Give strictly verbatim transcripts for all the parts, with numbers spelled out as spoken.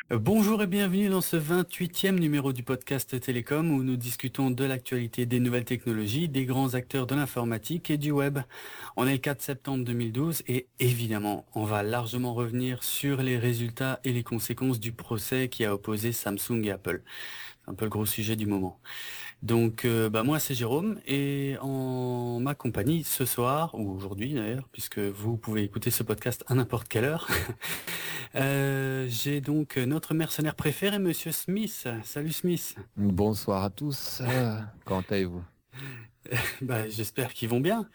Euh, Bonjour et bienvenue dans ce vingt-huitième numéro du podcast Télécom où nous discutons de l'actualité des nouvelles technologies, des grands acteurs de l'informatique et du web. On est le quatre septembre deux mille douze et évidemment, on va largement revenir sur les résultats et les conséquences du procès qui a opposé Samsung et Apple. C'est un peu le gros sujet du moment. Donc, euh, bah moi c'est Jérôme et en ma compagnie ce soir, ou aujourd'hui d'ailleurs, puisque vous pouvez écouter ce podcast à n'importe quelle heure, euh, j'ai donc notre mercenaire préféré, Monsieur Smith. Salut Smith. Bonsoir à tous, euh, comment allez-vous? Bah, j'espère qu'ils vont bien.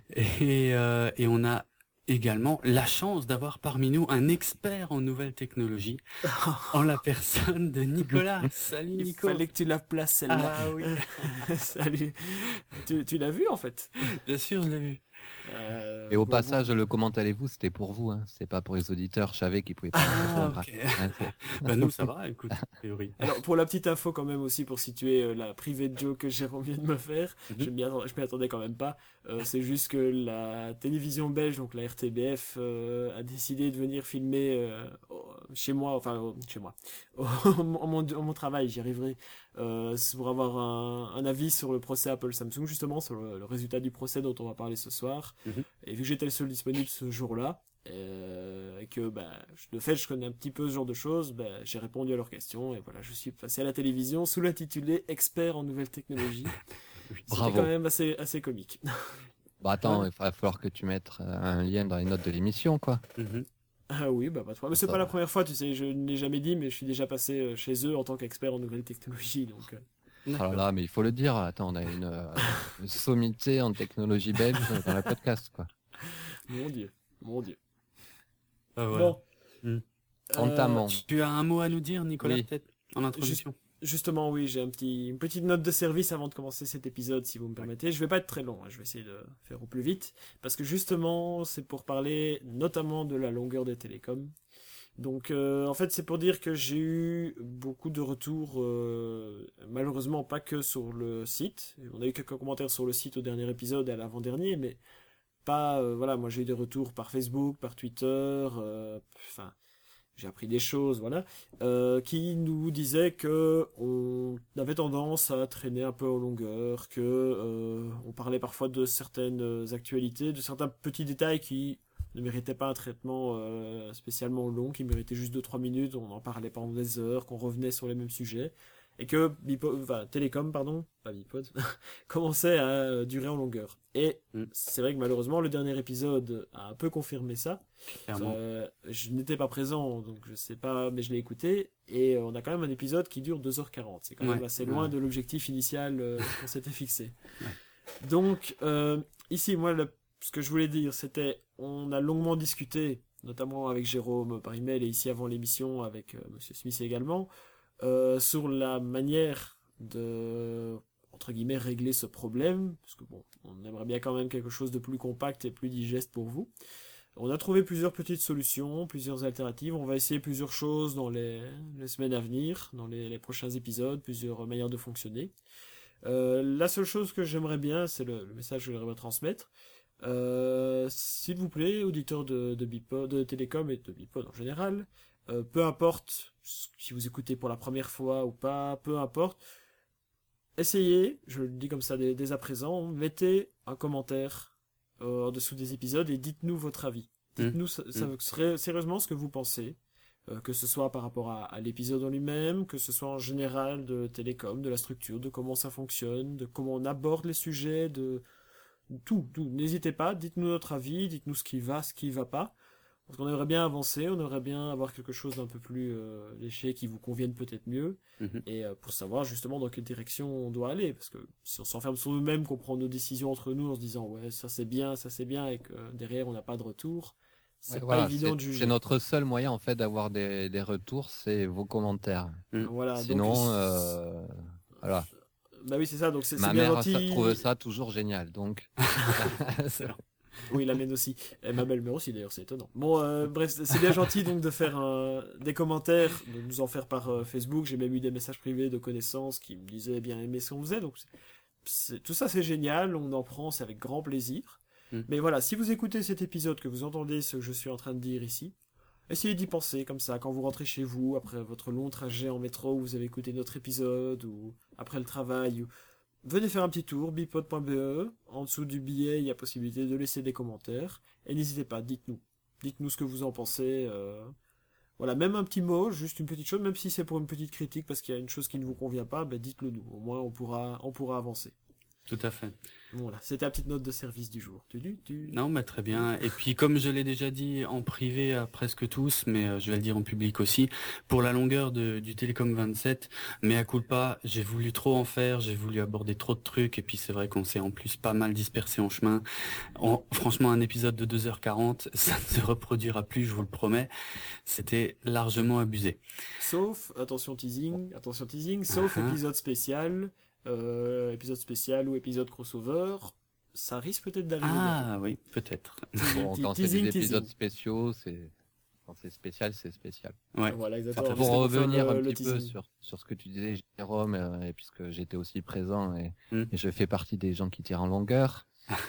Et, euh, et on a également la chance d'avoir parmi nous un expert en nouvelles technologies, en la personne de Nicolas. Salut Il Nico. fallait que tu la places celle-là. Ah oui, Salut. Tu, tu l'as vu en fait. bien sûr, je l'ai vu. Euh, Et au bon, passage, bon. le comment allez-vous, c'était pour vous, hein, c'est pas pour les auditeurs, je savais qu'ils pouvaient pas Ah, répondre. ok. Hein, c'est- Bah nous, ça va, écoute, a priori. Alors pour la petite info quand même aussi pour situer euh, la private joke que Jérôme vient de me faire, je Mhm. m'y attendais, je m'y attendais quand même pas. Euh, c'est juste que la télévision belge, donc la R T B F, euh, a décidé de venir filmer euh, au- chez moi, enfin au- chez moi, au- en mon, en mon travail, j'y arriverai, euh, c'est pour avoir un, un avis sur le procès Apple-Samsung justement, sur le, le résultat du procès dont on va parler ce soir. Mhm. Et vu que j'étais le seul disponible ce jour-là, euh, et que bah, je- de fait je connais un petit peu ce genre de choses, bah, j'ai répondu à leurs questions et voilà, je suis passé à la télévision sous l'intitulé expert en nouvelles technologies. Oui. C'était Bravo. quand même assez, assez comique. Bon, attends, Ouais. il va falloir que tu mettes euh, un lien dans les notes de l'émission, quoi. Mhm. Ah oui, bah pas de problème. Mais c'est Ça pas la va. première fois, tu sais, je ne l'ai jamais dit, mais je suis déjà passé euh, chez eux en tant qu'expert en nouvelles technologies, donc euh, Oh là D'accord. là, mais il faut le dire, attends, on a une, euh, une sommité en technologie belge dans le podcast, quoi. mon dieu, mon dieu. Bah, voilà. Bon, Mhm. euh, Entamons. Tu as un mot à nous dire, Nicolas, Oui. peut-être, en juste, introduction? justement, oui, j'ai un petit, une petite note de service avant de commencer cet épisode, si vous me permettez. Je vais pas être très long, hein, je vais essayer de faire au plus vite, parce que justement, c'est pour parler notamment de la longueur des télécoms. Donc, euh, en fait, c'est pour dire que j'ai eu beaucoup de retours, euh, malheureusement pas que sur le site. On a eu quelques commentaires sur le site au dernier épisode et à l'avant-dernier, mais pas, euh, voilà, moi j'ai eu des retours par Facebook, par Twitter, euh, enfin, j'ai appris des choses, voilà, euh, qui nous disaient que on avait tendance à traîner un peu en longueur, que euh, on parlait parfois de certaines actualités, de certains petits détails qui ne méritaient pas un traitement euh, spécialement long, qui méritaient juste deux trois minutes, on en parlait pendant des heures, qu'on revenait sur les mêmes sujets, et que Bipo, enfin, Télécom, pardon, pas Bipod, commençait à euh, durer en longueur. Et Mhm. c'est vrai que malheureusement, le dernier épisode a un peu confirmé ça. Clairement. Euh, je n'étais pas présent, donc je sais pas, mais je l'ai écouté. Et euh, on a quand même un épisode qui dure deux heures quarante. C'est quand Ouais. même assez loin Ouais. de l'objectif initial euh, qu'on s'était fixé. Ouais. Donc, euh, ici, moi, le- ce que je voulais dire, c'était, on a longuement discuté, notamment avec Jérôme par email et ici avant l'émission avec euh, Monsieur Smith également, euh, sur la manière de, entre guillemets, régler ce problème. Parce que bon, on aimerait bien quand même quelque chose de plus compact et plus digeste pour vous. On a trouvé plusieurs petites solutions, plusieurs alternatives. On va essayer plusieurs choses dans les, les semaines à venir, dans les, les prochains épisodes, plusieurs manières de fonctionner. Euh, la seule chose que j'aimerais bien, c'est le, le message que j'aimerais transmettre. Euh, s'il vous plaît, auditeurs de, de, Bipod, de Télécom et de Bipod en général, euh, peu importe si vous écoutez pour la première fois ou pas, peu importe, essayez, je le dis comme ça dès, dès à présent, mettez un commentaire euh, en dessous des épisodes et dites-nous votre avis. Mhm. Dites-nous ça, ça, Mhm. sérieusement sérieusement ce que vous pensez, euh, que ce soit par rapport à, à l'épisode en lui-même, que ce soit en général de Télécom, de la structure, de comment ça fonctionne, de comment on aborde les sujets, de tout, tout. N'hésitez pas, dites-nous notre avis, dites-nous ce qui va, ce qui va pas. Parce qu'on aimerait bien avancer, on aimerait bien avoir quelque chose d'un peu plus euh, léché qui vous convienne peut-être mieux. Mhm. Et euh, pour savoir justement dans quelle direction on doit aller. Parce que si on s'enferme sur nous-mêmes, qu'on prend nos décisions entre nous en se disant ouais, ça c'est bien, ça c'est bien, et que euh, derrière on n'a pas de retour, Ouais, c'est pas voilà, évident c'est de c'est juger. notre seul moyen, en fait, d'avoir des, des retours, c'est vos commentaires. Mhm. Voilà, donc. Sinon, euh, voilà. Bah oui, c'est ça, donc c'est c'est Ma bien mère ça, trouve gentil. ça toujours génial, donc. Excellent. Oui, la mienne aussi. Et ma belle-mère aussi, d'ailleurs, c'est étonnant. Bon, euh, bref, c'est bien gentil donc de faire un- des commentaires, de nous en faire par euh, Facebook. J'ai même eu des messages privés de connaissances qui me disaient bien aimer ce qu'on faisait. Donc, c'est- c'est- tout ça, c'est génial. On en prend, c'est avec grand plaisir. Mm. Mais voilà, si vous écoutez cet épisode, que vous entendez ce que je suis en train de dire ici, essayez d'y penser comme ça, quand vous rentrez chez vous, après votre long trajet en métro, où vous avez écouté notre épisode, ou après le travail, ou... venez faire un petit tour, bipod point b e, en dessous du billet, il y a possibilité de laisser des commentaires, et n'hésitez pas, dites-nous. Dites-nous ce que vous en pensez. Euh... Voilà, même un petit mot, juste une petite chose, même si c'est pour une petite critique, parce qu'il y a une chose qui ne vous convient pas, ben dites-le nous. Au moins, on pourra, on pourra avancer. Tout à fait. Voilà, c'était la petite note de service du jour. Tu, tu, tu. Non, mais très bien. Et puis, comme je l'ai déjà dit en privé à presque tous, mais euh, je vais le dire en public aussi, pour la longueur de, du Télécom vingt-sept, mais à culpa, j'ai voulu trop en faire, j'ai voulu aborder trop de trucs, et puis c'est vrai qu'on s'est en plus pas mal dispersé en chemin. En, franchement, un épisode de deux heures quarante, ça ne se reproduira plus, je vous le promets. C'était largement abusé. Sauf, attention teasing, attention teasing, sauf Uh-huh. épisode spécial, euh, épisode spécial ou épisode crossover, ça risque peut-être d'arriver bientôt. Ah oui, peut-être. Bon, Te- quand c'est teasing, des épisodes teasing. spéciaux, c'est quand c'est spécial, c'est spécial. Ouais. Voilà, Ça exactement. fait- Pour C'était faire revenir le- un le petit peu teasing. sur, sur ce que tu disais, Jérôme, euh, et puisque j'étais aussi présent et, Mm. et je fais partie des gens qui tirent en longueur,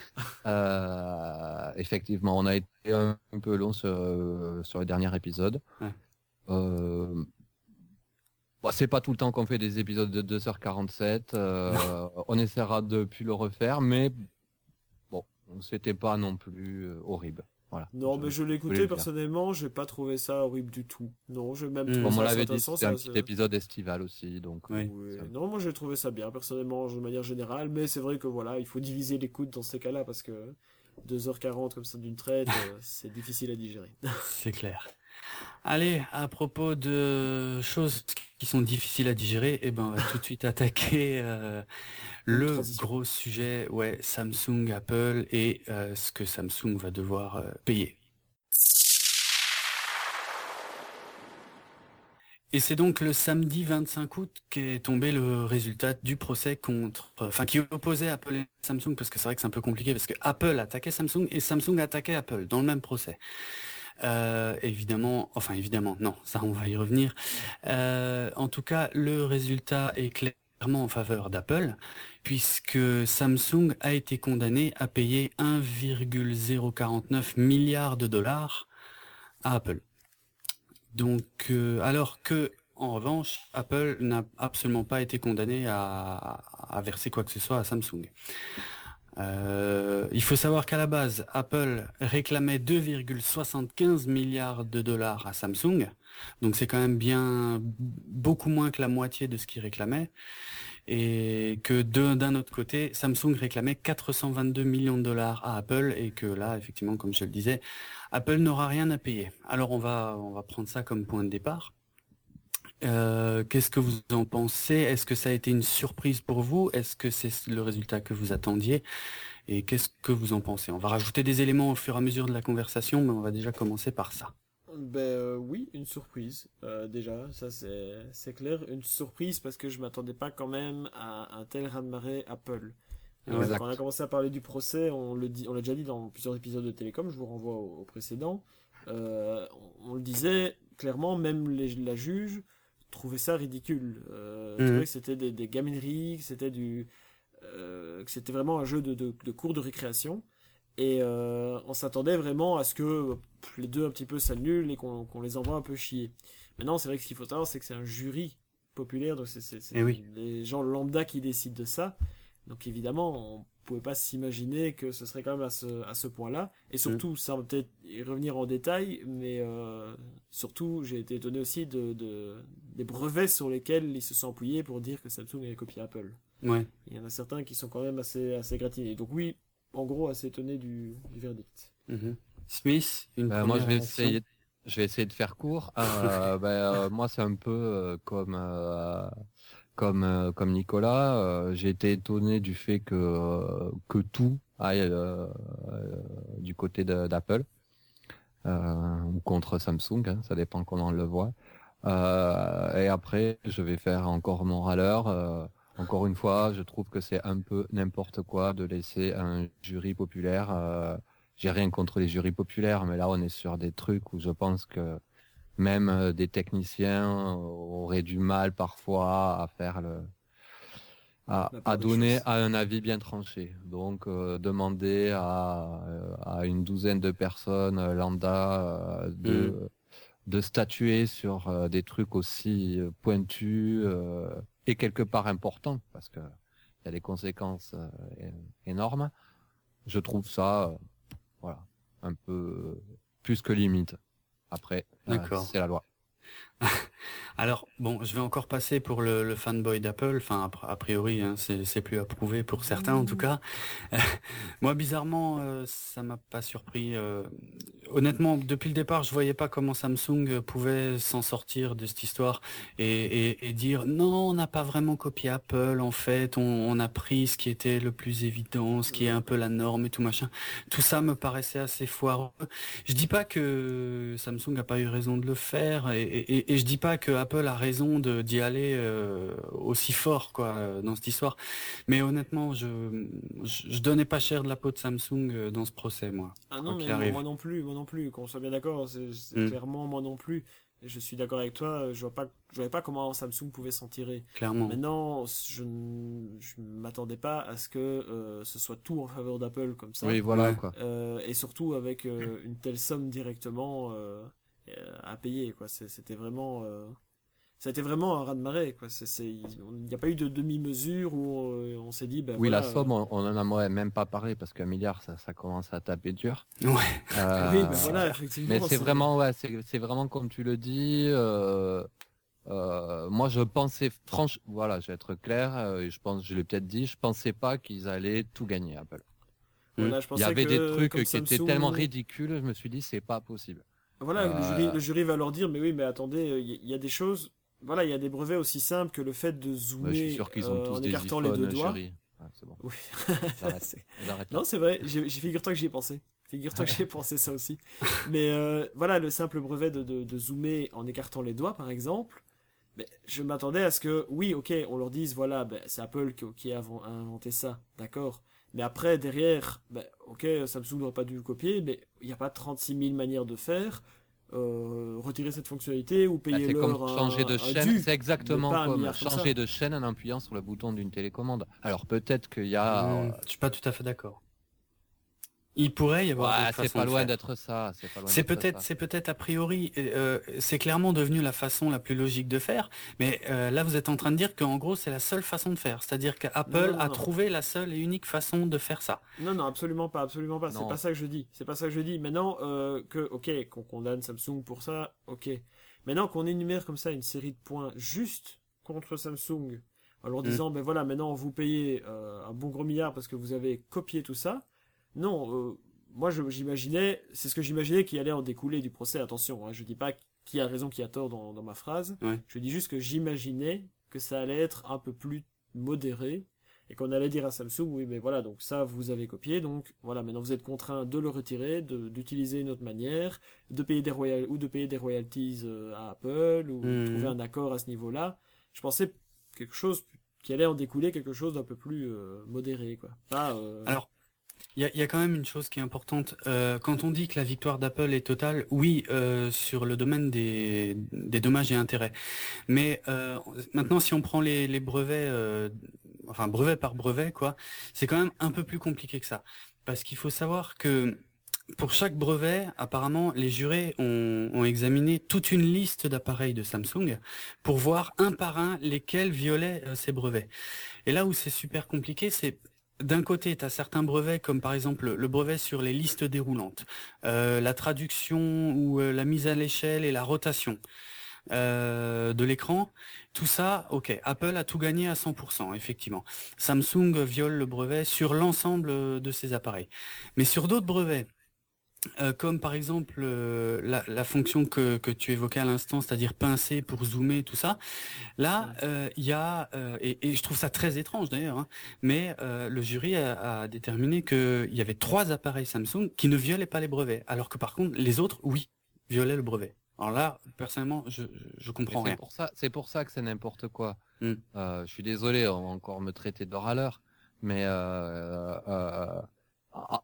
euh, effectivement, on a été un, un peu long sur, euh, sur le dernier épisode. Ouais. Euh, bon, c'est pas tout le temps qu'on fait des épisodes de deux heures quarante-sept. Euh, on essaiera de plus le refaire, mais bon, c'était pas non plus euh, horrible. Voilà. Non, mais je l'ai voulais écouté le dire. personnellement, j'ai pas trouvé ça horrible du tout. Non, j'ai même Mm. trouvé Comme on ça assez l'avait dit, intéressant. c'était un ça- petit ça- épisode estival aussi, donc. Oui. Oui. ça- Non, moi j'ai trouvé ça bien personnellement, de manière générale, mais c'est vrai que voilà, il faut diviser l'écoute dans ces cas-là parce que deux heures quarante comme ça d'une traite, euh, c'est difficile à digérer. C'est clair. Allez, à propos de choses qui sont difficiles à digérer, eh ben, on va tout de suite attaquer euh, le transition. gros sujet, ouais, Samsung, Apple et euh, ce que Samsung va devoir euh, payer. Et c'est donc le samedi vingt-cinq août qu'est tombé le résultat du procès contre, enfin qui opposait Apple et Samsung, parce que c'est vrai que c'est un peu compliqué, parce que Apple attaquait Samsung et Samsung attaquait Apple dans le même procès. Euh, évidemment, enfin évidemment, non, ça on va y revenir. Euh, en tout cas, le résultat est clairement en faveur d'Apple, puisque Samsung a été condamné à payer un virgule zéro quarante-neuf milliard de dollars à Apple. Donc, euh, alors que, en revanche, Apple n'a absolument pas été condamné à, à verser quoi que ce soit à Samsung. Euh, il faut savoir qu'à la base, Apple réclamait deux virgule soixante-quinze milliards de dollars à Samsung. Donc c'est quand même bien beaucoup moins que la moitié de ce qu'il réclamait. Et que de, d'un autre côté, Samsung réclamait quatre cent vingt-deux millions de dollars à Apple et que là, effectivement, comme je le disais, Apple n'aura rien à payer. Alors on va, on va prendre ça comme point de départ. Euh, qu'est-ce que vous en pensez? Est-ce que ça a été une surprise pour vous? Est-ce que c'est le résultat que vous attendiez? Et qu'est-ce que vous en pensez? On va rajouter des éléments au fur et à mesure de la conversation, mais on va déjà commencer par ça. Ben euh, oui, une surprise. Euh, déjà, ça c'est c'est clair, une surprise parce que je m'attendais pas quand même à un tel raz-de-marée Apple. Euh, Exact. quand on a commencé à parler du procès, on le dit, on l'a déjà dit dans plusieurs épisodes de Télécom, je vous renvoie au, au précédent. Euh, on, on le disait clairement, même les, la juge trouvait ça ridicule. Euh, Mhm. trouvait que c'était des, des gamineries, que c'était du, euh, que c'était vraiment un jeu de, de, de cours de récréation. Et euh, on s'attendait vraiment à ce que pff, les deux un petit peu s'annulent et qu'on qu'on les envoie un peu chier. Maintenant, c'est vrai que ce qu'il faut savoir, c'est que c'est un jury populaire, donc c'est c'est- c'est Eh oui. les gens lambda qui décident de ça. Donc évidemment, on pouvait pas s'imaginer que ce serait quand même à ce, à ce point-là. Et surtout, ça on va peut-être y revenir en détail, mais euh, surtout, j'ai été étonné aussi de, de, des brevets sur lesquels ils se sont appuyés pour dire que Samsung avait copié Apple. Ouais. Il y en a certains qui sont quand même assez, assez gratinés. Donc oui, en gros, assez étonné du, du verdict. Mhm. Smith, une Bah, moi, je première vais réaction? essayer, je vais essayer de faire court. Euh, bah, euh, moi, c'est un peu euh, comme euh, comme euh, comme Nicolas. Euh, j'ai été étonné du fait que euh, que tout aille euh, euh, du côté de- d'Apple euh, ou contre Samsung. Hein, ça dépend comment on le voit. Euh, et après, je vais faire encore mon râleur. Euh, encore une fois, je trouve que c'est un peu n'importe quoi de laisser un jury populaire. Euh, j'ai rien contre les jurys populaires, mais là, on est sur des trucs où je pense que même euh, des techniciens auraient du mal parfois à faire le, à, La part à des donner choses. à un avis bien tranché. Donc, euh, demander à, euh, à une douzaine de personnes euh, lambda euh, de, de statuer sur euh, des trucs aussi euh, pointus euh, et quelque part importants, parce que il y a des conséquences euh, énormes. Je trouve ça, euh, voilà, un peu plus que limite. Après, euh, c'est la loi. Alors, bon, je vais encore passer pour le, le fanboy d'Apple. Enfin, a, a priori, hein, c'est, c'est plus approuvé pour certains, en tout cas. Euh, moi, bizarrement, euh, ça m'a pas surpris. Euh, honnêtement, depuis le départ, je voyais pas comment Samsung pouvait s'en sortir de cette histoire et, et, et dire non, on n'a pas vraiment copié Apple. En fait, on, on a pris ce qui était le plus évident, ce qui est un peu la norme et tout machin. Tout ça me paraissait assez foireux. Je dis pas que Samsung n'a pas eu raison de le faire et, et, et je dis pas que Apple a raison de, d'y aller euh, aussi fort quoi dans cette histoire. Mais honnêtement, je, je je donnais pas cher de la peau de Samsung dans ce procès, moi. Ah non, mais moi, moi non plus, moi non plus. Qu'on soit bien d'accord, c'est, c'est mm. clairement moi non plus. Je suis d'accord avec toi. Je vois pas, je voyais pas comment Samsung pouvait s'en tirer. Clairement. Maintenant, je ne je m'attendais pas à ce que euh, ce soit tout en faveur d'Apple comme ça. Oui, voilà quoi. Euh, et surtout avec euh, une telle somme directement euh, à payer, quoi. C'est, c'était vraiment. Euh... Ça a été vraiment un raz-de-marée, quoi. C'est, c'est... Il n'y a pas eu de demi-mesure où on, on s'est dit... Ben oui, voilà, la somme, on, on en a même pas parlé parce qu'un milliard, ça, ça commence à taper dur. Ouais. Euh, oui, ben voilà, effectivement. Mais c'est, c'est... vraiment, ouais, c'est, c'est vraiment comme tu le dis. Euh, euh, moi, je pensais, franchement, voilà, je vais être clair, euh, je pense, je l'ai peut-être dit, je pensais pas qu'ils allaient tout gagner, Apple. Voilà, je Il y avait que, des trucs qui Samsung... étaient tellement ridicules, je me suis dit, c'est pas possible. Voilà, euh... le, jury, le jury va leur dire, mais oui, mais attendez, il y, y a des choses... Voilà, il y a des brevets aussi simples que le fait de zoomer ouais, je suis sûr qu'ils ont euh, tous en des écartant les deux doigts. Ah, c'est bon. Oui. J'arrête. c'est... J'arrête non, c'est vrai. J'ai, j'ai figure-toi que j'y ai pensé. Figure-toi que j'y ai pensé ça aussi. Mais euh, voilà, le simple brevet de, de, de zoomer en écartant les doigts, par exemple. Mais je m'attendais à ce que, oui, ok, on leur dise, voilà, ben, c'est Apple qui, qui a inventé ça, d'accord. Mais après, derrière, ben, ok, Samsung n'aurait pas dû le copier, mais il n'y a pas trente-six mille manières de faire. Euh, retirer cette fonctionnalité ou payer bah, c'est leur comme changer un, de un chaîne, dû, c'est exactement comme, comme changer comme de chaîne en appuyant sur le bouton d'une télécommande. Alors peut-être qu'il y a... Mmh, je suis pas tout à fait d'accord. Il pourrait y avoir ouais, d'autres c'est façons pas de loin faire. d'être ça. C'est, pas loin c'est d'être peut-être, ça. c'est peut-être a priori, euh, c'est clairement devenu la façon la plus logique de faire. Mais euh, là, vous êtes en train de dire qu'en gros, c'est la seule façon de faire. C'est-à-dire qu'Apple non, non, a non. trouvé la seule et unique façon de faire ça. Non, non, absolument pas, absolument pas. Non. C'est pas ça que je dis. C'est pas ça que je dis. Maintenant euh, que, ok, qu'on condamne Samsung pour ça, ok. Maintenant qu'on énumère comme ça une série de points juste contre Samsung, en leur disant, mmh. ben voilà, maintenant vous payez euh, un bon gros milliard parce que vous avez copié tout ça. Non. Euh, Moi, je, j'imaginais, c'est ce que j'imaginais qui allait en découler du procès. Attention, hein, je dis pas qui a raison, qui a tort dans, dans ma phrase. Ouais. Je dis juste que j'imaginais que ça allait être un peu plus modéré et qu'on allait dire à Samsung, oui, mais voilà, donc ça, vous avez copié, donc voilà, maintenant vous êtes contraint de le retirer, de, d'utiliser une autre manière, de payer des royal, ou de payer des royalties euh, à Apple, ou mmh. trouver un accord à ce niveau-là. Je pensais quelque chose qui allait en découler, quelque chose d'un peu plus euh, modéré, quoi. Pas, euh... Alors. Il y a, y a quand même une chose qui est importante. Euh, quand on dit que la victoire d'Apple est totale, oui, euh, sur le domaine des, des dommages et intérêts. Mais euh, maintenant, si on prend les, les brevets, euh, enfin brevet par brevet, quoi, c'est quand même un peu plus compliqué que ça. Parce qu'il faut savoir que pour chaque brevet, apparemment, les jurés ont, ont examiné toute une liste d'appareils de Samsung pour voir un par un lesquels violaient euh, ces brevets. Et là où c'est super compliqué, c'est d'un côté, tu as certains brevets, comme par exemple le brevet sur les listes déroulantes, euh, la traduction ou euh, la mise à l'échelle et la rotation euh, de l'écran. Tout ça, ok, Apple a tout gagné à cent pour cent, effectivement. Samsung viole le brevet sur l'ensemble de ses appareils. Mais sur d'autres brevets, Euh, comme par exemple euh, la, la fonction que, que tu évoquais à l'instant, c'est-à-dire pincer pour zoomer, tout ça. Là, il euh, y a, euh, et, et je trouve ça très étrange d'ailleurs, hein, mais euh, le jury a, a déterminé qu'il y avait trois appareils Samsung qui ne violaient pas les brevets, alors que par contre les autres, oui, violaient le brevet. Alors là, personnellement, je, je, je comprends c'est rien. Pour ça, c'est pour ça que c'est n'importe quoi. Mm. Euh, je suis désolé, on va encore me traiter de râleur, mais euh, euh, euh,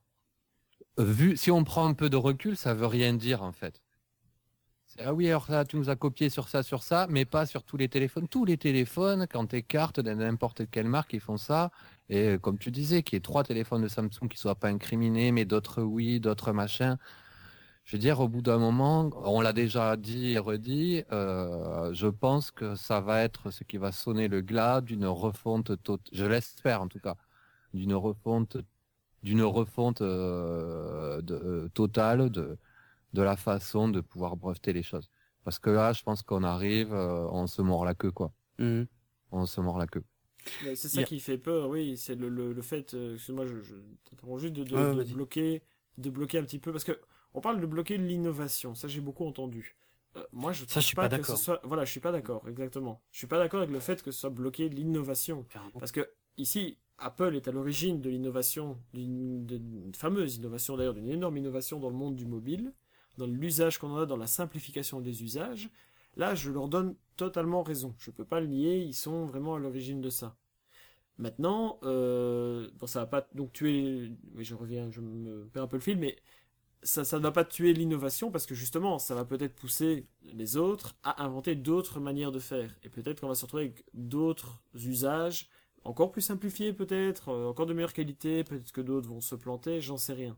vu, si on prend un peu de recul, ça veut rien dire en fait. C'est, ah oui, alors là, tu nous as copié sur ça, sur ça, mais pas sur tous les téléphones. Tous les téléphones, quand tu écartes de n'importe quelle marque, ils font ça. Et comme tu disais, qu'il y ait trois téléphones de Samsung qui ne soient pas incriminés, mais d'autres oui, d'autres machins. Je veux dire, au bout d'un moment, on l'a déjà dit et redit, euh, je pense que ça va être ce qui va sonner le glas d'une refonte totale, je l'espère en tout cas, d'une refonte, d'une refonte euh, de, euh, totale de, de la façon de pouvoir breveter les choses. Parce que là, je pense qu'on arrive, euh, on se mord la queue, quoi. Mmh. On se mord la queue. Mais c'est ça Yeah. qui fait peur, oui, c'est le, le, le fait, euh, excuse-moi, je, je t'interromps juste de, de, Ouais, de vas-y. bloquer, de bloquer un petit peu, parce que on parle de bloquer l'innovation, ça j'ai beaucoup entendu. Euh, moi, je Ça, je trouve suis pas pas que ce d'accord. soit, voilà, je suis pas d'accord, exactement. Je suis pas d'accord avec le fait que ce soit bloquer l'innovation, Carrément. parce que ici, Apple est à l'origine de l'innovation, d'une d'une fameuse innovation d'ailleurs, d'une énorme innovation dans le monde du mobile, dans l'usage qu'on en a, dans la simplification des usages. Là, je leur donne totalement raison. Je peux pas le nier, ils sont vraiment à l'origine de ça. Maintenant, euh, bon, ça va pas donc tuer. Oui, je reviens, je me perds un peu le fil, mais ça, ça ne va pas tuer l'innovation parce que justement, ça va peut-être pousser les autres à inventer d'autres manières de faire. Et peut-être qu'on va se retrouver avec d'autres usages encore plus simplifiés, peut-être, euh, encore de meilleure qualité. Peut-être que d'autres vont se planter, j'en sais rien.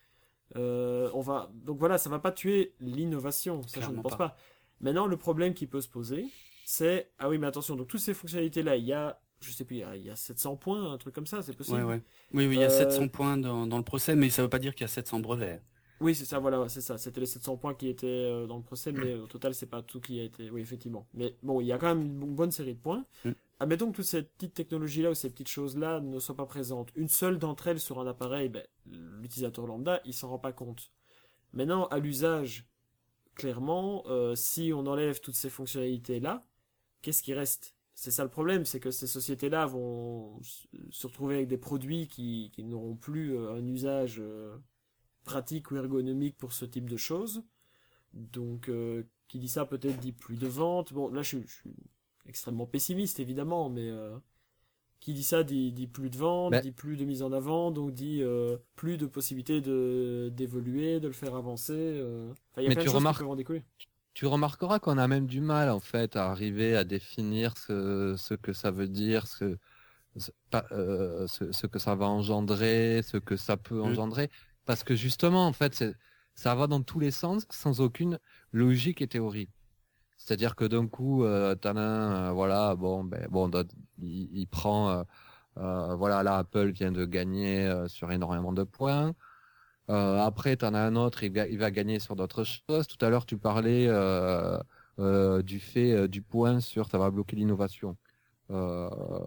Euh, on va donc voilà, ça va pas tuer l'innovation, ça je ne Clairement pense pas. pas. Maintenant, le problème qui peut se poser, c'est ah oui, mais attention, donc toutes ces fonctionnalités-là, il y a je sais plus, il y a, il y a sept cents points, un truc comme ça, c'est Ouais, possible. ouais. Oui, oui, il y a Euh, sept cents points dans, dans le procès, mais ça veut pas dire qu'il y a sept cents brevets. oui, c'est ça, voilà, c'est ça. C'était les sept cents points qui étaient euh, dans le procès, mais au total, c'est pas tout qui a été. Oui, effectivement. Mais bon, il y a quand même une bonne série de points. Mm. Admettons que toutes ces petites technologies-là ou ces petites choses-là ne soient pas présentes. Une seule d'entre elles sur un appareil, ben, l'utilisateur lambda, il s'en rend pas compte. Maintenant, à l'usage, clairement, euh, si on enlève toutes ces fonctionnalités-là, qu'est-ce qui reste? C'est ça le problème, c'est que ces sociétés-là vont s- se retrouver avec des produits qui, qui n'auront plus euh, un usage euh, pratique ou ergonomique pour ce type de choses. Donc, euh, qui dit ça peut-être dit plus de ventes. Bon, là, je, suis- je suis extrêmement pessimiste, évidemment, mais euh, qui dit ça dit, dit plus de ventes, Mais, dit plus de mise en avant, donc dit euh, plus de possibilités de d'évoluer, de le faire avancer. euh. Enfin, il y a mais plein de tu choses qui remarques, peuvent en découler. tu remarqueras qu'on a même du mal en fait à arriver à définir ce, ce que ça veut dire, ce, ce, pas- euh, ce, ce que ça va engendrer, ce que ça peut Mm. engendrer, parce que justement en fait c'est, ça va dans tous les sens sans aucune logique et théorie. C'est-à-dire que d'un coup, euh, t'en as un, euh, voilà, bon, ben, bon, d'autres, il, il prend, euh, euh, voilà, là, Apple vient de gagner euh, sur énormément de points. Euh, après, t'en as un autre, il va, il va gagner sur d'autres choses. Tout à l'heure, tu parlais euh, euh, du fait euh, du point sur, ça va bloquer l'innovation. Euh,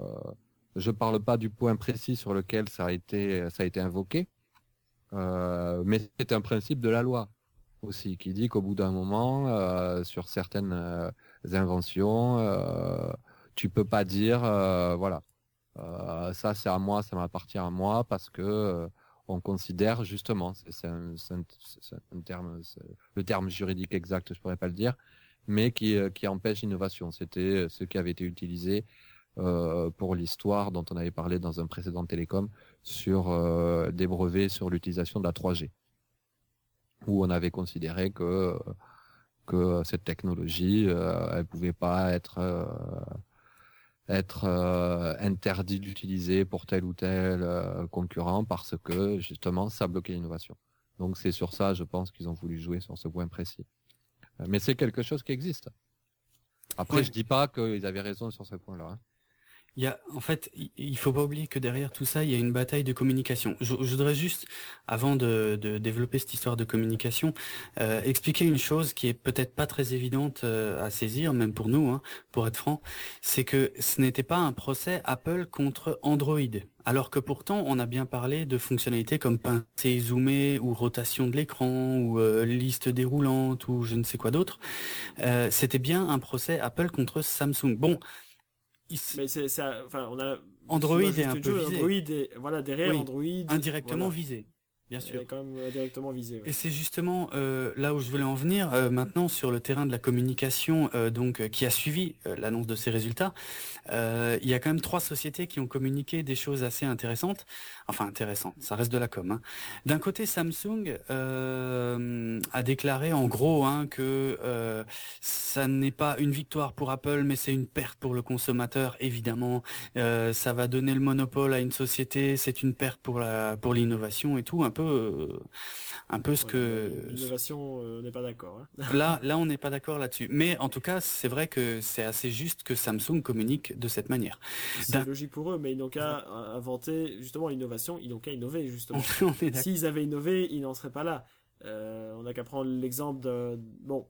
je parle pas du point précis sur lequel ça a été, ça a été invoqué, euh, mais c'est un principe de la loi aussi, qui dit qu'au bout d'un moment, euh, sur certaines euh, inventions, euh, tu peux pas dire, euh, voilà, euh, ça c'est à moi, ça m'appartient à moi, parce que euh, on considère justement, c'est c'est un, c'est un- c'est un terme, c'est- le terme juridique exact, je pourrais pas le dire, mais qui, euh, qui empêche l'innovation. C'était ce qui avait été utilisé euh, pour l'histoire dont on avait parlé dans un précédent télécom sur euh, des brevets sur l'utilisation de la trois G, où on avait considéré que que cette technologie, euh, elle pouvait pas être euh, être euh, interdite d'utiliser pour tel ou tel euh, concurrent parce que justement ça bloquait l'innovation. Donc c'est sur ça, je pense qu'ils ont voulu jouer sur ce point précis. Euh, Mais c'est quelque chose qui existe. Après, Ouais. je dis pas qu'ils avaient raison sur ce point-là. Hein. Il y a, en fait, il il faut pas oublier que derrière tout ça, il y a une bataille de communication. Je, je voudrais juste, avant de, de développer cette histoire de communication, euh, expliquer une chose qui est peut-être pas très évidente euh, à saisir, même pour nous, hein, pour être franc, c'est que ce n'était pas un procès Apple contre Android. Alors que pourtant, on a bien parlé de fonctionnalités comme pincer et zoomer, ou rotation de l'écran, ou euh, liste déroulante, ou je ne sais quoi d'autre. Euh, c'était bien un procès Apple contre Samsung. Bon, il s- Mais c'est ça, enfin, on a. Android Excuse-moi, est juste un une peu chose, Android visé. est, voilà, derrière Oui, Android, indirectement voilà, visé, bien elle est sûr. quand même euh, directement visée, Et ouais. c'est justement euh, là où je voulais en venir euh, maintenant sur le terrain de la communication euh, donc euh, qui a suivi euh, l'annonce de ces résultats. Euh, il y a quand même trois sociétés qui ont communiqué des choses assez intéressantes. Enfin intéressantes, ça reste de la com. Hein. D'un côté, Samsung euh, a déclaré en gros hein, que euh, ça n'est pas une victoire pour Apple, mais c'est une perte pour le consommateur. Évidemment, euh, ça va donner le monopole à une société, c'est une perte pour la pour l'innovation et tout. peu, euh, un peu ce Ouais, que... L'innovation, euh, on n'est pas d'accord. Hein. Là, là, on n'est pas d'accord là-dessus. Mais en tout cas, c'est vrai que c'est assez juste que Samsung communique de cette manière. C'est D'un- logique pour eux, mais ils n'ont qu'à inventer justement l'innovation, ils n'ont qu'à innover justement. On est d'accord. S'ils avaient innové, ils n'en seraient pas là. Euh, on n'a qu'à prendre l'exemple de... Bon,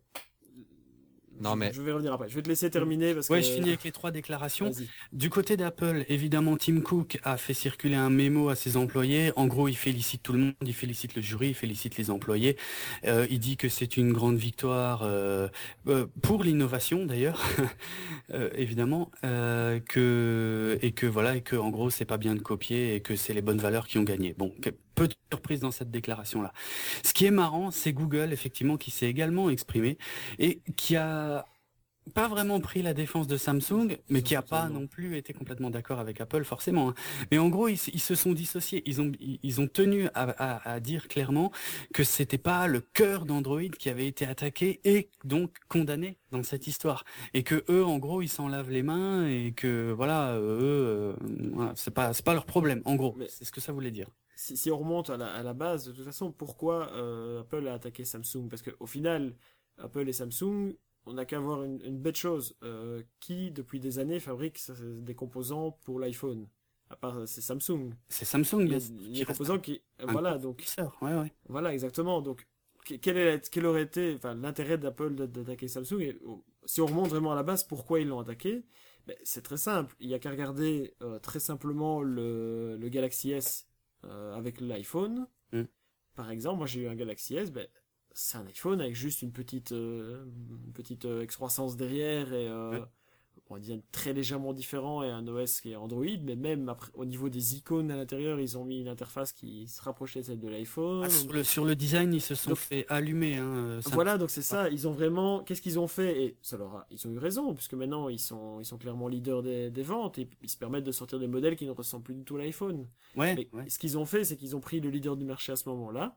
Non, je, mais- je vais revenir après. Je vais te laisser terminer parce Ouais, que... je finis avec les trois déclarations. Vas-y. Du côté d'Apple, évidemment, Tim Cook a fait circuler un mémo à ses employés. En gros, il félicite tout le monde, il félicite le jury, il félicite les employés. Euh, il dit que c'est une grande victoire euh, euh, pour l'innovation, d'ailleurs, euh, évidemment, euh, que et que voilà, et que en gros, c'est pas bien de copier et que c'est les bonnes valeurs qui ont gagné. Bon, que- peu de surprise dans cette déclaration-là. Ce qui est marrant, c'est Google, effectivement, qui s'est également exprimé et qui a pas vraiment pris la défense de Samsung, mais qui a pas Absolument. non plus été complètement d'accord avec Apple, forcément. hein. Mais en gros, ils, s- ils se sont dissociés. Ils ont, ils, ils ont tenu à, à- à dire clairement que c'était pas le cœur d'Android qui avait été attaqué et donc condamné dans cette histoire. Et que eux, en gros, ils s'en lavent les mains et que voilà, eux, euh, voilà, c'est pas, c'est pas leur problème. En gros, Mais- c'est ce que ça voulait dire. Si, si on remonte à la, à la base, de toute façon, pourquoi euh, Apple a attaqué Samsung? Parce qu'au final, Apple et Samsung, on n'a qu'à voir une, une bête chose. Euh, qui, depuis des années, fabrique euh, des composants pour l'iPhone? À part, c'est Samsung. C'est Samsung, Il y a, bien, il y a qui des reste composants qui... un Voilà, donc... fournisseur. Ouais, ouais. Voilà, exactement. Donc, que- quel, est, quel aurait été enfin, l'intérêt d'Apple d'a- d'attaquer Samsung? Et, oh, si on remonte vraiment à la base, pourquoi ils l'ont attaqué? Ben, c'est très simple. Il n'y a qu'à regarder euh, très simplement le, le Galaxy S euh, avec l'iPhone. Mm. Par exemple, moi j'ai eu un Galaxy S, ben, c'est un iPhone avec juste une petite, euh, une petite euh, excroissance derrière et euh, Ouais. on va dire très légèrement différent et un O S qui est Android, mais même après, au niveau des icônes à l'intérieur, ils ont mis une interface qui se rapprochait de celle de l'iPhone. Ah, sur, le, sur le design, ils se sont Donc- fait allumer. Hein, euh, Samsung. Voilà, donc c'est ça. Ils ont vraiment. Qu'est-ce qu'ils ont fait? Et ça leur a... ils ont eu raison, puisque maintenant ils sont, ils sont clairement leaders des, des ventes et ils se permettent de sortir des modèles qui ne ressemblent plus du tout à l'iPhone. Ouais, Mais ouais. ce qu'ils ont fait, c'est qu'ils ont pris le leader du marché à ce moment-là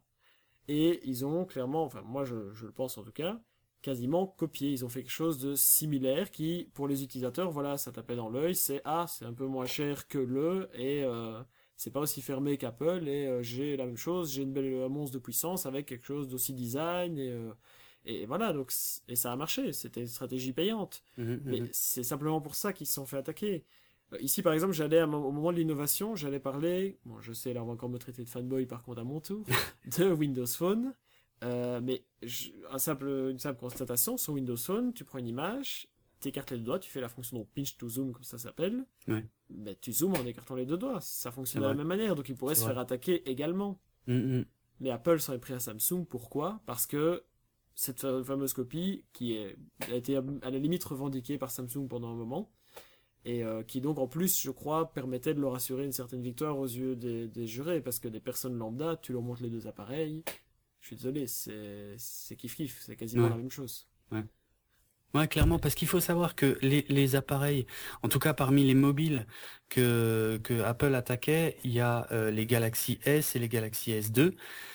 et ils ont clairement, enfin moi je, je le pense en tout cas, quasiment copié. Ils ont fait quelque chose de similaire qui, pour les utilisateurs, voilà, ça tapait dans l'œil. C'est ah, c'est un peu moins cher que le et euh, c'est pas aussi fermé qu'Apple et euh, j'ai la même chose, j'ai une belle un monstre de puissance avec quelque chose d'aussi design et euh, et voilà donc c- et ça a marché, c'était une stratégie payante. Mhm, Mais mhm. c'est simplement pour ça qu'ils se sont fait attaquer. Euh, Ici par exemple, j'allais à mo- au moment de l'innovation, j'allais parler, bon je sais là on va encore me traiter de fanboy par contre à mon tour, de Windows Phone. Euh, mais je- un simple, une simple constatation, sur Windows Phone, tu prends une image, t'écartes les deux doigts, tu fais la fonction de pinch to zoom comme ça s'appelle. Ouais. Mais tu zoomes en écartant les deux doigts, ça fonctionne C'est de la vrai. même manière, donc il pourrait C'est se vrai. faire attaquer également. Mhm, Mais Apple s'en est pris à Samsung, pourquoi? Parce que cette fa- fameuse copie, qui est, a été à la limite revendiquée par Samsung pendant un moment, et euh, qui donc en plus, je crois, permettait de leur assurer une certaine victoire aux yeux des, des jurés, parce que des personnes lambda, tu leur montres les deux appareils, je suis désolé, c'est c'est kiff-kiff, c'est quasiment Ouais. la même chose. Ouais, clairement, parce qu'il faut savoir que les, les appareils, en tout cas parmi les mobiles que, que Apple attaquait, il y a euh, les Galaxy S et les Galaxy S deux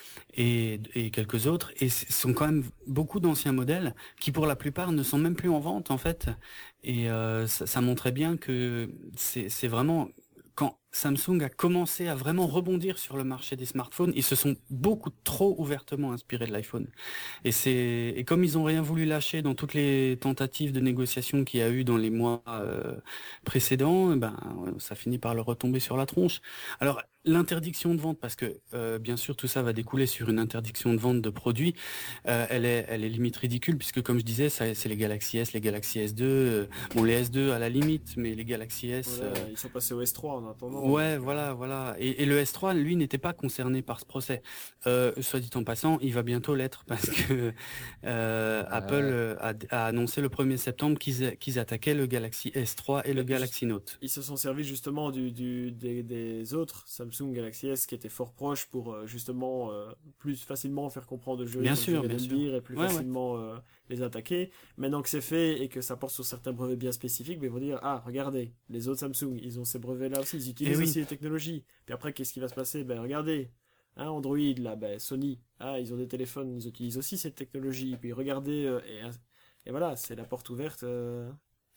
et, et quelques autres, et ce sont quand même beaucoup d'anciens modèles qui pour la plupart ne sont même plus en vente en fait, et euh, ça, ça montrait bien que c'est c'est vraiment quand Samsung a commencé à vraiment rebondir sur le marché des smartphones, ils se sont beaucoup trop ouvertement inspirés de l'iPhone. Et c'est et comme ils ont rien voulu lâcher dans toutes les tentatives de négociation qu'il y a eu dans les mois euh, précédents, eh ben ouais, ça finit par leur retomber sur la tronche. Alors l'interdiction de vente, parce que euh, bien sûr tout ça va découler sur une interdiction de vente de produits, euh, elle est elle est limite ridicule puisque comme je disais, ça c'est les Galaxy S, les Galaxy S deux, euh, bon les S deux à la limite, mais les Galaxy S. Voilà, euh, ils sont passés au S trois en attendant. Ouais, voilà, voilà. Et, et le S trois, lui, n'était pas concerné par ce procès. Euh, soit dit en passant, il va bientôt l'être parce que euh, Apple euh, a, a annoncé le premier septembre qu'ils qu'ils attaquaient le Galaxy S trois et le Mais Galaxy Note. Ils se sont servis justement du, du, des, des autres Samsung Galaxy S qui étaient fort proches pour euh, justement euh, plus facilement faire comprendre le jeu, Bien comme sûr, je viens bien de le sûr. dire, et plus Ouais, ouais. facilement euh, les attaquer. Maintenant que c'est fait et que ça porte sur certains brevets bien spécifiques, ben, ils vont dire ah regardez, les autres Samsung, ils ont ces brevets là aussi, ils utilisent Eh oui. aussi les technologies. Puis après qu'est-ce qui va se passer? Ben regardez. Hein, Android, là, ben, Sony, ah, ils ont des téléphones, ils utilisent aussi cette technologie. Puis regardez, euh, et, et voilà, c'est la porte ouverte. euh,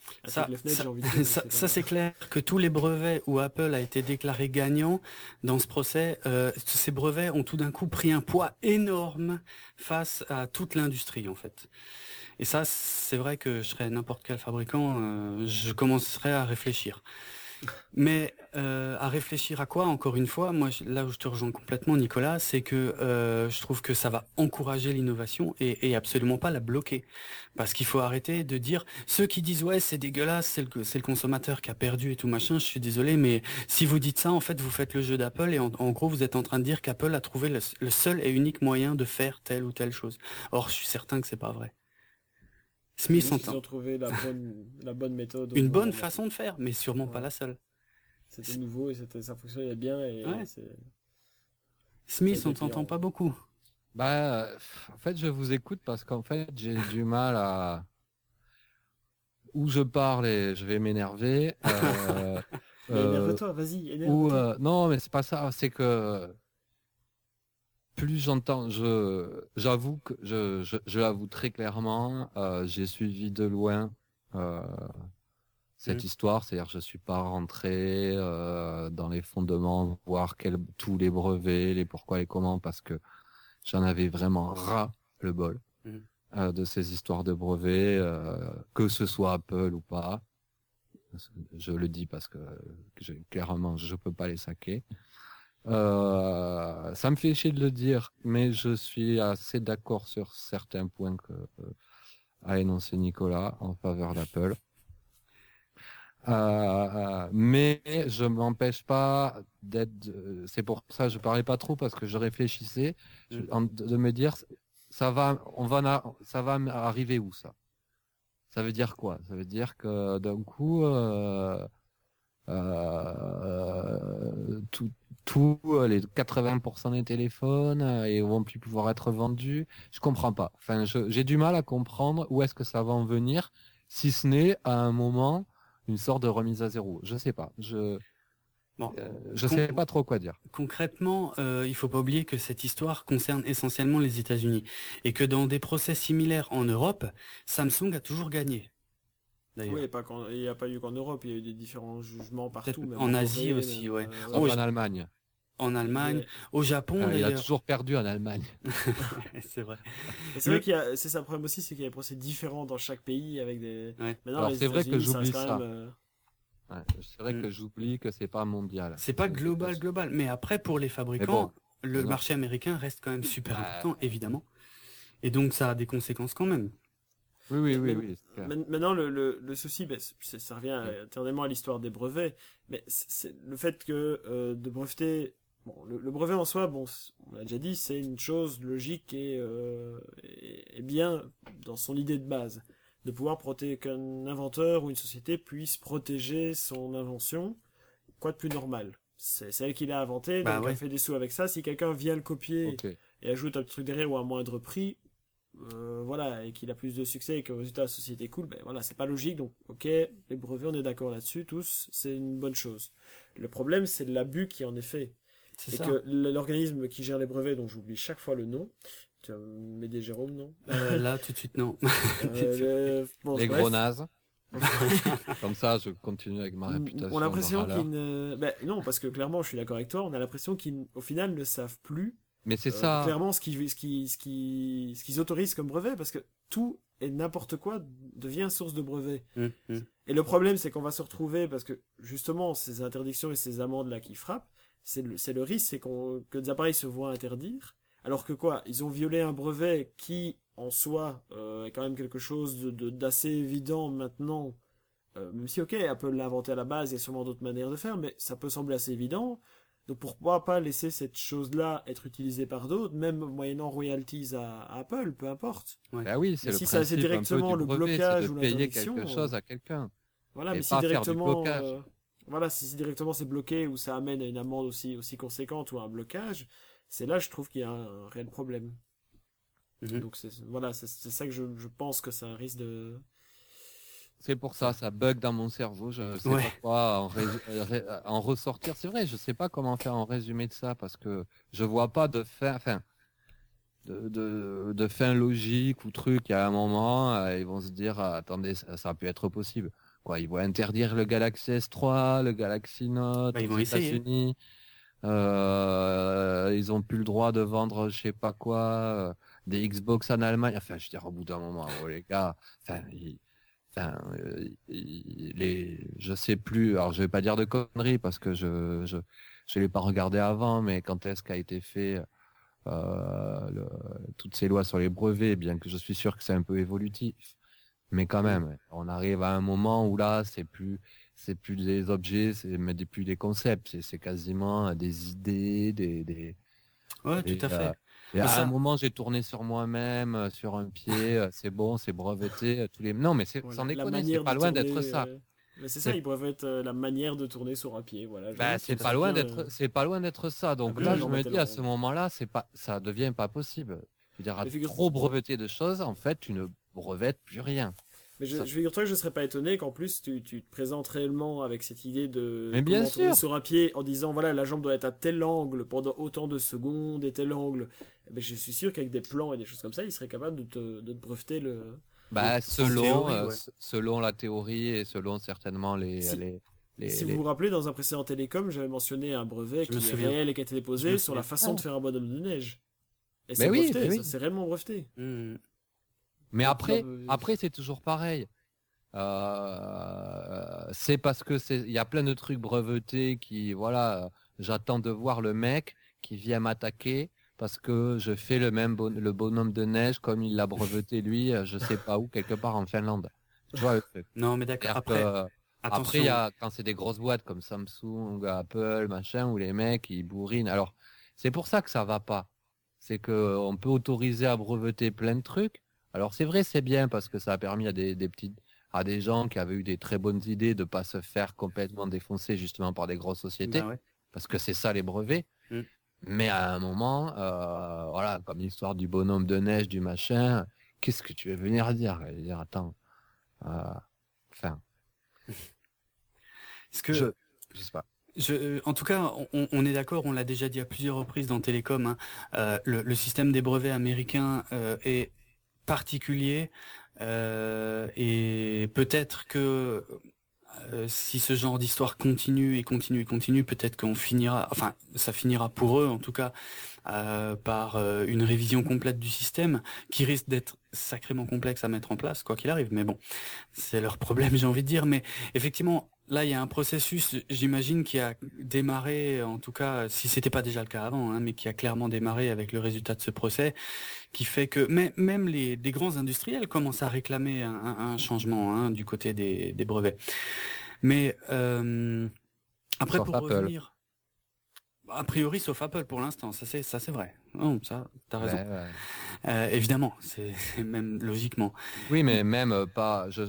Ça, ça, ça, ça c'est clair que tous les brevets où Apple a été déclaré gagnant dans ce procès, euh, ces brevets ont tout d'un coup pris un poids énorme face à toute l'industrie en fait. Et ça, c'est vrai que je serais n'importe quel fabricant, euh, je commencerais à réfléchir. Mais euh, à réfléchir à quoi, encore une fois, moi là où je te rejoins complètement Nicolas, c'est que euh, je trouve que ça va encourager l'innovation et, et absolument pas la bloquer. Parce qu'il faut arrêter de dire, ceux qui disent ouais c'est dégueulasse, c'est le, c'est le consommateur qui a perdu et tout machin, je suis désolé, mais si vous dites ça, en fait vous faites le jeu d'Apple et en, en gros vous êtes en train de dire qu'Apple a trouvé le, le seul et unique moyen de faire telle ou telle chose. Or je suis certain que c'est pas vrai. Smith entend. Ils ont trouvé la bonne, la bonne méthode. Une bonne façon de faire, mais sûrement ouais. pas la seule. C'était c'est... nouveau et c'était, ça fonctionnait bien. Et ouais. c'est... Smith, on t'entend pas beaucoup. Bah, en fait, je vous écoute parce qu'en fait, j'ai du mal à... Où je parle et je vais m'énerver. Euh, euh, énerve-toi, vas-y, énerve-toi. Ou, euh, non, mais c'est pas ça, c'est que... Plus j'entends, je, j'avoue que je, je, je l'avoue très clairement, euh, j'ai suivi de loin euh, cette mmh. histoire, c'est-à-dire je suis pas rentré euh, dans les fondements, voir quel, tous les brevets, les pourquoi, les comment, parce que j'en avais vraiment ras le bol mmh. euh, de ces histoires de brevets, euh, que ce soit Apple ou pas. Je le dis parce que, que je, clairement je peux pas les saquer. Euh, ça me fait chier de le dire, mais je suis assez d'accord sur certains points que euh, a énoncé Nicolas en faveur d'Apple. Euh, mais je m'empêche pas d'être. Euh, c'est pour ça que je parlais pas trop parce que je réfléchissais je, en, de me dire ça va, on va, ça va arriver où ça? Ça veut dire quoi? Ça veut dire que d'un coup. Euh, Euh, tout, tout les quatre-vingts pour cent des téléphones euh, et vont plus pouvoir être vendus. Je comprends pas. Enfin, je, j'ai du mal à comprendre où est-ce que ça va en venir, si ce n'est à un moment une sorte de remise à zéro. Je sais pas. Je bon, euh, je con- sais pas trop quoi dire. Concrètement, euh, il faut pas oublier que cette histoire concerne essentiellement les États-Unis et que dans des procès similaires en Europe, Samsung a toujours gagné. D'ailleurs. Oui, pas qu'en, il n'y a pas eu qu'en Europe, il y a eu des différents jugements partout. Même en, en Asie Corée, aussi, même, ouais. Euh, oh, en Allemagne. En Allemagne, mais... au Japon euh, d'ailleurs. Il a toujours perdu en Allemagne. C'est vrai. Et c'est vrai qu'il y a, c'est ça le problème aussi, c'est qu'il y a des procès différents dans chaque pays avec des. Ouais. Maintenant, alors les c'est vrai que j'oublie ça. ça. Même, euh... ouais, c'est vrai mm. que j'oublie que c'est pas mondial. C'est pas global, global. Mais après, pour les fabricants, bon, le non. marché américain reste quand même super bah... important, évidemment. Et donc ça a des conséquences quand même. Oui, oui, oui, mais, oui. Maintenant, le, le, le souci, ben, c'est, ça revient oui. éternellement à l'histoire des brevets, mais c'est, c'est le fait que euh, de breveter, bon, le, le brevet en soi, bon, on l'a déjà dit, c'est une chose logique et, euh, et, et bien dans son idée de base, de pouvoir protéger qu'un inventeur ou une société puisse protéger son invention, quoi de plus normal. C'est, c'est elle qui l'a inventé, donc bah ouais. elle fait des sous avec ça. Si quelqu'un vient le copier okay. et ajoute un petit truc derrière ou à moindre prix. Euh, voilà, et qu'il a plus de succès et que le résultat de la société est cool, ben voilà, c'est pas logique, donc ok, les brevets, on est d'accord là-dessus, tous, c'est une bonne chose. Le problème, c'est l'abus qui en est fait. C'est et ça. Que l'organisme qui gère les brevets, dont j'oublie chaque fois le nom, tu vas m'aider Jérôme, non euh, Là, tout de suite, non. euh, le... bon, les bref. Gros nazes. Comme ça, je continue avec ma réputation. On a l'impression qu'ils ne... Ben, non, parce que clairement, je suis d'accord avec toi, on a l'impression qu'ils, au final, ne savent plus mais c'est euh, ça. clairement ce qu'ils, ce qu'ils, ce qu'ils, ce qu'ils autorisent comme brevet, parce que tout et n'importe quoi devient source de brevet. Mmh, mmh. Et le problème, c'est qu'on va se retrouver, parce que justement, ces interdictions et ces amendes-là qui frappent, c'est le, c'est le risque, c'est qu'on, que des appareils se voient interdire, alors que quoi, ils ont violé un brevet qui, en soi, euh, est quand même quelque chose de, de, d'assez évident maintenant, euh, même si ok, Apple l'a inventé à la base, il y a sûrement d'autres manières de faire, mais ça peut sembler assez évident. Donc pourquoi pas laisser cette chose-là être utilisée par d'autres, même moyennant royalties à, à Apple, peu importe. Ouais. Bah oui, c'est mais le si principe ça c'est directement un peu du le brevet, blocage c'est de ou payer l'interdiction. quelque chose à quelqu'un. Voilà, mais si directement, euh, voilà, si, si directement c'est bloqué ou ça amène à une amende aussi aussi conséquente ou à un blocage, c'est là je trouve qu'il y a un, un réel problème. Mm-hmm. Donc c'est voilà, c'est, c'est ça que je, je pense que ça risque de. C'est pour ça, ça bug dans mon cerveau. Je sais ouais. pas quoi en, ré... en ressortir. C'est vrai, je sais pas comment faire en résumé de ça parce que je vois pas de fin, enfin, de, de, de fin logique ou truc. À un moment, euh, ils vont se dire, ah, attendez, ça, ça a pu être possible. quoi, ils vont interdire le Galaxy S trois, le Galaxy Note Bah, ils vont aux essayer. États-Unis. Euh, ils ont plus le droit de vendre, je sais pas quoi, euh, des Xbox en Allemagne. Enfin, je veux dire, au bout d'un moment, oh, les gars, enfin, ils- enfin, euh, ils- les, je sais plus. Alors, je vais pas dire de conneries parce que je, je, je l'ai pas regardé avant, mais quand est-ce qu'a été fait euh, le- toutes ces lois sur les brevets, bien que je suis sûr que c'est un peu évolutif, mais quand même, on arrive à un moment où là, c'est plus, c'est plus des objets, c'est mais des- plus des concepts, c'est c'est quasiment des idées, des, des, Ouais, tout et, à euh, fait. et Bah, à un ça, moment, j'ai tourné sur moi-même, euh, sur un pied, euh, c'est bon, c'est breveté, euh, tous les. Non, mais c'est sans Voilà, la déconner, c'est manière pas de loin tourner. d'être ça. euh, Mais c'est ça, C'est ils doivent être euh, la manière de tourner sur un pied. Voilà, je bah, regarde c'est très pas très loin bien. euh, d'être, c'est pas loin d'être ça. Ah Donc oui, là, oui, je non, mais me t'as dis le à droit. ce moment-là, c'est pas, ça devient pas possible. Je veux dire, à Mais figure- trop breveter de choses, en fait, tu ne brevettes plus rien. Mais je, Ça- je figure-toi que je serais pas étonné qu'en plus tu, tu te présentes réellement avec cette idée de Mais bien comment tourner sûr. sur un pied en disant voilà la jambe doit être à tel angle pendant autant de secondes et tel angle. Eh ben, je suis sûr qu'avec des plans et des choses comme ça, il serait capable de te, de te breveter le. en, Bah, en selon, théorie, euh, ouais. s- selon la théorie et selon certainement les, Si, les, les, si vous les- vous rappelez, dans un précédent télécom, j'avais mentionné un brevet Je me qui est souviens. réel et qui a été Je déposé me sur la souviens. façon de faire un bonhomme de neige. Et c'est Mais oui, breveté, mais ça oui. c'est réellement breveté. Hmm. Mais Donc, après, euh, après c'est toujours pareil. Euh, c'est parce que c'est, il y a plein de trucs brevetés qui, voilà, euh, j'attends de voir le mec qui vient m'attaquer parce que je fais le même bon- le bonhomme de neige comme il l'a breveté lui, euh, je sais pas où, quelque part en Finlande. Tu vois le truc. Non, mais d'accord. C'est-à-dire Après, que après, il y attention. a, quand c'est des grosses boîtes comme Samsung, Apple, machin, où les mecs, ils bourrinent. Alors, c'est pour ça que ça va pas. C'est que on peut autoriser à breveter plein de trucs. Alors, c'est vrai, c'est bien parce que ça a permis à des, des petites, à des gens qui avaient eu des très bonnes idées de pas se faire complètement défoncer justement par des grosses sociétés. Bah ouais. Parce que c'est ça les brevets. Mm. Mais à un moment, euh, voilà, comme l'histoire du bonhomme de neige, du machin, qu'est-ce que tu veux venir dire? Je veux dire, attends, euh, enfin, Parce que je, je sais pas. Je, en tout cas, on, on est d'accord, on l'a déjà dit à plusieurs reprises dans Télécom, hein, euh, le, le système des brevets américains euh, est particulier euh, et peut-être que euh, si ce genre d'histoire continue et continue et continue, peut-être qu'on finira, enfin, ça finira pour eux en tout cas euh, par euh, une révision complète du système qui risque d'être sacrément complexe à mettre en place, quoi qu'il arrive. Mais bon, c'est leur problème, j'ai envie de dire. Mais effectivement, là, il y a un processus, j'imagine, qui a démarré, en tout cas, si c'était pas déjà le cas avant, hein, mais qui a clairement démarré avec le résultat de ce procès, qui fait que mais, même les des grands industriels commencent à réclamer un, un- un changement hein, du côté des, des brevets. Mais euh, après, Sauf pour Apple. revenir, a priori, sauf Apple pour l'instant, ça c'est ça c'est vrai. Non, ça, t'as raison. Ben, ouais. Euh, évidemment, c'est c'est même logiquement. Oui, mais même euh, pas, je,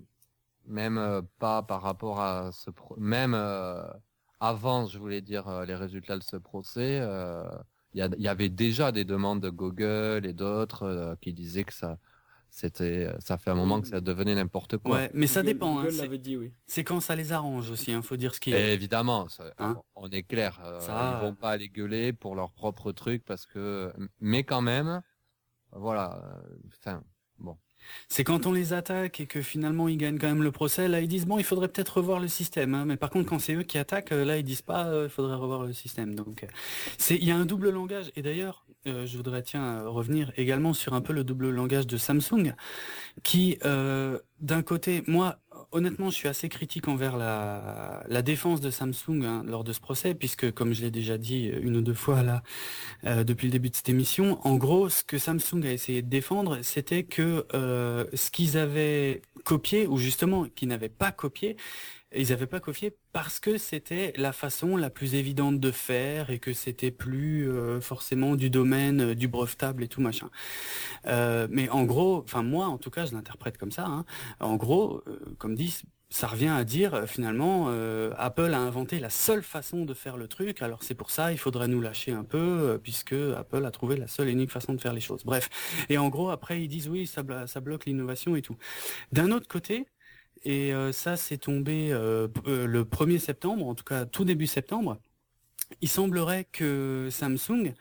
même euh, pas par rapport à ce, pro- même euh, avant, je voulais dire euh, les résultats de ce procès, euh, il y, a- il y avait déjà des demandes de Google et d'autres euh, qui disaient que ça, c'était, ça fait un moment Oui, que ça devenait n'importe quoi. Ouais, mais ça Google, dépend. Hein, Google c'est l'avait dit, oui. c'est quand ça les arrange aussi. Hein, faut dire ce qui Et est. évidemment, ça- Hein on est clair, euh, Ça, ils vont pas aller gueuler pour leur propre truc parce que, mais quand même, voilà, euh, enfin, bon. C'est quand on les attaque et que finalement ils gagnent quand même le procès, là ils disent bon il faudrait peut-être revoir le système. Hein. Mais par contre quand c'est eux qui attaquent, euh, là ils disent pas euh, il faudrait revoir le système. Donc euh, c'est il y a un double langage. Et d'ailleurs euh, je voudrais tiens euh, revenir également sur un peu le double langage de Samsung, qui euh, d'un côté moi honnêtement je suis assez critique envers la la défense de Samsung hein, lors de ce procès puisque comme je l'ai déjà dit une ou deux fois là euh, depuis le début de cette émission. En gros, ce que Samsung a essayé de défendre, c'était que euh, ce qu'ils avaient copié, ou justement qu'ils n'avaient pas copié, ils n'avaient pas copié parce que c'était la façon la plus évidente de faire et que c'était plus euh, forcément du domaine euh, du brevetable et tout machin. Euh, mais en gros, enfin moi en tout cas, je l'interprète comme ça. Hein, en gros, euh, comme dit, ça revient à dire euh, finalement euh, Apple a inventé la seule façon de faire le truc, alors c'est pour ça il faudrait nous lâcher un peu euh, puisque Apple a trouvé la seule et unique façon de faire les choses. Bref, et en gros après ils disent oui ça, blo- ça bloque l'innovation et tout. D'un autre côté, et euh, ça c'est tombé euh, p- euh, le premier septembre, en tout cas tout début septembre, il semblerait que Samsung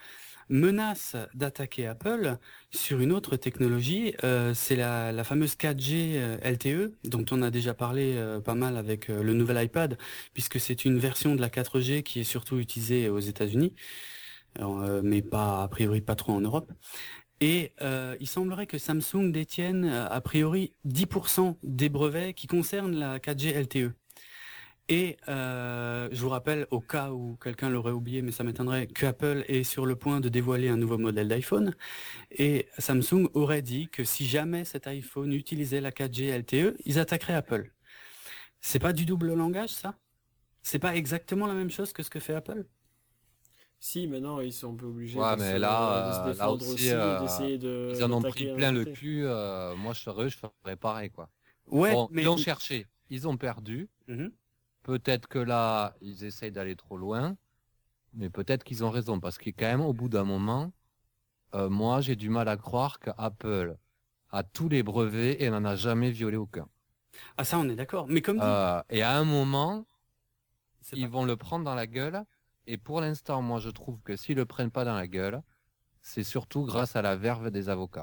menace d'attaquer Apple sur une autre technologie. Euh, c'est la, la fameuse quatre G euh, L T E, dont on a déjà parlé euh, pas mal avec euh, le nouvel iPad, puisque c'est une version de la quatre G qui est surtout utilisée aux États-Unis, Alors, euh, mais pas a priori pas trop en Europe. Et euh, il semblerait que Samsung détienne euh, a priori dix pour cent des brevets qui concernent la quatre G L T E. Et euh, je vous rappelle, au cas où quelqu'un l'aurait oublié, mais ça m'étonnerait, que Apple est sur le point de dévoiler un nouveau modèle d'iPhone. Et Samsung aurait dit que si jamais cet iPhone utilisait la quatre G L T E, ils attaqueraient Apple. C'est pas du double langage, ça? C'est pas exactement la même chose que ce que fait Apple? Si, maintenant, ils sont un peu obligés Ouais, de, mais se, là, de se euh, là défendre aussi, aussi, euh, d'essayer de ils en ont d'attaquer pris d'un plein le côté. cul. euh, moi, je serais eux, je ferais pareil, quoi. Ouais, Bon, mais... ils ont cherché, ils ont perdu. Mhm. Peut-être que là, ils essayent d'aller trop loin, mais peut-être qu'ils ont raison, parce que quand même, au bout d'un moment, euh, moi, j'ai du mal à croire qu'Apple a tous les brevets et n'en a jamais violé aucun. Ah ça, on est d'accord. Mais comme dit, Euh, et à un moment, c'est ils pas... vont le prendre dans la gueule. Et pour l'instant, moi, je trouve que s'ils le prennent pas dans la gueule, c'est surtout grâce à la verve des avocats.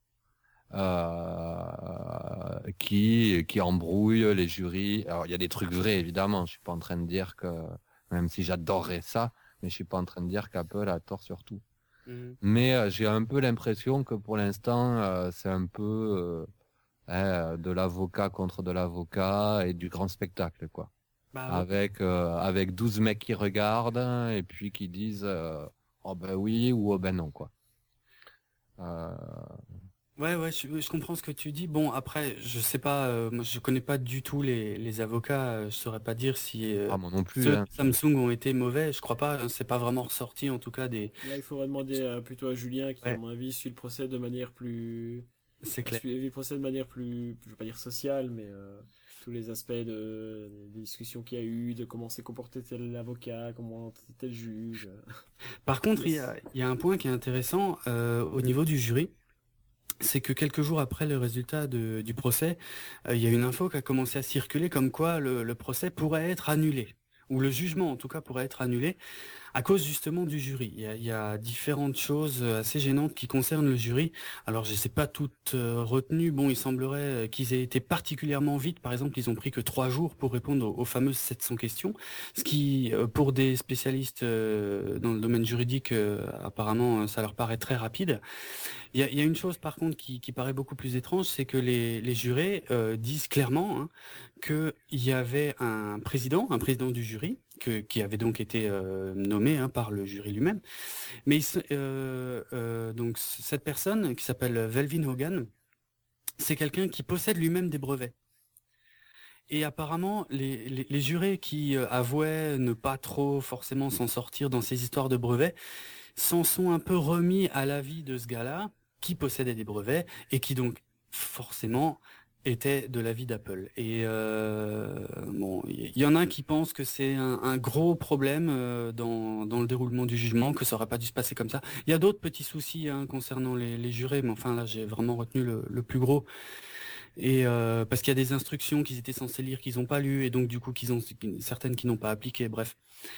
Euh, qui qui embrouillent les jurys. Alors il y a des trucs vrais évidemment. Je suis pas en train de dire que, même si j'adorerais ça, mais je suis pas en train de dire qu'Apple a tort sur tout. Mhm. Mais euh, j'ai un peu l'impression que pour l'instant euh, c'est un peu euh, hein, de l'avocat contre de l'avocat et du grand spectacle quoi. Bah, ouais. Avec euh, avec douze mecs qui regardent et puis qui disent euh, oh ben oui ou oh ben non quoi. Euh, Ouais, ouais, je, je comprends ce que tu dis. Bon, après, je sais pas, euh, moi, je connais pas du tout les, les avocats. euh, Je saurais pas dire si euh, ah moi non plus ceux hein. de Samsung ont été mauvais. Je crois pas. hein, C'est pas vraiment ressorti, en tout cas des. Là, il faudrait demander euh, plutôt à Julien, qui, à Ouais, mon avis, suit le procès de manière plus... c'est bah, clair. suit le procès de manière plus, je veux pas dire sociale, mais euh, tous les aspects de, des discussions qu'il y a eu, de comment s'est comporté tel avocat, comment tel juge. Par contre, il y Yes. a, il y a un point qui est intéressant euh, au niveau du jury. C'est que quelques jours après le résultat de- du procès, euh, il y a une info qui a commencé à circuler comme quoi le, le procès pourrait être annulé, ou le jugement en tout cas pourrait être annulé, à cause justement du jury. Il y a, il y a différentes choses euh, assez gênantes qui concernent le jury. Alors je ne sais pas toutes euh, retenues. Bon, il semblerait euh, qu'ils aient été particulièrement vite. Par exemple, ils ont pris que trois jours pour répondre aux, aux fameuses sept cents questions, ce qui, euh, pour des spécialistes euh, dans le domaine juridique, euh, apparemment, euh, ça leur paraît très rapide. Il y a, il y a une chose par contre qui, qui paraît beaucoup plus étrange, c'est que les, les jurés euh, disent clairement hein, qu'il y avait un président, un président du jury, que, qui avait donc été euh, nommé hein, par le jury lui-même. Mais il se- euh, euh, donc cette personne qui s'appelle Velvin Hogan, c'est quelqu'un qui possède lui-même des brevets. Et apparemment, les, les, les jurés qui euh, avouaient ne pas trop forcément s'en sortir dans ces histoires de brevets s'en sont un peu remis à l'avis de ce gars-là, qui possédait des brevets, et qui donc, forcément, était de l'avis d'Apple. Et euh, bon, il y, y en a qui pensent que c'est un, un gros problème euh, dans, dans le déroulement du jugement, que ça aurait pas dû se passer comme ça. Il y a d'autres petits soucis hein, concernant les, les jurés, mais enfin là, j'ai vraiment retenu le, le plus gros. Et euh, parce qu'il y a des instructions qu'ils étaient censés lire qu'ils n'ont pas lues, et donc du coup qu'ils ont certaines qui n'ont pas appliquées. Bref.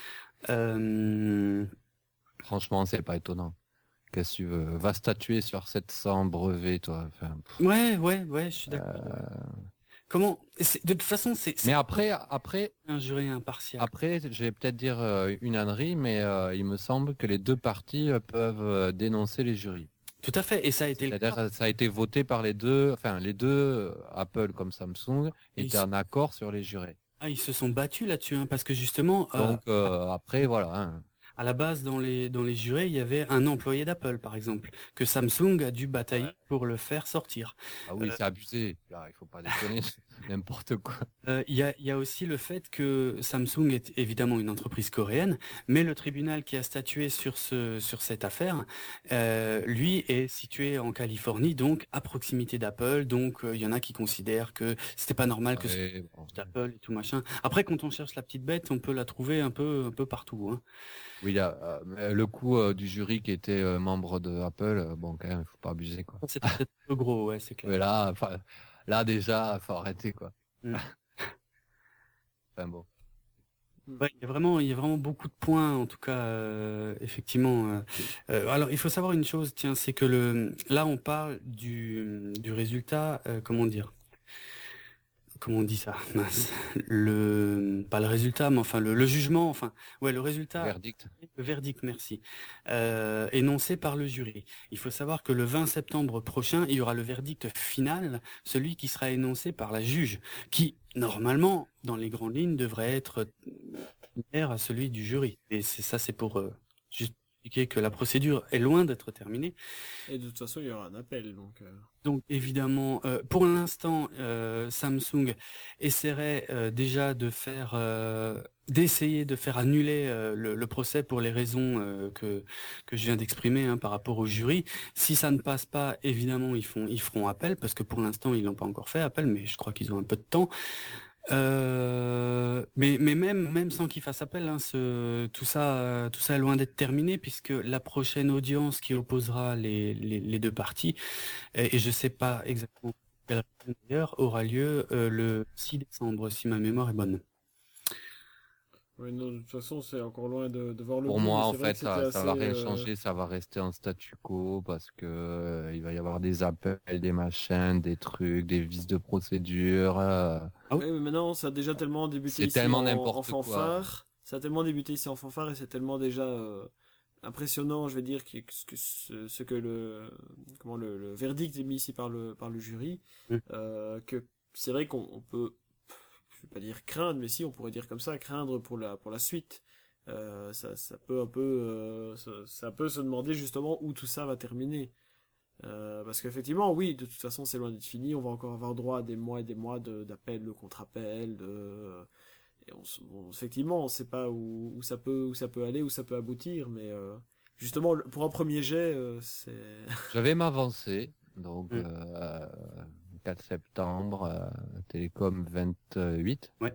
Euh, Franchement, c'est pas étonnant. Qu'est-ce que tu veux? Va statuer sur sept cents brevets, toi. Enfin, pff, Ouais, ouais, ouais, je suis d'accord. euh, Comment c'est- De toute façon, c'est Mais c'est après, après, un jury impartial. après, je vais peut-être dire euh, une ânerie, mais euh, il me semble que les deux parties euh, peuvent euh, dénoncer les jurys. Tout à fait, et ça a été le C'est-à-dire, cas. ça ça a été voté par les deux, enfin, les deux, euh, Apple comme Samsung, Et ils, étaient se en accord sur les jurés. ah, ils se sont battus là-dessus, hein, parce que justement, euh, Donc, euh, après, voilà. Hein. à la base, dans les dans les jurés, il y avait un employé d'Apple, par exemple, que Samsung a dû Ouais. batailler pour le faire sortir. Ah oui, Euh, c'est abusé. Là, il faut pas déconner, n'importe quoi. Euh, Il y a, il y a aussi le fait que Samsung est évidemment une entreprise coréenne, mais le tribunal qui a statué sur ce sur cette affaire, euh, lui est situé en Californie, donc à proximité d'Apple. Donc euh, il y en a qui considèrent que c'était pas normal que ce soit Ouais, bon. d'Apple et tout machin. Après, quand on cherche la petite bête, on peut la trouver un peu un peu partout. Hein. Oui, là, euh, mais le coup euh, du jury qui était euh, membre de Apple, euh, bon, quand même, il faut pas abuser, quoi. C'était peut-être un peu gros, ouais, c'est clair. Mais là, enfin, là déjà, faut arrêter, quoi. Mm. Enfin bon. Ouais, il y a vraiment, il y a vraiment beaucoup de points, en tout cas, euh, effectivement. Euh, euh, alors, il faut savoir une chose, tiens, c'est que le, là, on parle du, du résultat, euh, comment dire, comment on dit ça? Mince. Le, pas le résultat, mais enfin le, le jugement, enfin, ouais, le résultat, Verdict. le verdict, merci, euh, énoncé par le jury. Il faut savoir que le vingt septembre prochain, il y aura le verdict final, celui qui sera énoncé par la juge, qui normalement, dans les grandes lignes, devrait être similaire à celui du jury. Et c'est ça, c'est pour euh, juste expliquer que la procédure est loin d'être terminée. Et de toute façon, il y aura un appel, donc... Euh... Donc évidemment, euh, pour l'instant, euh, Samsung essaierait euh, déjà de faire, euh, d'essayer de faire annuler euh, le, le procès pour les raisons euh, que que je viens d'exprimer hein, par rapport au jury. Si ça ne passe pas, évidemment, ils font, ils feront appel parce que pour l'instant, ils n'ont pas encore fait appel, mais je crois qu'ils ont un peu de temps. Euh, mais mais même même sans qu'il fasse appel, hein, ce, tout ça euh, tout ça est loin d'être terminé puisque la prochaine audience qui opposera les les, les deux parties et, et je sais pas exactement quelle raison d'ailleurs aura lieu euh, le six décembre si ma mémoire est bonne. Oui, non, de toute façon, c'est encore loin de, de voir le Pour bout, moi, mais en c'est vrai fait, que c'était ça, ça va assez... rien euh, changer, ça va rester en statu quo parce que euh, il va y avoir des appels, des machins, des trucs, des vices de procédure. euh, Ah oui. Oui, mais maintenant, ça a déjà tellement débuté c'est ici tellement en, en n'importe quoi. fanfare. Ça a tellement débuté ici en fanfare et c'est tellement déjà euh, impressionnant, je vais dire, que, que ce, ce que le, comment le, le verdict est mis ici par le, par le jury, Mm. euh, que c'est vrai qu'on on peut, je vais pas dire craindre, mais si, on pourrait dire comme ça, craindre pour la, pour la suite. Euh, ça, ça peut un peu, euh, ça, ça peut se demander justement où tout ça va terminer. Euh, parce qu'effectivement, oui, de toute façon, c'est loin d'être fini. On va encore avoir droit à des mois et des mois de, d'appels, de contre-appels, de, et on, s- bon, effectivement, on sait pas où, où ça peut, où ça peut aller, où ça peut aboutir, mais euh, justement, le- pour un premier jet, euh, c'est, Je vais m'avancer, donc Mm. euh, quatre septembre, euh, Télécom vingt-huit. Ouais.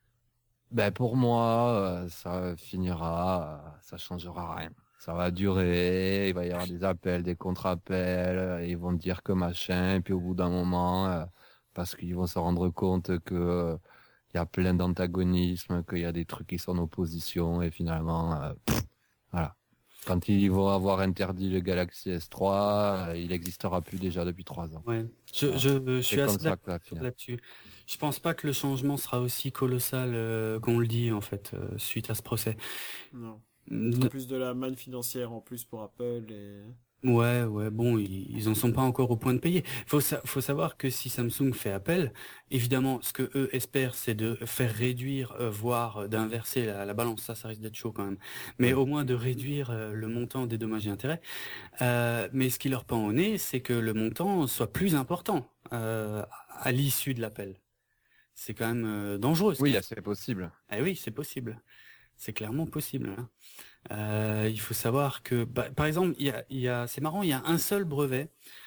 Ben pour moi, euh, ça finira, euh, ça changera rien. Ça va durer, il va y avoir des appels, des contre-appels, euh, ils vont dire que machin, et puis au bout d'un moment, euh, parce qu'ils vont se rendre compte que euh, il y a plein d'antagonismes, qu'il y a des trucs qui sont en opposition, et finalement, euh, pff, voilà. Quand ils vont avoir interdit le Galaxy S trois, euh, il n'existera plus déjà depuis trois ans. Ouais. Je, Voilà. je, je C'est suis comme assez ça d'accord que ça va finir. là-dessus. Je pense pas que le changement sera aussi colossal euh, qu'on le dit en fait euh, suite à ce procès. non. Ce sera Mm. plus de la manne financière en plus pour Apple et, Ouais, ouais, bon, ils, ils en sont pas encore au point de payer. Faut, sa- faut savoir que si Samsung fait appel, évidemment, ce que eux espèrent, c'est de faire réduire, euh, voire euh, d'inverser la, la balance. Ça, ça risque d'être chaud quand même. Mais Oui. au moins de réduire euh, le montant des dommages et intérêts. Euh, mais ce qui leur pend au nez, c'est que le montant soit plus important euh, à l'issue de l'appel. C'est quand même euh, dangereux ce Oui, qu'ils là, font. c'est possible. Ah oui, c'est possible. C'est clairement possible, hein. Euh, il faut savoir que, bah, par exemple, il y a, il y a, c'est marrant, il y a un seul brevet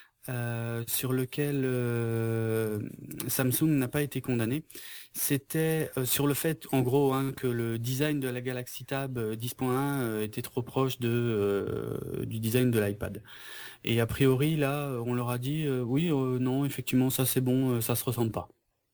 euh, sur lequel euh, Samsung n'a pas été condamné. C'était euh, sur le fait, en gros, hein, que le design de la Galaxy Tab euh, dix point un euh, était trop proche de euh, du design de l'iPad. Et a priori, là, on leur a dit, euh, oui, euh, non, effectivement, ça c'est bon, euh, ça se ressemble pas.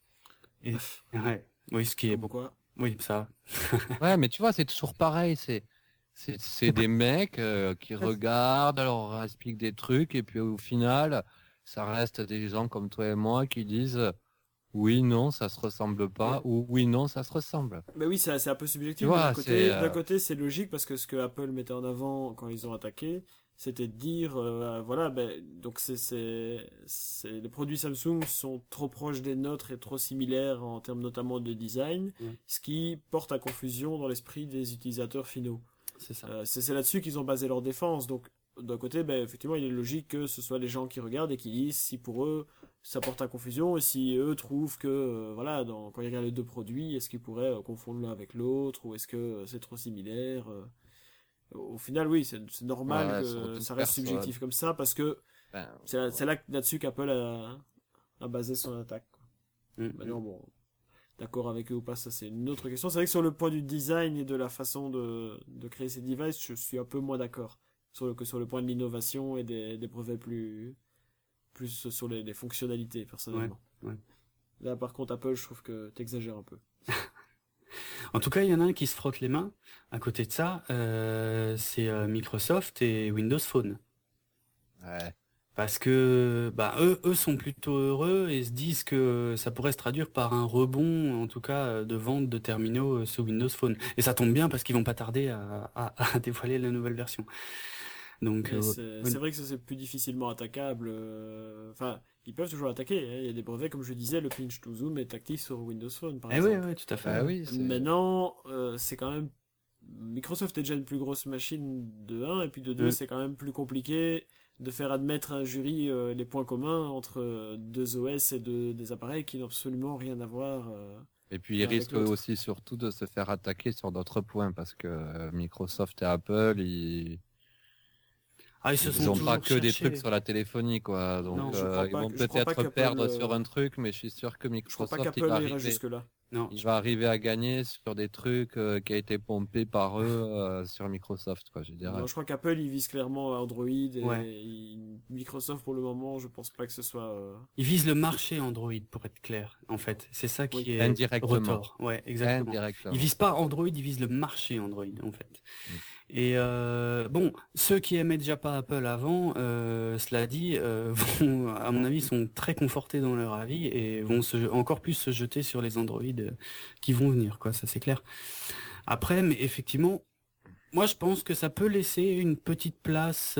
Et, ouais, oui, ce qui est comme bon. quoi. Oui, ça. Ouais, mais tu vois, c'est toujours pareil. C'est, c'est, c'est des mecs euh, qui regardent, alors on leur explique des trucs, et puis au final, ça reste des gens comme toi et moi qui disent euh, oui, non, ça se ressemble pas, Mais, ou oui, non, ça se ressemble. mais oui, c'est c'est un peu Tu subjectif, mais d'un vois, c'est, côté, d'un euh, côté, c'est logique parce que ce que Apple mettait en avant quand ils ont attaqué, c'était de dire, euh, voilà, ben, donc c'est, c'est, c'est, les produits Samsung sont trop proches des nôtres et trop similaires en termes notamment de design, Ouais, ce qui porte à confusion dans l'esprit des utilisateurs finaux. c'est ça. Euh, c'est c'est là-dessus qu'ils ont basé leur défense. Donc, d'un côté, ben, effectivement, il est logique que ce soit les gens qui regardent et qui disent si pour eux ça porte à confusion et si eux trouvent que, euh, voilà, dans, quand ils regardent les deux produits, est-ce qu'ils pourraient euh, confondre l'un avec l'autre ou est-ce que euh, c'est trop similaire euh. Au final, oui, c'est c'est normal ouais, que surtout ça reste personne. subjectif comme ça parce que Ben, c'est là, c'est ouais. là, là-dessus qu'Apple a, a basé son attaque. Mm, Maintenant, mm. bon, d'accord avec eux ou pas, ça c'est une autre question. C'est vrai que sur le point du design et de la façon de, de créer ces devices, je suis un peu moins d'accord sur le, que sur le point de l'innovation et des, des brevets plus, plus sur les, les fonctionnalités, Ouais, personnellement. ouais. Là, par contre, Apple, je trouve que t'exagères un peu. En tout cas, il y en a un qui se frotte les mains. À côté de ça, euh, c'est euh, Microsoft et Windows Phone. Ouais. Parce que bah, eux, eux sont plutôt heureux et se disent que ça pourrait se traduire par un rebond, en tout cas, de vente de terminaux euh, sous Windows Phone. Et ça tombe bien parce qu'ils vont pas tarder à, à, à dévoiler la nouvelle version. Donc, Mais euh, c'est c'est vrai que ça, c'est plus difficilement attaquable. euh, Enfin, ils peuvent toujours attaquer, hein. Il y a des brevets, comme je disais, le pinch to zoom est actif sur Windows Phone, par eh oui, exemple. oui, tout à fait. Bah oui, c'est... Maintenant, euh, c'est quand même. Microsoft est déjà une plus grosse machine de un, et puis de deux, Mm. c'est quand même plus compliqué de faire admettre à un jury euh, les points communs entre euh, deux O S et deux, des appareils qui n'ont absolument rien à voir. euh, Et puis ils avec risquent l'autre. aussi surtout de se faire attaquer sur d'autres points parce que euh, Microsoft et Apple, ils, Ah, ils se ils sont ont pas toujours que des trucs cherchés. sur la téléphonie, quoi. Donc Non, Je euh, crois ils pas, vont que- je crois pas peut-être qu'Apple, perdre euh, sur un truc, mais je suis sûr que je crois pas Microsoft, il qu'Apple va ira arriver, jusque-là. non. il va arriver à gagner sur des trucs euh, qui a été pompé par eux euh, sur Microsoft, quoi. Je dirais. Non, je crois qu'Apple, il vise clairement Android et Ouais. il- Microsoft, pour le moment, je pense pas que ce soit. euh, Ils visent le marché Android, pour être clair, en fait. C'est ça qui Oui. est Indirectement. retort. Ouais, exactement. Ils Indirectement. visent pas Android, ils visent le marché Android, en fait. Mm. Et euh, bon, ceux qui aimaient déjà pas Apple avant, euh, cela dit, euh, vont, à mon avis, sont très confortés dans leur avis et vont se, encore plus se jeter sur les Android euh, qui vont venir, quoi. Ça, c'est clair. Après, mais effectivement, moi, je pense que ça peut laisser une petite place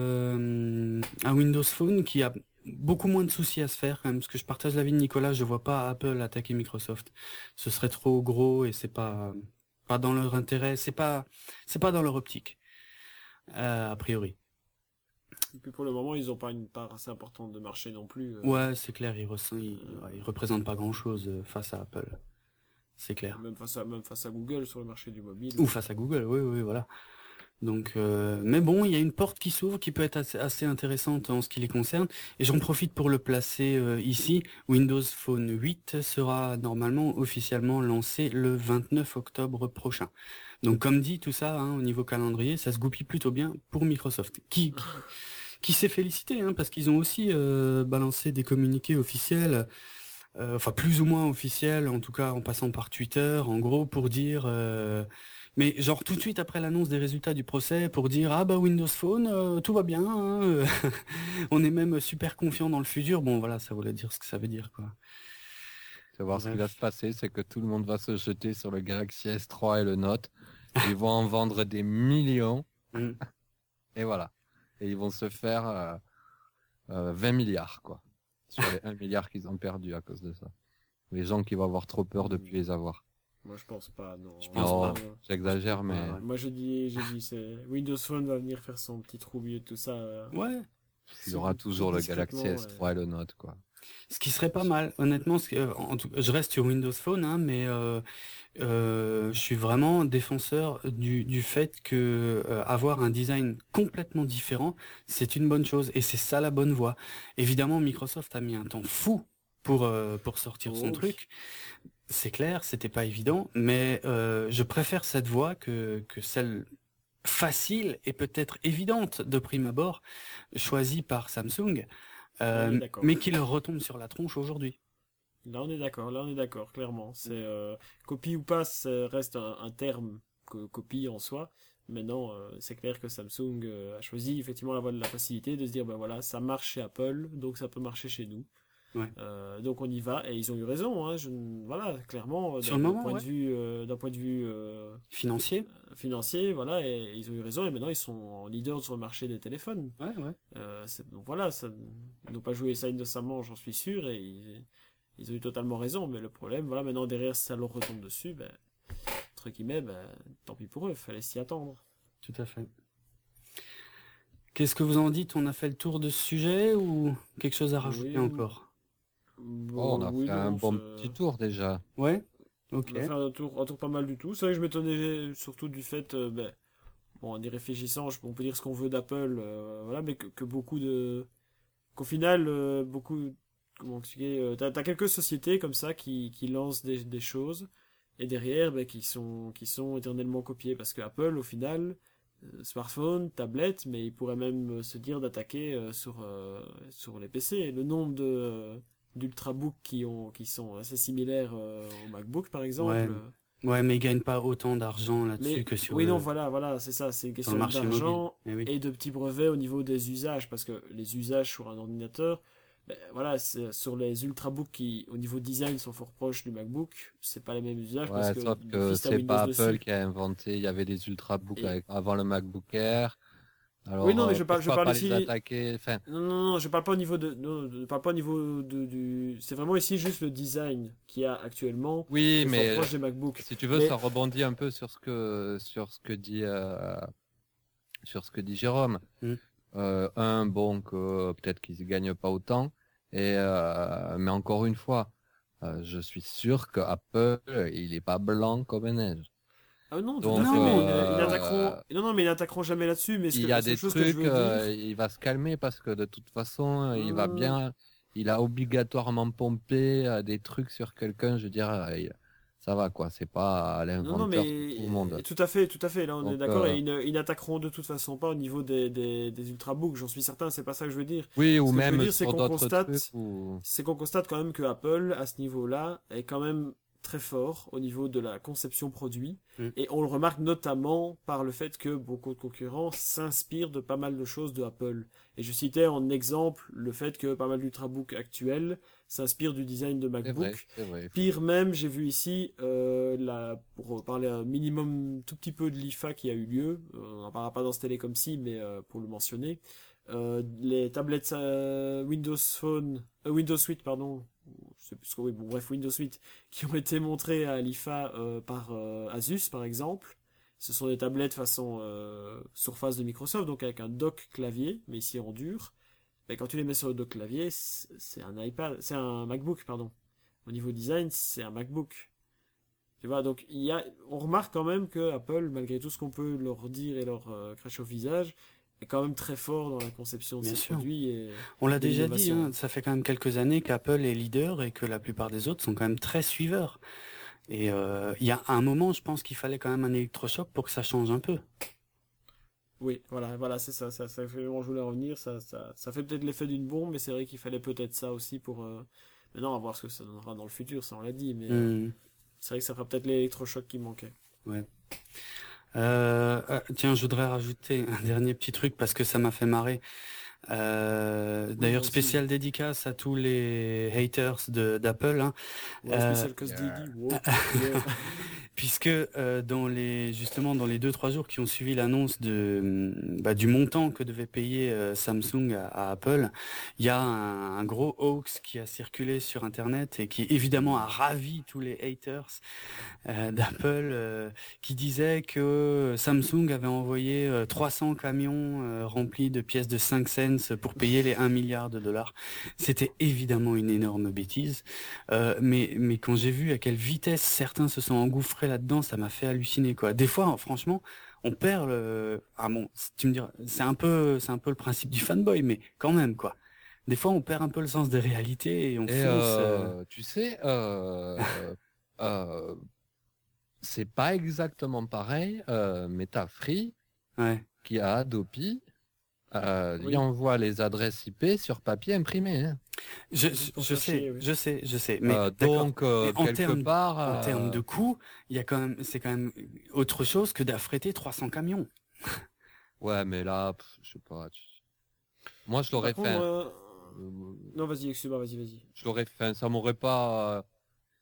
euh, à Windows Phone qui a beaucoup moins de soucis à se faire quand même, parce que je partage l'avis de Nicolas, je vois pas Apple attaquer Microsoft. Ce serait trop gros et c'est pas pas dans leur intérêt, c'est pas c'est pas dans leur optique euh, a priori. Et puis pour le moment, ils ont pas une part assez importante de marché non plus. euh, Ouais, c'est clair, ils, ressent, ils, ouais, ils représentent pas grand-chose euh, face à Apple. C'est clair. Même face à, même face à Google sur le marché du mobile. Ou face à Google, oui, oui, voilà. Donc, euh, mais bon, il y a une porte qui s'ouvre qui peut être assez, assez intéressante en ce qui les concerne. Et j'en profite pour le placer euh, ici. Windows Phone huit sera normalement officiellement lancé le vingt-neuf octobre prochain. Donc, comme dit, tout ça, hein, au niveau calendrier, ça se goupille plutôt bien pour Microsoft, qui qui, qui s'est félicité, hein, parce qu'ils ont aussi euh, balancé des communiqués officiels, euh, enfin plus ou moins officiels, en tout cas en passant par Twitter, en gros pour dire. Euh, mais genre tout de suite après l'annonce des résultats du procès pour dire ah bah Windows Phone euh, tout va bien hein, euh, on est même super confiant dans le futur. Bon voilà, ça voulait dire ce que ça veut dire quoi. Tu vas voir ce qui Bref. va se passer, c'est que tout le monde va se jeter sur le Galaxy S trois et le Note. Ils vont en vendre des millions Mm. et voilà. Et ils vont se faire euh, euh, vingt milliards, quoi. Sur les un milliard qu'ils ont perdu à cause de ça. Les gens qui vont avoir trop peur de plus les avoir. Moi, je pense pas. Non. Je pense Non, pas. j'exagère, mais Ouais, ouais. Moi, je dis, j'ai dit, c'est Windows Phone va venir faire son petit trou au milieu de tout ça. euh, Ouais. il y aura toujours le discrètement, Galaxy S trois ouais. et le Note, quoi. Ce qui serait pas mal, honnêtement. Ce que- euh, en tout- je reste sur Windows Phone, hein, mais euh, euh, je suis vraiment défenseur du, du fait que euh, avoir un design complètement différent, c'est une bonne chose et c'est ça la bonne voie. Évidemment, Microsoft a mis un temps fou pour euh, pour sortir Oh son oui. truc. C'est clair, c'était pas évident, mais euh, je préfère cette voie que que celle facile et peut-être évidente de prime abord choisie par Samsung, Là, on est euh, d'accord. mais qui leur retombe sur la tronche aujourd'hui. Là, on est d'accord. Là, on est d'accord, clairement. C'est euh, copie ou pas, ça reste un, un terme que copie en soi. Maintenant, euh, c'est clair que Samsung euh, a choisi effectivement la voie de la facilité, de se dire ben voilà, ça marche chez Apple, donc ça peut marcher chez nous. Ouais. Euh, donc on y va et ils ont eu raison. Hein, je, ne- voilà, clairement, Sur d'un le d'un moment, point ouais. de vue, euh, d'un point de vue euh, Financier. financier, voilà, et ils ont eu raison et maintenant ils sont leaders sur le marché des téléphones. Ouais, ouais. Euh, c'est- donc voilà, ça, ils n'ont pas joué ça innocemment, j'en suis sûr, et ils, ils ont eu totalement raison. Mais le problème, voilà, maintenant derrière, si ça leur retombe dessus, ben, entre guillemets, ben, tant pis pour eux, fallait s'y attendre. Tout à fait. Qu'est-ce que vous en dites? On a fait le tour de ce sujet ou quelque chose à rajouter Oui, encore? Oh, on a oui, fait un non, bon c'est- petit tour déjà. Ouais? Ok. On a fait un tour, un tour pas mal du tout. C'est vrai que je m'étonnais surtout du fait, euh, ben, bon, en y réfléchissant, je- on peut dire ce qu'on veut d'Apple, euh, voilà, mais que, que beaucoup de, qu'au final, euh, beaucoup, comment expliquer, euh, t'as, t'as quelques sociétés comme ça qui, qui lancent des, des choses et derrière, ben, qui sont, qui sont éternellement copiées parce que Apple, au final, euh, smartphone, tablette, mais il pourrait même euh, se dire d'attaquer euh, sur, euh, sur les P C. Le nombre de euh, d'ultrabooks qui ont, qui sont assez similaires euh, au MacBook, par exemple. Ouais. euh, Ouais, mais ils gagnent pas autant d'argent là-dessus Mais que sur oui, le, non, voilà, voilà, c'est ça, c'est une sur le question marché mobile. d'argent Eh oui. et de petits brevets au niveau des usages, parce que les usages sur un ordinateur, ben, voilà, c'est sur les ultrabooks qui, au niveau design, sont fort proches du MacBook, c'est pas les mêmes usages parce Ouais, que sauf que d'office t'as c'est Windows pas Apple dessus. qui a inventé. Il y avait des ultrabooks Et avec- avant le MacBook Air. oui, Alors non, mais euh, je parle, je pourquoi parle pas les ici. attaquer? Enfin, Non, non, non, je parle pas au niveau de, non, je parle pas au niveau de, du. C'est vraiment ici juste le design qu'il y a actuellement, oui, qui est fort mais proche des MacBooks. si tu veux, Mais ça rebondit un peu sur ce que sur ce que dit euh, sur ce que dit Jérôme. Mm. Euh, un, bon, que peut-être qu'ils ne gagnent pas autant. Et, euh, mais encore une fois, euh, je suis sûr que Apple, il est pas blanc comme une neige. ah non, tout à Donc, fait, mais ils, ils euh, n'attaqueront. Non, non, mais ils n'attaqueront jamais là-dessus. Mais ce il que, y la a seule des chose que je trucs, veux dire. euh, il va se calmer parce que de toute façon, il va Hum, bien, il a obligatoirement pompé euh, des trucs sur quelqu'un. Je veux dire, euh, il- ça va quoi. C'est pas Non, non, l'inventeur de tout le mais monde. tout à fait, tout à fait. Là, on est Donc, d'accord. euh, Et ils, ne- ils n'attaqueront de toute façon pas au niveau des, des, des ultrabooks. J'en suis certain. C'est pas ça que je veux dire. oui, ou Ce que je veux même dire, c'est sur qu'on d'autres trucs. constate, Ou... c'est qu'on constate quand même que Apple, à ce niveau-là, est quand même très fort au niveau de la conception produit. Mm. Et on le remarque notamment par le fait que beaucoup de concurrents s'inspirent de pas mal de choses de Apple. Et je citais en exemple le fait que pas mal d'ultrabooks actuels s'inspirent du design de C'est vrai, MacBook. c'est vrai. Pire même, j'ai vu ici, euh, la, pour parler un minimum tout petit peu de l'I F A qui a eu lieu, euh, on n'en parlera pas dans ce télécom-ci, mais euh, pour le mentionner, euh, les tablettes euh, Windows Phone, euh, Windows huit, pardon, je sais plus ce que, oui, bon, bref, Windows huit, qui ont été montrées à l'I F A euh, par euh, Asus, par exemple. Ce sont des tablettes façon euh, Surface de Microsoft, donc avec un dock clavier, mais ici en dur. Mais quand tu les mets sur le dock clavier, c'est c'est un iPad, c'est un MacBook, pardon. Au niveau design, c'est un MacBook. Tu vois, donc il y a, on remarque quand même que Apple, malgré tout ce qu'on peut leur dire et leur euh, cracher au visage, est quand même très fort dans la conception de Bien ses sûr. produits et On l'a de déjà dit, l'innovation. hein, ça fait quand même quelques années qu'Apple est leader et que la plupart des autres sont quand même très suiveurs. Et euh, il y a un moment, je pense qu'il fallait quand même un électrochoc pour que ça change un peu. Oui, voilà, voilà, c'est ça, ça, ça fait, je voulais en revenir, ça, ça, ça fait peut-être l'effet d'une bombe, mais c'est vrai qu'il fallait peut-être ça aussi pour, euh, maintenant, à voir ce que ça donnera dans le futur, ça on l'a dit, mais euh, Hmm, c'est vrai que ça fera peut-être l'électrochoc qui manquait. ouais. Euh, ah, tiens, je voudrais rajouter un dernier petit truc parce que ça m'a fait marrer. Euh, Oui, d'ailleurs, moi aussi. spécial dédicace à tous les haters de d'Apple, hein. Ouais, Euh, spécial Cos Yeah. Didi, wow, yeah. puisque euh, dans les justement dans les deux trois jours qui ont suivi l'annonce de hum, bah, du montant que devait payer euh, Samsung à, à Apple, il y a un, un gros hoax qui a circulé sur Internet et qui évidemment a ravi tous les haters euh, d'Apple, euh, qui disait que Samsung avait envoyé euh, trois cents camions euh, remplis de pièces de cinq cents pour payer les un milliard de dollars. C'était évidemment une énorme bêtise, euh, mais mais quand j'ai vu à quelle vitesse certains se sont engouffrés là-dedans, ça m'a fait halluciner quoi. Des fois, franchement, on perd le. Ah bon, tu me diras, c'est un peu, c'est un peu le principe du fanboy, mais quand même quoi. Des fois, on perd un peu le sens des réalités et on Et fonce. euh, euh, tu sais, euh, euh, c'est pas exactement pareil, euh, mais t'as Free Ouais. qui a Adopi, euh, lui Oui. envoie les adresses I P sur papier imprimé. Hein. Je, Juste pour je faire sais, chier, oui. je sais, je sais, mais Euh, d'accord. donc euh, Mais en quelque termes, part, en termes euh, de coût, il y a quand même, c'est quand même autre chose que d'affréter trois cents camions. ouais, mais là, pff, je sais pas. tu- Moi, je l'aurais Par fait. contre, euh, euh, non, vas-y, excuse-moi, vas-y, vas-y. je l'aurais fait. Ça m'aurait pas, euh,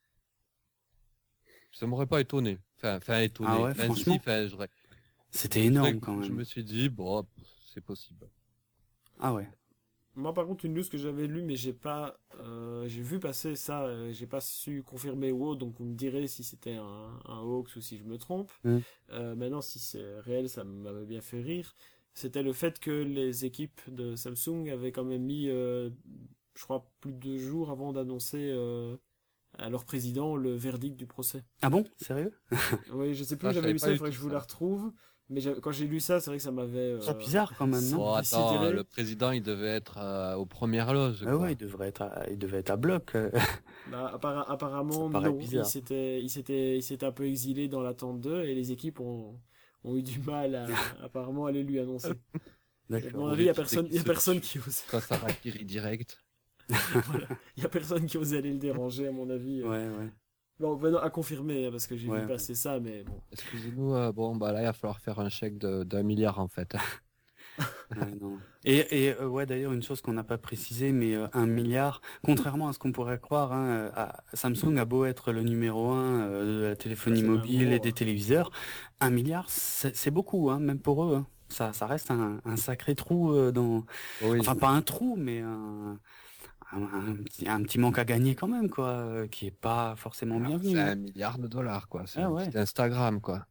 ça m'aurait pas étonné. Enfin, enfin étonné. Ah ouais, Enfin, si, franchement, enfin, j'aurais- c'était j'aurais- énorme quand je même. me suis dit, bon, pff, c'est possible. Ah ouais. Moi, par contre, une news que j'avais lue, mais j'ai pas, euh, j'ai vu passer ça, euh, j'ai pas su confirmer ou autre, donc vous me direz si c'était un, un hoax ou si je me trompe. Mm. Euh, maintenant, si c'est réel, ça m'avait bien fait rire. C'était le fait que les équipes de Samsung avaient quand même mis, euh, je crois, plus de deux jours avant d'annoncer euh, à leur président le verdict du procès. Ah bon, sérieux? Oui, je sais plus Ah, où je j'avais savais lu pas ça, il du faudrait tout que je vous ça. la retrouve. Mais j'avais- quand j'ai lu ça, c'est vrai que ça m'avait euh, C'est bizarre quand même, non? Bon, attends, sidéré. le président, il devait être euh, aux premières loges, Ah quoi. ouais, il devrait être, à, il devait être à bloc. euh. Bah, appara- Ça apparemment, paraît non. Il bizarre. s'était, il s'était, il s'était un peu exilé dans l'attente d'eux et les équipes ont, ont eu du mal à, apparemment, à aller lui annoncer. Et à D'accord. mon Pour avis, il y a éviter personne, qu'il il y a se personne tue. qui ose, Quand ça Harakiri direct. voilà. Il y a personne qui ose aller le déranger, à mon avis. Ouais, ouais. Bon, maintenant, à confirmer, hein, parce que j'ai Ouais, vu passer ça, mais bon. Excusez-nous, euh, bon, bah là, il va falloir faire un chèque de- d'un milliard en fait. ouais, non. Et, et euh, ouais, d'ailleurs, une chose qu'on n'a pas précisé, mais euh, un milliard, contrairement à ce qu'on pourrait croire, hein, euh, à- Samsung a beau être le numéro un euh, de la téléphonie C'est pas un mobile et gros, des hein. téléviseurs, un milliard, c'est c'est beaucoup, hein, même pour eux. Hein. Ça, ça reste un, un sacré trou euh, dans, Oui, enfin pas un trou, mais un, un, un petit, un petit manque à gagner quand même, quoi, euh, qui est pas forcément alors, c'est bienvenu. Hein. un milliard de dollars, quoi. C'est Ah un ouais, petit Instagram, quoi.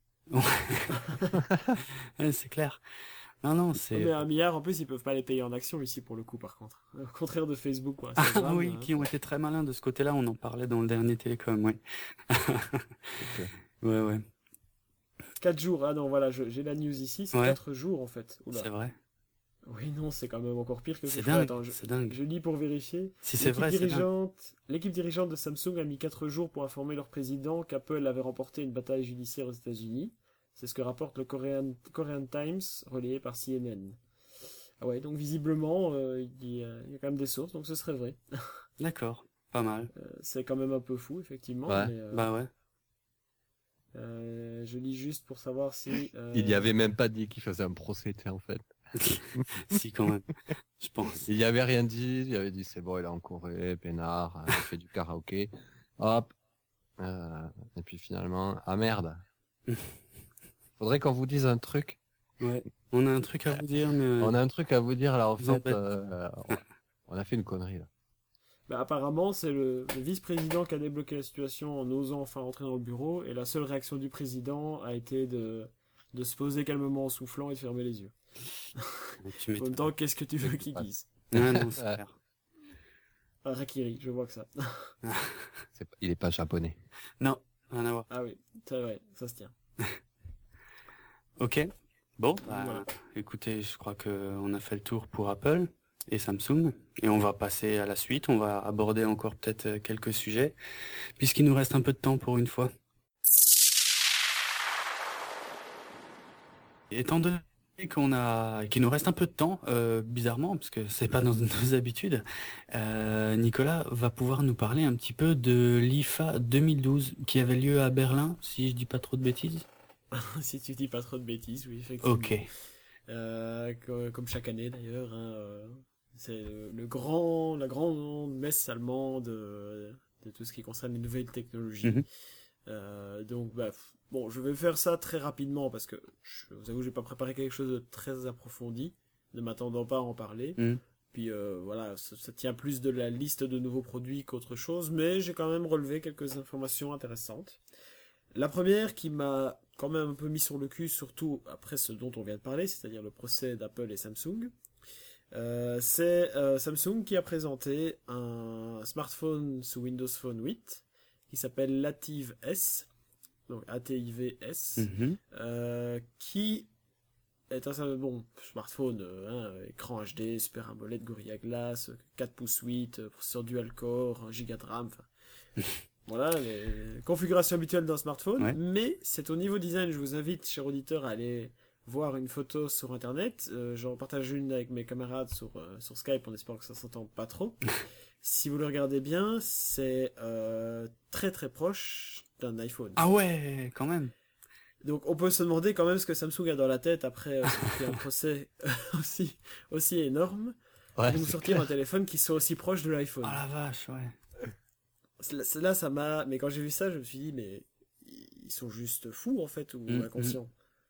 ouais, c'est clair. Non, non, Non, c'est mais un milliard, en plus, ils peuvent pas les payer en actions ici, pour le coup, par contre. Au contraire de Facebook ou ah Instagram. oui, euh, qui ont été très malins de ce côté-là. On en parlait dans le dernier Télécom, oui. C'est clair. Ouais, ouais, quatre jours, ah non, voilà, je- j'ai la news ici, c'est ouais, quatre jours, en fait. Oula. c'est vrai. Oui, non, c'est quand même encore pire que ce C'est que je crois. dingue, Attends, je, c'est dingue. je lis pour vérifier. Si c'est L'équipe vrai, c'est dingue. dirigeante, l'équipe dirigeante de Samsung a mis quatre jours pour informer leur président qu'Apple avait remporté une bataille judiciaire aux États-Unis. C'est ce que rapporte le Korean, Korean Times, relayé par C N N. Ah ouais, donc visiblement, euh, il y, a il y a quand même des sources, donc ce serait vrai. D'accord, pas mal. Euh, c'est quand même un peu fou, effectivement. Ouais. Mais, euh, Bah ouais. euh, je lis juste pour savoir si... euh, Il y avait même pas dit qu'il faisait un procès, tu sais, en fait. Si, quand même, je pense. Il y avait rien dit, il avait dit c'est bon, il est en Corée, peinard, il fait du karaoké. Hop. Euh, et puis finalement, ah merde. Faudrait qu'on vous dise un truc. Ouais. On a un truc à vous dire, mais euh, On a un truc à vous dire là, en Vous fait, embête. euh, on a fait une connerie là. bah, apparemment, c'est le, le vice-président qui a débloqué la situation en osant enfin entrer dans le bureau, et la seule réaction du président a été de, de se poser calmement en soufflant et de fermer les yeux. tu En même m'étonnes. temps, qu'est-ce que tu veux qu'il dise? Ah non, c'est Ouais. clair. Ah, Rakiri, je vois que ça. C'est pas- il est pas japonais. Non, rien à voir. Ah oui, c'est vrai, ça se tient. Ok. Bon, bah, Voilà. écoutez, je crois que on a fait le tour pour Apple et Samsung, et on va passer à la suite. On va aborder encore peut-être euh, quelques sujets, puisqu'il nous reste un peu de temps pour une fois. Étant donné qu'on a, qu'il nous reste un peu de temps, euh, bizarrement, parce que c'est pas dans nos habitudes, euh, Nicolas va pouvoir nous parler un petit peu de l'I F A deux mille douze qui avait lieu à Berlin, si je dis pas trop de bêtises. Si tu dis pas trop de bêtises, oui, effectivement. Ok. Euh, co- comme chaque année d'ailleurs, hein, euh, c'est le, le grand, la grande messe allemande euh, de tout ce qui concerne les nouvelles technologies. Mhm. Euh, donc, bah, f- bon, je vais faire ça très rapidement parce que je vous avoue, j'ai pas préparé quelque chose de très approfondi, ne m'attendant pas à en parler. Mhm. Puis euh, voilà, ça, ça tient plus de la liste de nouveaux produits qu'autre chose, mais j'ai quand même relevé quelques informations intéressantes. La première qui m'a quand même un peu mis sur le cul, surtout après ce dont on vient de parler, c'est-à-dire le procès d'Apple et Samsung, euh, c'est euh, Samsung qui a présenté un smartphone sous Windows Phone huit qui s'appelle l'Ativ S, donc A T I V S, Mhm. euh, qui est un bon smartphone, euh, hein, écran H D, Super AMOLED, Gorilla Glass, quatre pouces huit, euh, processeur dual-core, un giga de RAM, enfin, voilà, les configurations habituelles d'un smartphone, Ouais. mais c'est au niveau design, je vous invite, chers auditeurs, à aller voir une photo sur internet, euh, j'en partage une avec mes camarades sur, euh, sur Skype, en espérant que ça s'entende pas trop. Si vous le regardez bien, c'est euh, très très proche d'un iPhone. Ah ouais, quand même. Donc on peut se demander quand même ce que Samsung a dans la tête après euh, s'être pris un procès aussi, aussi énorme, Ouais, pour nous c'est sortir clair. un téléphone qui soit aussi proche de l'iPhone. Ah la vache, ouais. Là, c'est- là, ça m'a. Mais quand j'ai vu ça, je me suis dit, mais ils sont juste fous en fait, ou Mm, inconscients.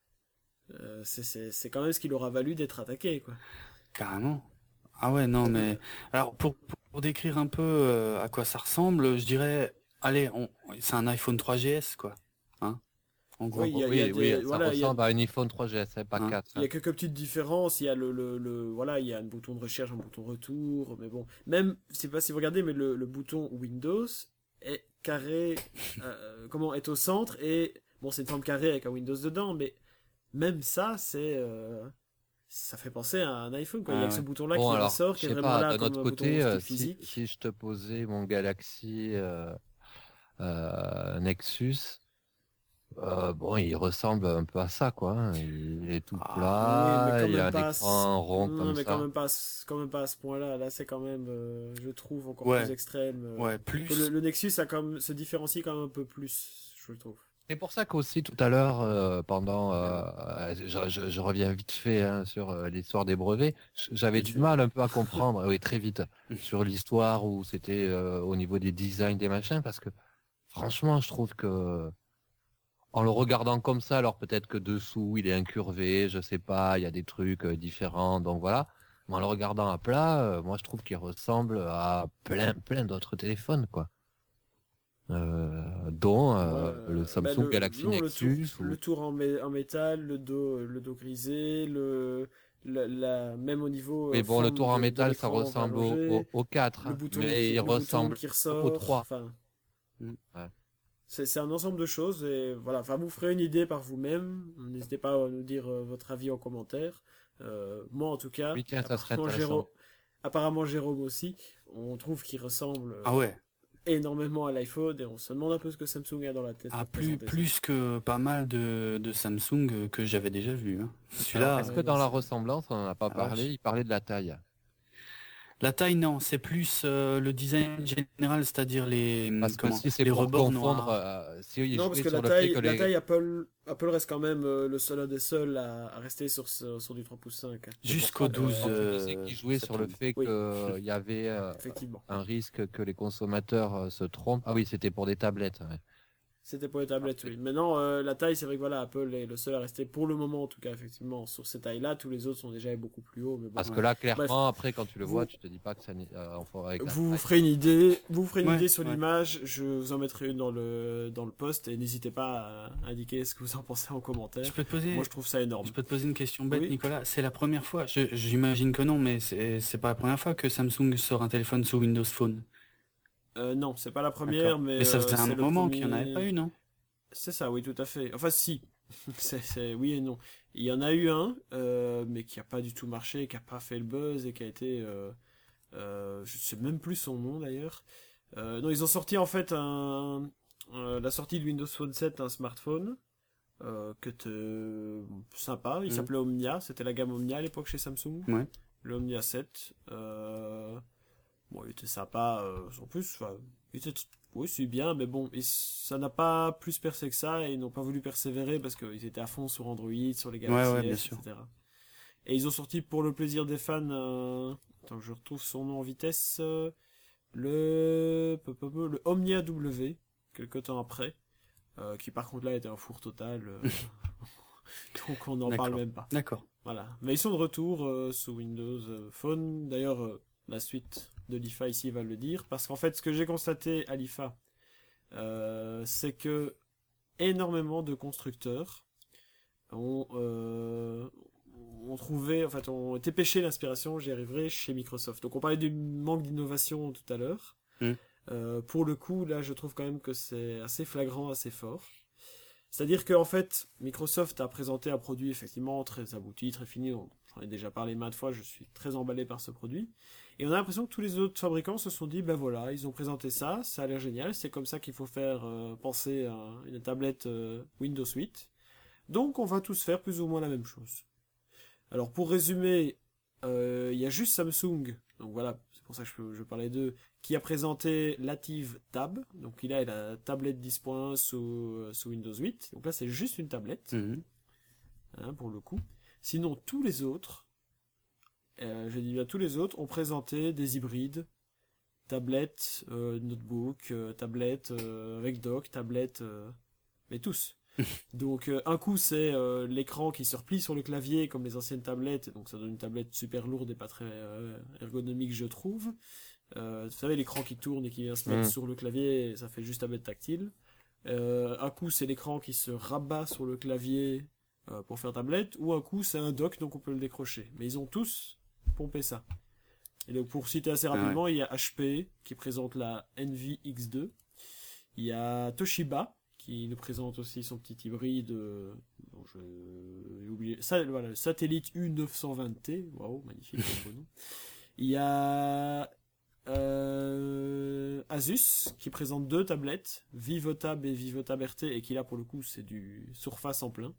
Euh, c'est- c'est c'est quand même ce qui leur a valu d'être attaqués, quoi. Carrément. Ah ouais, non, mais alors pour, pour décrire un peu euh, à quoi ça ressemble, je dirais, allez, on... c'est un iPhone trois G S, quoi. Hein, en gros. Oui, il y a- Oui, il y a oui, des- ça voilà, il y a- ressemble à un iPhone trois G S, hein, pas Hein. quatre. Il y a quelques petites différences. Il y a le, le, le- voilà, il y a un bouton de recherche, un bouton retour, mais bon, même, je sais pas si vous regardez, mais le, le bouton Windows est carré, euh, comment, est au centre et bon, c'est une forme carrée avec un Windows dedans, mais même ça, c'est, euh, ça fait penser à un iPhone, quoi. Il y a Ah que ce ouais. bouton-là Bon, qui alors, ressort, je qui est sais vraiment pas, là d'un comme autre un côté, bouton euh, stick si, physique. si je te posais mon Galaxy euh, euh, Nexus, Euh, bon, il ressemble un peu à ça, quoi. Hein. Il est tout Ah oui, mais plat, quand il a même un pas. à ce- écran rond Non, comme mais quand ça. même pas, à ce- quand même pas à ce point-là. Là, c'est quand même, euh, je trouve, encore plus Ouais, extrême. euh, ouais, que le, plus. le Nexus a quand même, se différencie quand même un peu plus, je trouve. C'est pour ça qu'aussi tout à l'heure, euh, pendant, euh, euh, je, je- je reviens vite fait hein, sur euh, l'histoire des brevets, j'avais du Mhm. mal un peu à comprendre, oui, très vite, sur l'histoire où c'était euh, au niveau des designs des machins, parce que franchement, je trouve que en le regardant comme ça, alors peut-être que dessous il est incurvé, je sais pas, il y a des trucs euh, différents, donc voilà. Mais en le regardant à plat, euh, moi je trouve qu'il ressemble à plein plein d'autres téléphones, quoi. Euh, dont Ouais, euh, le euh, bah Samsung le, Galaxy non, le tour, Nexus le ou tour en, mé- en métal, le dos, le dos grisé, le, la, la- même au niveau mais euh, bon, le forme tour en de, de métal, ça l'écran ressemble au, au, rallongé, au quatre, le hein, bouton mais qui, il le bouton ressemble qui au ressort. trois. Enfin, Mm. Ouais. c'est, c'est un ensemble de choses et voilà. Enfin, vous ferez une idée par vous-même. N'hésitez pas à nous dire euh, votre avis en commentaire. Euh, moi, en tout cas, Oui, tiens, ça serait apparemment intéressant. Jérôme, apparemment Jérôme aussi, on trouve qu'il ressemble euh, Ah ouais. énormément à l'iPhone et on se demande un peu ce que Samsung a dans la tête Ah, pour plus, présenter ça. plus que pas mal de, de Samsung euh, que j'avais déjà vu. Hein. Alors, Celui-là, est-ce euh, que Ouais, non, dans la c'est... ressemblance, on n'en a pas la parlé, vache. il parlait de la taille. La taille, non, c'est plus euh, le design général, c'est-à-dire les, hum, Parce que comment, si c'est les pour rebords confondre, noirs. euh, s'il Non, parce jouait que la sur le fait que taille, la les... taille Apple, Apple reste quand même euh, le seul des seuls à, à rester sur, ce- sur du trois pouces cinq. C'est pour Jusqu'au ça que douze quand tu disais euh, qu'il jouait sur le septembre. fait Oui, qu'il y avait euh, effectivement. un risque que les consommateurs euh, se trompent. Ah oui, c'était pour des tablettes. Ouais. C'était pour les tablettes, Après, oui. Maintenant, euh, la taille, c'est vrai que voilà, Apple est le seul à rester pour le moment, en tout cas, effectivement, sur ces tailles-là. Tous les autres sont déjà beaucoup plus hauts, mais bon. parce que Ouais. là, Bref, clairement, après, quand tu le vois, vous, tu te dis pas que ça n'est euh, enfin, avec la vous vous taille. ferez une idée, vous vous ferez une Ouais, idée sur ouais. l'image. Je vous en mettrai une dans le, dans le post et n'hésitez pas à indiquer ce que vous en pensez en Je commentaire. peux te Moi, poser, je trouve ça énorme. je peux te poser une question bête, Oui. Nicolas. C'est la première fois, je- j'imagine que non, mais c'est c'est pas la première fois que Samsung sort un téléphone sous Windows Phone. Euh, non, c'est pas la première, D'accord. mais Mais ça euh, faisait un c'est le moment qu'il n'y en avait pas premier. eu, non? C'est ça, oui, tout à fait. Enfin, si. C'est, c'est- oui et non. Il y en a eu un, euh, mais qui a pas du tout marché, qui a pas fait le buzz et qui a été. Euh, euh, je sais même plus son nom d'ailleurs. Euh, non, ils ont sorti en fait un, euh, la sortie de Windows Phone sept, un smartphone euh, que te sympa. Il Mhm. s'appelait Omnia. C'était la gamme Omnia à l'époque chez Samsung. Ouais. Le Omnia sept. Euh, bon, il était sympa. Euh, en plus, enfin, il était oui, c'est bien, mais bon, et ça n'a pas plus percé que ça, et ils n'ont pas voulu persévérer parce qu'ils étaient à fond sur Android, sur les Ouais, Galaxy ouais, bien S, sûr. et cetera. Et ils ont sorti pour le plaisir des fans, euh... attends que je retrouve son nom en vitesse, euh, le... peu, peu, peu, le Omnia W, quelques temps après, euh, qui par contre là était un four total, euh, donc on n'en parle D'accord. même pas. D'accord. Voilà. Mais ils sont de retour euh, sous Windows euh, Phone. D'ailleurs, euh, la suite de l'I F A ici va le dire. Parce qu'en fait, ce que j'ai constaté à l'I F A, euh, c'est que énormément de constructeurs ont, euh, ont trouvé, en fait, ont été pêchés l'inspiration, j'y arriverai, chez Microsoft. Donc on parlait du manque d'innovation tout à l'heure. Mm. Euh, pour le coup, là, je trouve quand même que c'est assez flagrant, assez fort. C'est-à-dire qu'en fait, Microsoft a présenté un produit effectivement très abouti, très fini. J'en ai déjà parlé maintes fois, je suis très emballé par ce produit. Et on a l'impression que tous les autres fabricants se sont dit, ben voilà, ils ont présenté ça, ça a l'air génial, c'est comme ça qu'il faut faire euh, penser à une tablette euh, Windows huit. Donc on va tous faire plus ou moins la même chose. Alors pour résumer, euh, il y a juste Samsung, donc voilà, c'est pour ça que je, je parlais d'eux, qui a présenté l'Active Tab, donc il a la tablette dix point un sous, sous Windows huit, donc là c'est juste une tablette, Mhm. hein, pour le coup. Sinon tous les autres, euh, je dis bien tous les autres, ont présenté des hybrides, tablette, euh, notebook, euh, tablette euh, avec dock, tablette, euh, mais tous. Donc euh, un coup c'est euh, l'écran qui se replie sur le clavier comme les anciennes tablettes, donc ça donne une tablette super lourde et pas très euh, ergonomique je trouve. Euh, vous savez l'écran qui tourne et qui vient se mettre Mm. sur le clavier, et ça fait juste tablette tactile. Euh, un coup c'est l'écran qui se rabat sur le clavier euh, pour faire tablette, ou un coup c'est un dock donc on peut le décrocher. Mais ils ont tous pompé ça. Et donc pour citer assez rapidement, Ah ouais. il y a H P qui présente la Envy X deux. Il y a Toshiba qui nous présente aussi son petit hybride. Euh, bon, je, j'ai oublié. Ça, voilà, le satellite U neuf cent vingt T. Waouh, magnifique, quel beau nom. Il y a euh, Asus qui présente deux tablettes, VivoTab et VivoTab R T, et qui là pour le coup c'est du Surface en plein.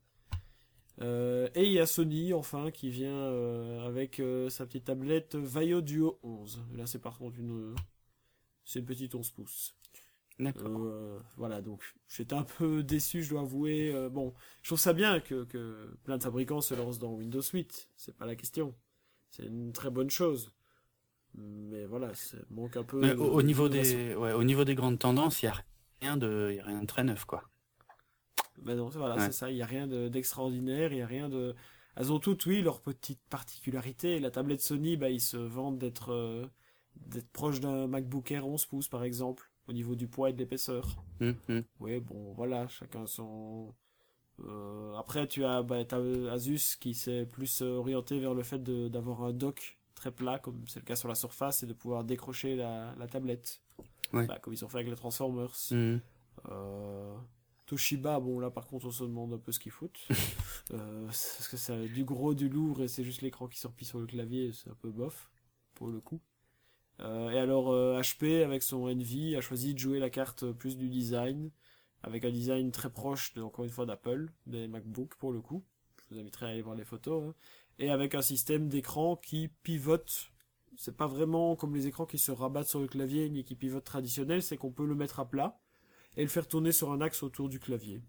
Euh, et il y a Sony enfin qui vient euh, avec euh, sa petite tablette Vaio Duo onze. Là c'est par contre une, c'est une petite onze pouces. D'accord. Euh, voilà, donc j'étais un peu déçu, je dois avouer. Euh, bon, je trouve ça bien que, que plein de fabricants se lancent dans Windows huit, c'est pas la question. C'est une très bonne chose. Mais voilà, ça manque un peu. Mais au, au niveau d'innovation. des, ouais, au niveau des grandes tendances, il y a rien de, il y a rien de très neuf, quoi. Ben non, voilà, Ouais. c'est ça, il n'y a rien de- d'extraordinaire, il n'y a rien de. Elles ont toutes, oui, leurs petites particularités. La tablette Sony, bah, ils se vantent d'être euh, d'être proche d'un MacBook Air onze pouces, par exemple, au niveau du poids et de l'épaisseur. Hum, hum. Oui, bon, voilà, chacun son. Euh, après, tu as bah, t'as Asus qui s'est plus euh, orienté vers le fait de- d'avoir un dock très plat, comme c'est le cas sur la Surface, et de pouvoir décrocher la, la tablette. Ouais. Bah, comme ils ont fait avec les Transformers. Hum. Euh, Toshiba, bon là par contre on se demande un peu ce qu'ils foutent. euh, parce que c'est du gros, du lourd, et c'est juste l'écran qui se replie sur le clavier, c'est un peu bof, pour le coup. Euh, et alors euh, H P avec son Envy a choisi de jouer la carte plus du design, avec un design très proche de, encore une fois d'Apple, des MacBooks pour le coup. Je vous inviterai à aller voir les photos. Hein. Et avec un système d'écran qui pivote. C'est pas vraiment comme les écrans qui se rabattent sur le clavier ni qui pivotent traditionnel, c'est qu'on peut le mettre à plat et le faire tourner sur un axe autour du clavier.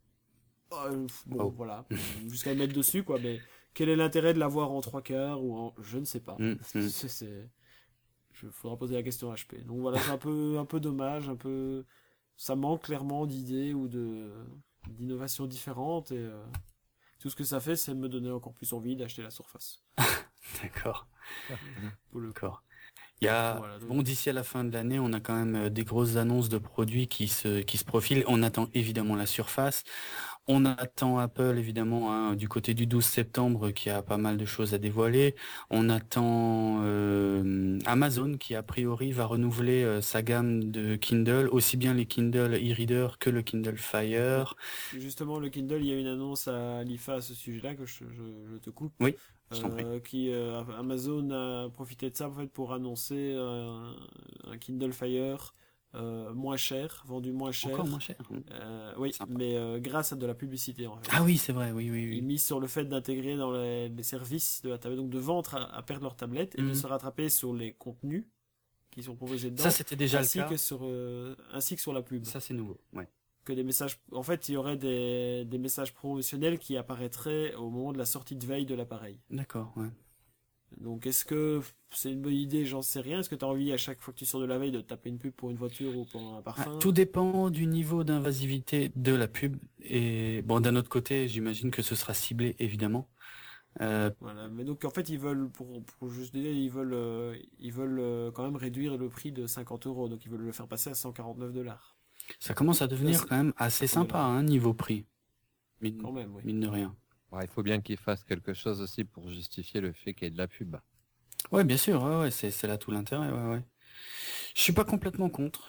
Euh, bon, Oh. voilà, jusqu'à le mettre dessus quoi, mais quel est l'intérêt de l'avoir en trois quarts ou en, je ne sais pas. Hum, hum. C'est, c'est, je faudra poser la question à H P. Donc voilà, c'est un peu, un peu dommage, un peu, ça manque clairement d'idées ou de d'innovations différentes, et euh, tout ce que ça fait, c'est me donner encore plus envie d'acheter la Surface. D'accord. Pour le coup. D'accord. Il y a, Voilà, donc- bon, d'ici à la fin de l'année, on a quand même euh, des grosses annonces de produits qui se, qui se profilent. On attend évidemment la Surface. On attend Apple, évidemment, hein, du côté du douze septembre, qui a pas mal de choses à dévoiler. On attend euh, Amazon, qui a priori va renouveler euh, sa gamme de Kindle, aussi bien les Kindle e-reader que le Kindle Fire. Justement, le Kindle, il y a une annonce à l'I F A à ce sujet-là, que je, je, je te coupe. Oui, je t'en prie. Euh, qui euh, Amazon a profité de ça en fait pour annoncer un, un Kindle Fire euh, moins cher, vendu moins cher. Encore moins cher. Euh, oui, Sympa. mais euh, grâce à de la publicité en fait. Ah oui, c'est vrai, oui, oui, Ils oui. misent sur le fait d'intégrer dans les, les services de la tablette, donc de vendre à, à perdre leur tablette et de Mhm. se rattraper sur les contenus qui sont proposés dedans, Ça, c'était déjà ainsi le cas. que sur euh, ainsi que sur la pub. Ça, c'est nouveau. Ouais. Que des messages, en fait, il y aurait des, des messages promotionnels qui apparaîtraient au moment de la sortie de veille de l'appareil. D'accord, ouais. Donc est-ce que c'est une bonne idée? J'en sais rien. Est-ce que tu as envie à chaque fois que tu sors de la veille de taper une pub pour une voiture ou pour un Ah, parfum? tout dépend du niveau d'invasivité de la pub. Et bon, d'un autre côté, j'imagine que ce sera ciblé, évidemment. Euh, Voilà. Mais donc en fait ils veulent, pour, pour juste dire, ils veulent, euh, ils veulent euh, quand même réduire le prix de cinquante euros. Donc ils veulent le faire passer à cent quarante-neuf dollars. ça commence à devenir c'est- quand même assez ça prend sympa, de hein, niveau prix. Mine, Quand même, oui. mine de rien. Ouais, il faut bien qu'ils fassent quelque chose aussi pour justifier le fait qu'il y ait de la pub. Ouais, bien sûr, ouais, ouais, c'est, c'est là tout l'intérêt, ouais, ouais. Je suis pas complètement contre,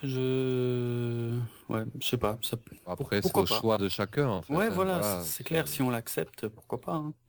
je... Ouais, je sais pas. Ça... Après, c'est pourquoi au pas. choix de chacun, en fait. Ouais, hein, voilà, c'est clair, si on l'accepte, pourquoi pas, hein.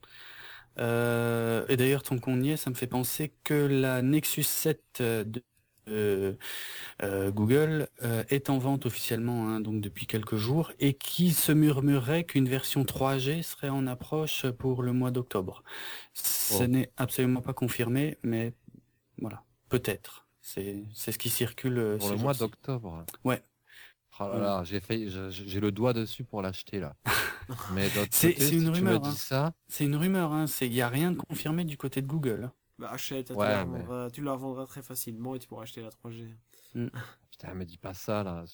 Euh, et d'ailleurs, tant qu'on y est, ça me fait penser que la Nexus sept de euh, euh, Google euh, est en vente officiellement, hein, donc depuis quelques jours, et qui se murmurerait qu'une version trois G serait en approche pour le mois d'octobre. Ce Oh. n'est absolument pas confirmé, mais voilà, peut-être. C'est c'est ce qui circule euh, Pour ces le mois jours-ci. d'octobre. Ouais. Oh là là, j'ai fait, j'ai j'ai le doigt dessus pour l'acheter là. Mais d'autre C'est- côté, c'est une si tu me rumeur, dis hein. ça, C'est une rumeur, hein, c'est, il n'y a rien de confirmé du côté de Google. Bah achète, tu, Ouais, la mais- revendras, tu la revendras très facilement et tu pourras acheter la trois G. putain, me dis pas ça là.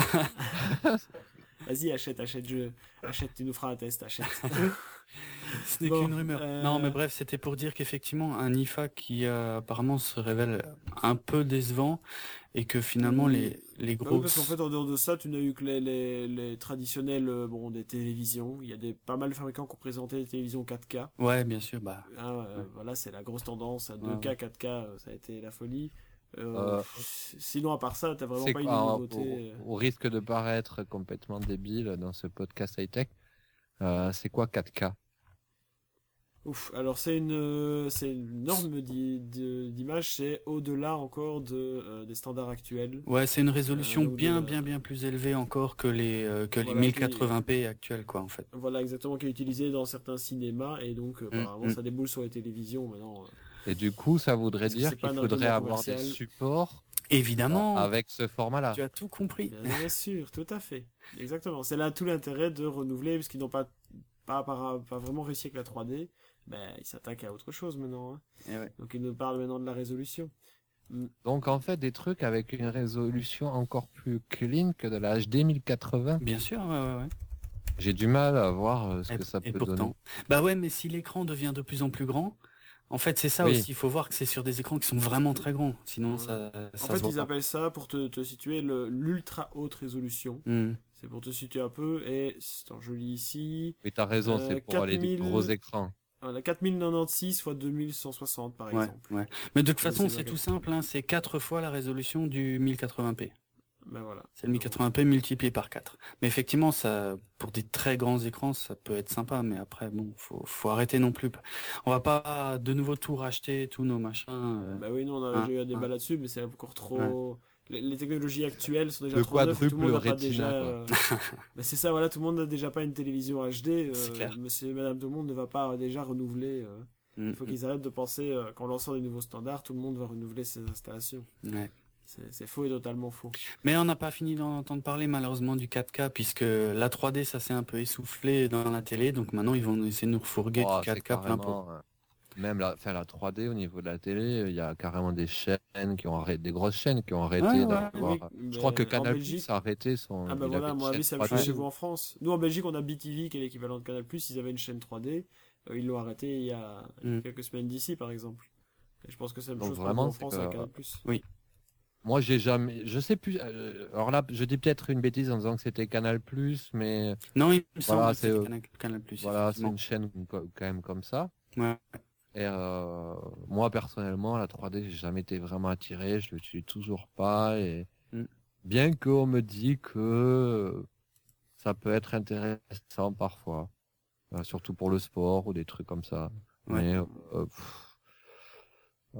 Vas-y, achète, achète, je... achète, tu nous feras un test, achète. Ce n'est Bon, qu'une rumeur. euh, Non, mais bref, c'était pour dire qu'effectivement, un I F A qui euh, apparemment se révèle un peu décevant et que finalement, Oui. les, les Bah oui, gros... parce qu'en fait, en dehors de ça, tu n'as eu que les, les, les traditionnels, euh, bon, des télévisions. Il y a des, pas mal de fabricants qui ont présenté des télévisions quatre K. Ouais, bien sûr, bah... Hein, euh, Ouais. Voilà, c'est la grosse tendance. À Ouais, deux K, ouais. quatre K, euh, ça a été la folie. Euh, Euh, s- Sinon, à part ça, t'as vraiment C'est pas eu de quoi, nouveauté. au, euh. au risque de paraître complètement débile dans ce podcast high-tech, euh, c'est quoi quatre K? Ouf, alors c'est une, euh, c'est une norme d'i- de- d'image, c'est au-delà encore de, euh, des standards actuels. Ouais, c'est une Euh, résolution donc de bien, la- bien, bien plus élevée encore que les, euh, que les voilà, qui, mille quatre-vingts p actuels, quoi, en fait. voilà exactement, qui est utilisé dans certains cinémas, et donc euh, Mm, apparemment mm. ça déboule sur les télévisions maintenant. euh, Et du coup, ça voudrait parce que dire c'est qu'il pas un faudrait argument avoir des commercial. supports euh, Évidemment, avec ce format-là. tu as tout compris. Bien sûr, tout à fait. Exactement. C'est là tout l'intérêt de renouveler, parce qu'ils n'ont pas, pas, pas, pas vraiment réussi avec la trois D. Ben, ils s'attaquent à autre chose maintenant. hein. Et ouais. Donc ils nous parlent maintenant de la résolution. Mm. Donc en fait, des trucs avec une résolution encore plus clean que de la H D mille quatre-vingts. Bien sûr, ouais, ouais, ouais. J'ai du mal à voir euh, ce Et, que ça et peut pourtant. donner. Bah ouais, mais si l'écran devient de plus en plus grand, en fait, c'est ça Oui. aussi. Il faut voir que c'est sur des écrans qui sont vraiment très grands. Sinon, Ouais. ça, En ça fait, se voit ils pas. appellent ça, pour te, te situer, le- l'ultra haute résolution. Mm. C'est pour te situer un peu, et c'est en joli ici. Mais t'as raison, Euh, c'est pour aller des quatre mille gros écrans. Voilà, quatre mille quatre-vingt-seize fois deux mille cent soixante par Ouais, exemple. ouais. Mais de toute Ouais, façon, c'est c'est vrai. tout simple. Hein. C'est quatre fois la résolution du mille quatre-vingts p. Ben voilà. C'est le mille quatre-vingts p multiplié par quatre. Mais effectivement, ça, pour des très grands écrans, ça peut être sympa. Mais après, bon, faut, faut arrêter non plus. On va pas de nouveau tout racheter, tous nos machins. euh, Bah oui, nous on a hein, déjà eu un débat ouais. là-dessus, mais c'est encore trop. Les, les technologies actuelles sont déjà Le trop neuves et tout le monde n'a quadruple pas Retina, déjà. quoi. euh, bah c'est ça, voilà, tout le monde n'a déjà pas une télévision H D. C'est euh, clair. Monsieur et Madame tout le monde ne va pas déjà renouveler. euh, Mm, Il faut qu'ils arrêtent de penser euh, qu'en lançant des nouveaux standards, tout le monde va renouveler ses installations. mm. Ouais. C'est c'est faux et totalement faux. Mais on n'a pas fini d'en entendre parler malheureusement du quatre K puisque la trois D ça s'est un peu essoufflé dans la télé, donc maintenant ils vont essayer de nous refourguer Oh, du quatre c'est K plein pot. carrément, euh, même la, enfin, la trois D au niveau de la télé, il y a carrément des chaînes qui ont arrêté, des grosses chaînes qui ont arrêté Ouais, ouais, d'avoir. oui, je crois que mais en Canal Belgique- a arrêté son. Ah bah il voilà, avait à une mon avis, chaîne c'est la même trois chose D. chez vous en France. Nous en Belgique, on a B T V qui est l'équivalent de Canal+, ils avaient une chaîne trois D. Euh, ils l'ont arrêté il y a Mm. quelques semaines d'ici, par exemple. Et je pense que c'est la même Donc chose pour vraiment, nous en c'est France que- avec Canal+. Moi, j'ai jamais, je sais plus. euh, alors là, je dis peut-être une bêtise en disant que c'était Canal+, mais Non, il me semble Voilà, que c'est, c'est euh, Canal, Canal+. voilà, c'est effectivement. une chaîne co- quand même comme ça. Ouais. Et euh, moi, personnellement, la trois D, j'ai jamais été vraiment attiré. Je le suis toujours pas. Et Mm. bien qu'on me dit que ça peut être intéressant parfois, euh, surtout pour le sport ou des trucs comme ça. Ouais. Mais euh, pff, euh,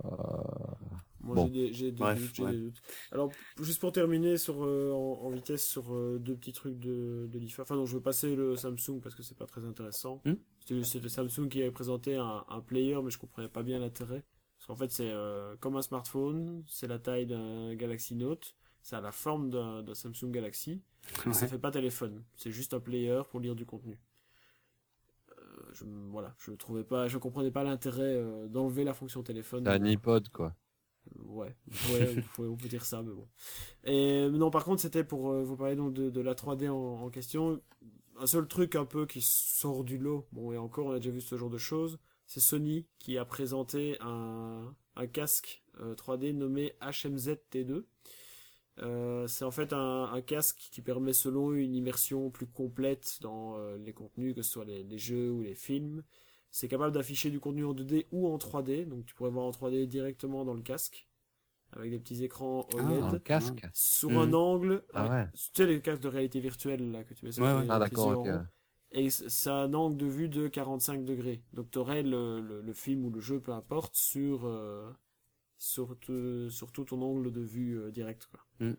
Moi, Bon. j'ai des, j'ai des Bref, doutes, j'ai ouais. des doutes. Alors, juste pour terminer sur, euh, en, en vitesse sur euh, deux petits trucs de, de l'I F A. Enfin, non, je vais passer le Samsung parce que c'est pas très intéressant. Hmm. C'était c'était Samsung qui avait présenté un, un player, mais je comprenais pas bien l'intérêt. Parce qu'en fait, c'est euh, comme un smartphone, c'est la taille d'un Galaxy Note, ça a la forme d'un d'un Samsung Galaxy, mais ça Ouais. fait pas téléphone. C'est juste un player pour lire du contenu. Euh, je, voilà, je trouvais pas, je comprenais pas l'intérêt euh, d'enlever la fonction téléphone. c'est un iPod, quoi. Ouais, ouais, ouais, on peut dire ça, mais bon. Et non, par contre, c'était pour euh, vous parler donc de, de la trois D en, en question. Un seul truc un peu qui sort du lot, bon, et encore, on a déjà vu ce genre de choses, c'est Sony qui a présenté un, un casque euh, trois D nommé H M Z T deux. Euh, c'est en fait un, un casque qui permet, selon eux, une immersion plus complète dans euh, les contenus, que ce soit les, les jeux ou les films. C'est capable d'afficher du contenu en deux D ou en trois D, donc tu pourrais voir en trois D directement dans le casque, avec des petits écrans O L E D, Dans le casque. sur Mhm. un angle, Ah euh, ouais. tu sais les casques de réalité virtuelle là, que tu mets sur Ouais, tes- ouais. Ah tes d'accord, yeux ok. en rond. Et c- ça a un angle de vue de quarante-cinq degrés, donc tu aurais le, le, le film ou le jeu, peu importe, sur, euh, sur, te- sur tout ton angle de vue euh, direct, quoi. Mhm.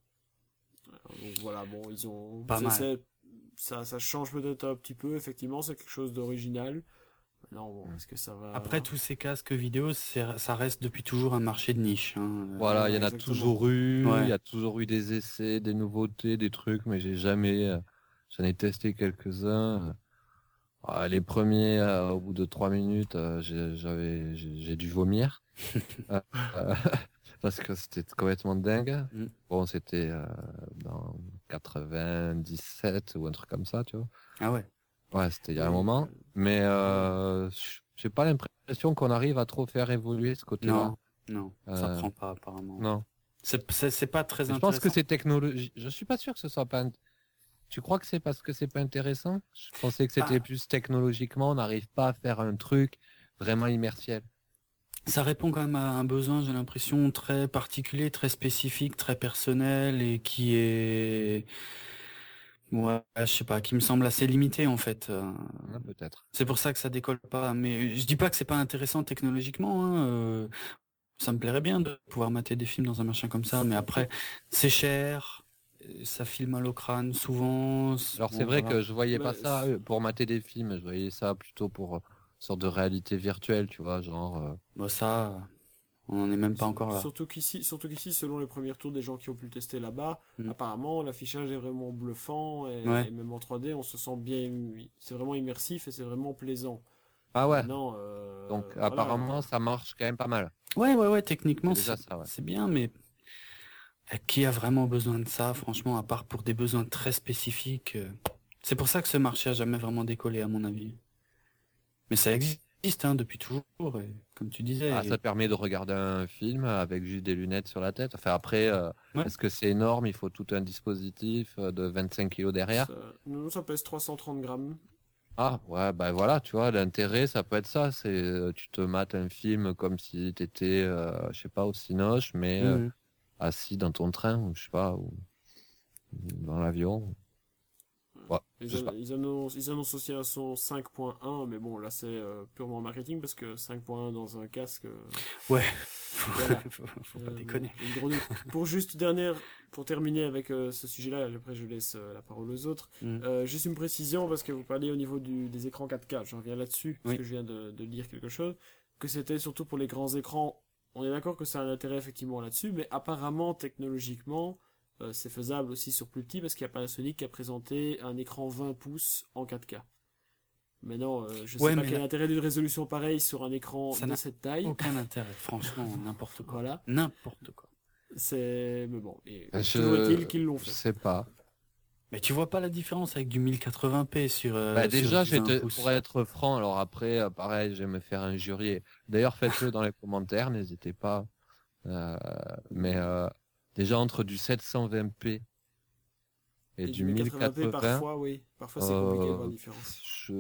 Alors, donc voilà, bon, ils ont... Pas c'est- mal. c'est- Ça, ça change peut-être un petit peu, effectivement, c'est quelque chose d'original. Non, bon, Mm. est-ce que ça va... Après tous ces casques vidéo, c'est- ça reste depuis toujours un marché de niche. Hein. Voilà, il y en a exactement. toujours eu, Ouais. il y a toujours eu des essais, des nouveautés, des trucs, mais j'ai jamais, euh, j'en ai testé quelques-uns. Ah, les premiers, euh, au bout de trois minutes, euh, j'ai- j'avais, j'ai j'ai dû vomir. Euh, euh, parce que c'était complètement dingue. Mm. Bon, c'était euh, dans quatre-vingt-dix-sept ou un truc comme ça, tu vois. Ah ouais. Ouais, c'était il y a un Oui, moment. euh, Mais euh, j'ai pas l'impression qu'on arrive à trop faire évoluer ce côté-là. Non, non, ça Euh, prend pas apparemment. Non. C'est c'est- c'est pas très Je pense intéressant. que c'est technologie. Je suis pas sûr que ce soit pas. int- Tu crois que c'est parce que c'est pas intéressant? Je pensais que c'était Ah. plus technologiquement, on n'arrive pas à faire un truc vraiment immersiel. Ça répond quand même à un besoin, j'ai l'impression, très particulier, très spécifique, très personnel et qui est Ouais, je sais pas, qui me semble assez limité en fait. Euh, Ouais, peut-être. C'est pour ça que ça décolle pas. Mais je dis pas que c'est pas intéressant technologiquement, hein, euh, ça me plairait bien de pouvoir mater des films dans un machin comme ça, mais après, c'est cher, euh, ça filme à l'eau crâne souvent. c- Alors c'est Bon, vrai voilà. que je voyais pas Mais ça euh, pour mater des films, je voyais ça plutôt pour euh, sorte de réalité virtuelle, tu vois, genre. euh, Bon, ça, on n'en est même pas S- encore là. Surtout qu'ici, surtout qu'ici, selon les premiers retours des gens qui ont pu le tester là-bas, Mm. apparemment l'affichage est vraiment bluffant et, Ouais, et même en trois D, on se sent bien. C'est vraiment immersif et c'est vraiment plaisant. Ah ouais. Maintenant, Donc euh, voilà. apparemment ça marche quand même pas mal. ouais, ouais, ouais. C'est Techniquement, déjà c'est ça, ouais. c'est bien, mais euh, qui a vraiment besoin de ça, franchement, à part pour des besoins très spécifiques. euh, C'est pour ça que ce marché a jamais vraiment décollé, à mon avis. Mais ça existe, hein, depuis toujours, et comme tu Ah, disais. ça et- permet de regarder un film avec juste des lunettes sur la tête. Enfin après, euh, Ouais. est-ce que c'est énorme? Il faut tout un dispositif euh, de vingt-cinq kilos derrière. Ça, nous, ça pèse trois cent trente grammes. Ah ouais, bah voilà, tu vois, l'intérêt, ça peut être ça. C'est euh, tu te mates un film comme si t'étais, euh, je sais pas, au cinoche, mais euh, Mhm. assis dans ton train, ou je sais pas, ou dans l'avion. Ouais, Ils, je sais an- pas. ils annoncent, ils annoncent aussi la son cinq point un, mais bon, là c'est euh, purement marketing parce que cinq point un dans un casque, euh, Ouais, faut, voilà. faut, faut pas Euh, déconner. une grenouille. Pour juste dernière, pour terminer avec euh, ce sujet-là, après je laisse euh, la parole aux autres. Mhm. Euh, juste une précision parce que vous parliez au niveau du, des écrans quatre K. J'en reviens là-dessus parce Oui. que je viens de, de lire quelque chose que c'était surtout pour les grands écrans. On est d'accord que ça a un intérêt effectivement là-dessus, mais apparemment technologiquement euh, c'est faisable aussi sur plus petit parce qu'il y a Panasonic qui a présenté un écran vingt pouces en quatre K. Maintenant, euh, je sais Ouais, pas mais quel là, intérêt d'une résolution pareille sur un écran ça de n'a cette taille. aucun intérêt, franchement, n'importe quoi. Voilà. N'importe quoi. C'est mais bon, et toujours est-il Je, qu'ils l'ont je fait. sais pas. Mais tu vois pas la différence avec du mille quatre-vingts p sur, Bah euh, sur déjà, du vingt j'étais, pour pouces. être franc, alors après, euh, pareil, je vais me faire injurier. D'ailleurs, faites-le dans les commentaires, n'hésitez pas. Euh, mais euh, déjà entre du sept cent vingt p et Et du du mille quatre-vingts p mille quatre-vingts, parfois, oui. Parfois c'est compliqué de voir euh, la différence. je,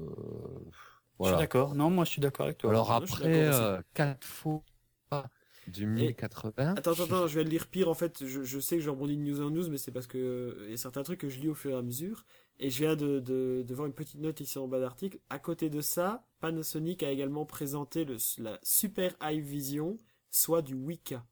Je suis voilà. d'accord. Non, moi je suis d'accord avec toi. Alors Moi, je suis après, d'accord aussi. euh, quatre fois du Et mille quatre-vingts, attends, attends, attends, je vais le lire pire en fait. Je, je sais que je rebondis de news en news, mais c'est parce que euh, il y a certains trucs que je lis au fur et à mesure. Et je viens de, de, de voir une petite note ici en bas d'article. À côté de ça, Panasonic a également présenté le, la Super High Vision, soit du huit K.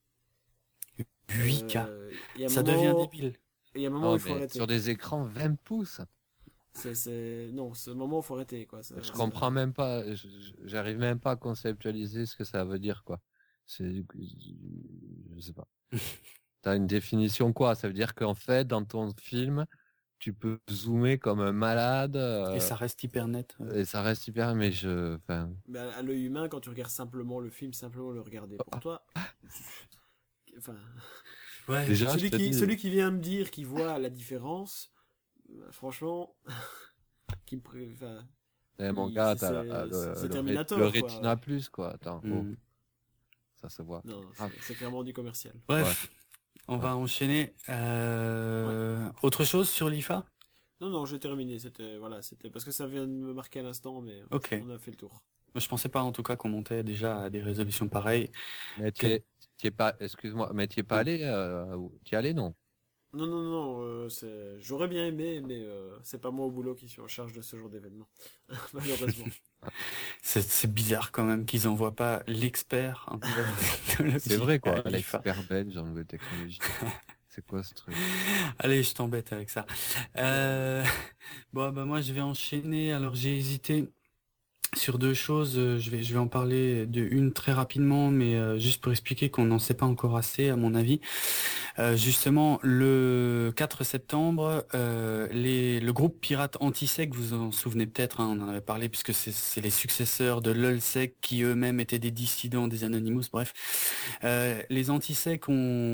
huit K. Euh, Il y a un Ça devient moment, débile. il y a un moment où non il faut mais arrêter. sur des écrans vingt pouces, C'est, c'est, non, c'est un moment où il faut arrêter quoi. Ça- je ça- comprends même pas, je- je- j'arrive même pas à conceptualiser ce que ça veut dire quoi. C'est, je sais pas. T'as une définition quoi? Ça veut dire qu'en fait, dans ton film, tu peux zoomer comme un malade Et euh, ça reste hyper net. euh. et ça reste hyper. Mais je, enfin, Mais à à l'œil humain, quand tu regardes simplement le film, simplement le regarder pour toi, enfin, Ouais. déjà, je celui te qui, dis, celui qui vient me dire qu'il voit la différence, euh, franchement, qui me, pré- enfin, eh, mon il- gars, c'est- t'as la- c'est- le, c'est le, Terminator, le quoi. Retina Plus quoi. Attends, oh, Mm. ça se voit. Non, Ah, c'est- c'est clairement du commercial. Bref, on va enchaîner. Euh, Autre chose sur l'I F A? Non, non, j'ai terminé. C'était, voilà, c'était parce que ça vient de me marquer à l'instant, mais Ok. on a fait le tour. Je pensais pas en tout cas qu'on montait déjà à des résolutions pareilles. Mais tu es, tu es pas, excuse-moi, mais tu es pas allé, euh, tu y allé non? Non, non, non, euh, c'est... j'aurais bien aimé, mais euh, c'est pas moi au boulot qui suis en charge de ce genre d'événement. Malheureusement. C'est c'est bizarre quand même qu'ils envoient pas l'expert en nouvelle technologie C'est vrai quoi, à l'I F A. l'expert belge en nouvelle technologie. C'est quoi ce truc? Allez, je t'embête avec ça. Euh... Bon, bah moi je vais enchaîner. Alors j'ai hésité sur deux choses. Euh, Je vais, je vais en parler de une très rapidement, mais euh, juste pour expliquer qu'on n'en sait pas encore assez, à mon avis. Euh, justement, le quatre septembre, euh, les, le groupe pirate Antisec, vous en souvenez peut-être, hein, on en avait parlé, puisque c'est c'est les successeurs de LulzSec qui eux-mêmes étaient des dissidents des Anonymous, bref. Euh, les Antisec ont,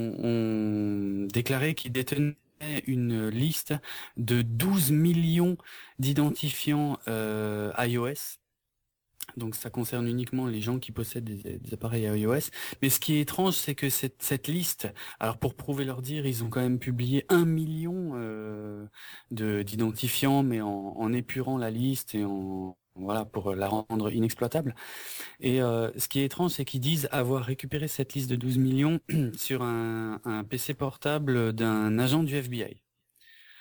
ont déclaré qu'ils détenaient une liste de douze millions d'identifiants euh, iOS. Donc ça concerne uniquement les gens qui possèdent des, des appareils iOS. Mais ce qui est étrange, c'est que cette, cette liste, alors pour prouver leur dire, ils ont quand même publié un million euh, de d'identifiants, mais en, en épurant la liste et en voilà pour la rendre inexploitable. Et euh, ce qui est étrange, c'est qu'ils disent avoir récupéré cette liste de douze millions sur un, un P C portable d'un agent du F B I.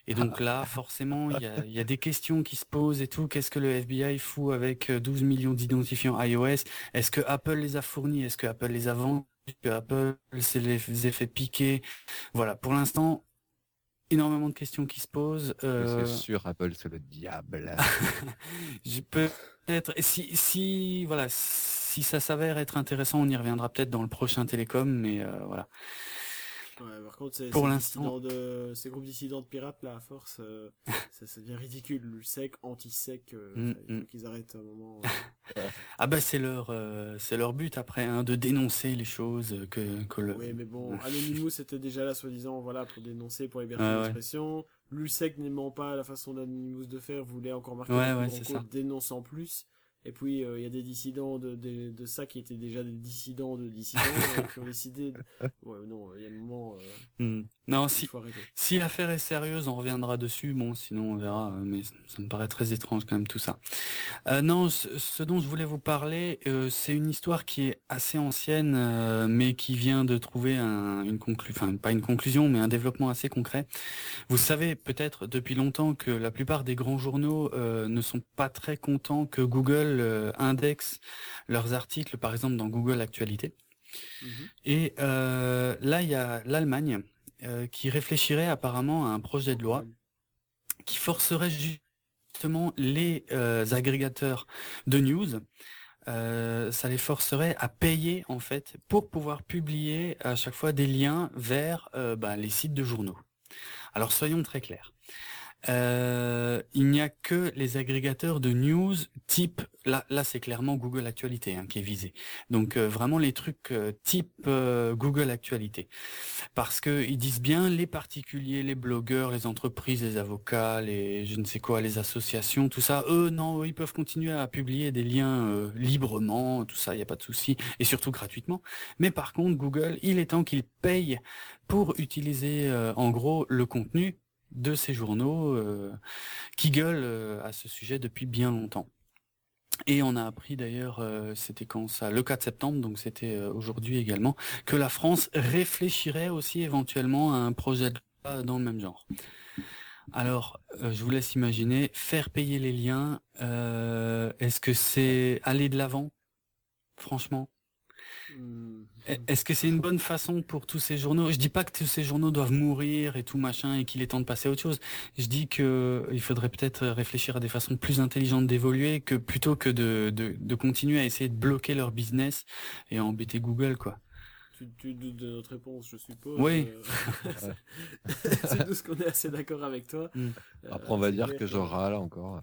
Et donc là, forcément, il y a, y a des questions qui se posent et tout. Qu'est-ce que le F B I fout avec douze millions d'identifiants iOS? Est-ce que Apple les a fournis? Est-ce que Apple les a vendus? Est-ce que Apple s'est les a fait piquer? Voilà, pour l'instant, énormément de questions qui se posent. Euh... C'est sûr, Apple, c'est le diable. Je peux être si si voilà si ça s'avère être intéressant, on y reviendra peut-être dans le prochain Télécom, mais euh, voilà. Ouais, par contre, c'est, pour ces, l'instant... dissidents de, ces groupes dissidents de pirates, là, à force, euh, ça, ça devient ridicule. Le sec, anti-sec, euh, mm, il faut mm. qu'ils arrêtent un moment. Euh... ah bah c'est leur, euh, c'est leur but après, hein, de dénoncer les choses que, que le... Oui, mais bon, Anonymous était déjà là, soi-disant, voilà, pour dénoncer, pour liberté ah, d'expression. Ouais. L'Ulsec n'aimant pas la façon d'Anonymous de faire, voulait encore marquer ouais, le ouais, c'est ça. dénonçant plus. Et puis, il euh, y a des dissidents de, de, de ça qui étaient déjà des dissidents de dissidents euh, qui ont décidé... De... Ouais, non, il y a un moment... Euh... Mm. Non, si, si l'affaire est sérieuse, on reviendra dessus. Bon, sinon on verra, mais ça me paraît très étrange quand même tout ça. Euh, non, ce, ce dont je voulais vous parler, euh, c'est une histoire qui est assez ancienne, euh, mais qui vient de trouver un, une conclusion, enfin pas une conclusion, mais un développement assez concret. Vous savez peut-être depuis longtemps que la plupart des grands journaux euh, ne sont pas très contents que Google euh, indexe leurs articles, par exemple dans Google Actualité. Mmh. Et euh, là, il y a l'Allemagne euh, qui réfléchirait apparemment à un projet de loi qui forcerait justement les euh, agrégateurs de news, euh, ça les forcerait à payer en fait pour pouvoir publier à chaque fois des liens vers euh, bah, les sites de journaux. Alors soyons très clairs. Euh, il n'y a que les agrégateurs de news type, là, là c'est clairement Google Actualité hein, qui est visé. Donc euh, vraiment les trucs euh, type euh, Google Actualité, parce que ils disent bien les particuliers, les blogueurs, les entreprises, les avocats, les je ne sais quoi, les associations, tout ça. Eux non, eux, ils peuvent continuer à publier des liens euh, librement, tout ça, il y a pas de souci, et surtout gratuitement. Mais par contre Google, il est temps qu'il paye pour utiliser euh, en gros le contenu de ces journaux euh, qui gueulent euh, à ce sujet depuis bien longtemps. Et on a appris d'ailleurs, euh, c'était quand ça, le quatre septembre, donc c'était euh, aujourd'hui également, que la France réfléchirait aussi éventuellement à un projet de loi dans le même genre. Alors, euh, je vous laisse imaginer, faire payer les liens, euh, est-ce que c'est aller de l'avant, franchement ? Est-ce que c'est une bonne façon pour tous ces journaux? Je dis pas que tous ces journaux doivent mourir et tout machin et qu'il est temps de passer à autre chose. Je dis que il faudrait peut-être réfléchir à des façons plus intelligentes d'évoluer que plutôt que de, de, de continuer à essayer de bloquer leur business et à embêter Google, quoi. Tu, tu doutes de notre réponse, je suppose. Oui. Euh... c'est tout ce qu'on est assez d'accord avec toi. Mm. Après, on va dire que je râle encore.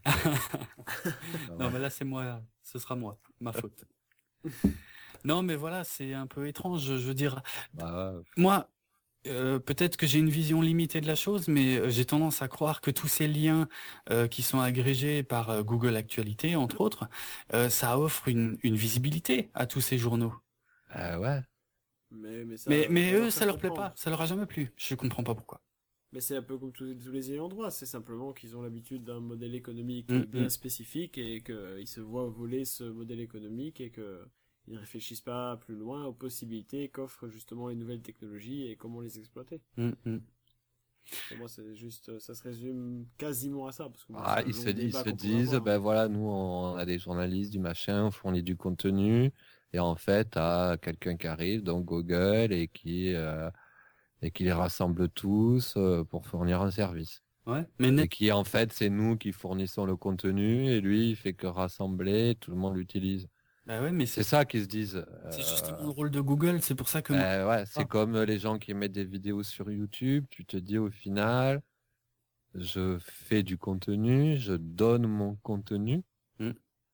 Non, mais là, c'est moi. Ce sera moi. Ma faute. Non, mais voilà, c'est un peu étrange. Je veux dire, bah, moi, euh, peut-être que j'ai une vision limitée de la chose, mais j'ai tendance à croire que tous ces liens euh, qui sont agrégés par euh, Google Actualité, entre autres, euh, ça offre une, une visibilité à tous ces journaux. Euh, ouais. Mais, mais, ça, mais, mais eux, ça leur plaît pas. Ça leur a jamais plu. Je comprends pas pourquoi. Mais c'est un peu comme tous, tous les ayants droit. C'est simplement qu'ils ont l'habitude d'un modèle économique mmh, bien mmh. spécifique et qu'ils se voient voler ce modèle économique et que ils ne réfléchissent pas plus loin aux possibilités qu'offrent justement les nouvelles technologies et comment les exploiter. Mmh, mmh. Pour moi, c'est juste, ça se résume quasiment à ça. Parce que moi, ah, ils se, ils se disent, avoir, ben hein. voilà, nous, on a des journalistes, du machin, on fournit du contenu, et en fait, t'as quelqu'un qui arrive, donc Google, et qui, euh, et qui les rassemble tous euh, pour fournir un service. Ouais, mais net... Et qui, en fait, c'est nous qui fournissons le contenu, et lui, il fait que rassembler, tout le monde l'utilise. Bah ouais, mais c'est, c'est ça qu'ils se disent. C'est euh... justement le rôle de Google, c'est pour ça que... Euh, ouais, c'est ah. comme les gens qui mettent des vidéos sur YouTube, tu te dis au final, je fais du contenu, je donne mon contenu. Mm.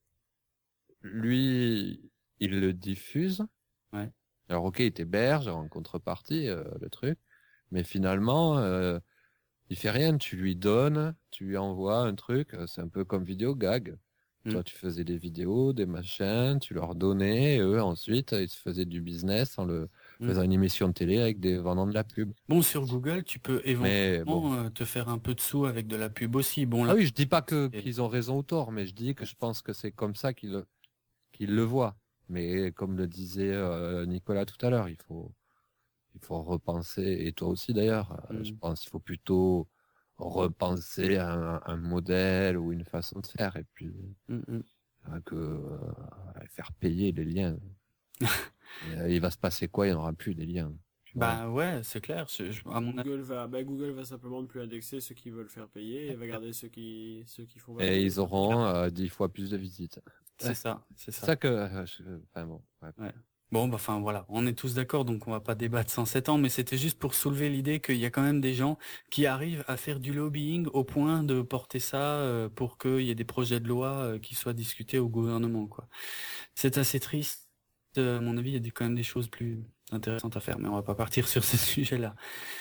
Lui, il le diffuse. Ouais. Alors ok, il t'héberge en contrepartie, euh, le truc. Mais finalement, euh, il fait rien, tu lui donnes, tu lui envoies un truc, c'est un peu comme Vidéogag. Mmh. Toi, tu faisais des vidéos, des machins, tu leur donnais, et eux, ensuite, ils se faisaient du business en le mmh. faisant une émission de télé avec des vendant de la pub. Bon, sur Google, tu peux éventuellement bon. te faire un peu de sous avec de la pub aussi. Bon, là... Ah oui, je dis pas que, qu'ils ont raison ou tort, mais je dis que je pense que c'est comme ça qu'ils, qu'ils le voient. Mais comme le disait euh, Nicolas tout à l'heure, il faut, il faut repenser, et toi aussi d'ailleurs, mmh. je pense qu'il faut plutôt repenser un, un modèle ou une façon de faire et puis Mm-hmm. euh, que euh, faire payer les liens. Et, euh, il va se passer quoi? Il n'y en aura plus des liens. Bah ouais, c'est clair. Je, je, à mon Google va, bah Google va simplement ne plus indexer ceux qui veulent faire payer et va garder ceux qui, ceux qui font. Et ils auront euh, dix fois plus de visites. C'est ça, c'est ça. C'est ça que. Euh, je... Enfin bon. Ouais. Ouais. Bon, bah, enfin voilà, on est tous d'accord, donc on va pas débattre sans sept ans, mais c'était juste pour soulever l'idée qu'il y a quand même des gens qui arrivent à faire du lobbying au point de porter ça euh, pour qu'il y ait des projets de loi euh, qui soient discutés au gouvernement, quoi. C'est assez triste. Euh, à mon avis, il y a des- quand même des choses plus intéressantes à faire, mais on va pas partir sur ce sujet-là.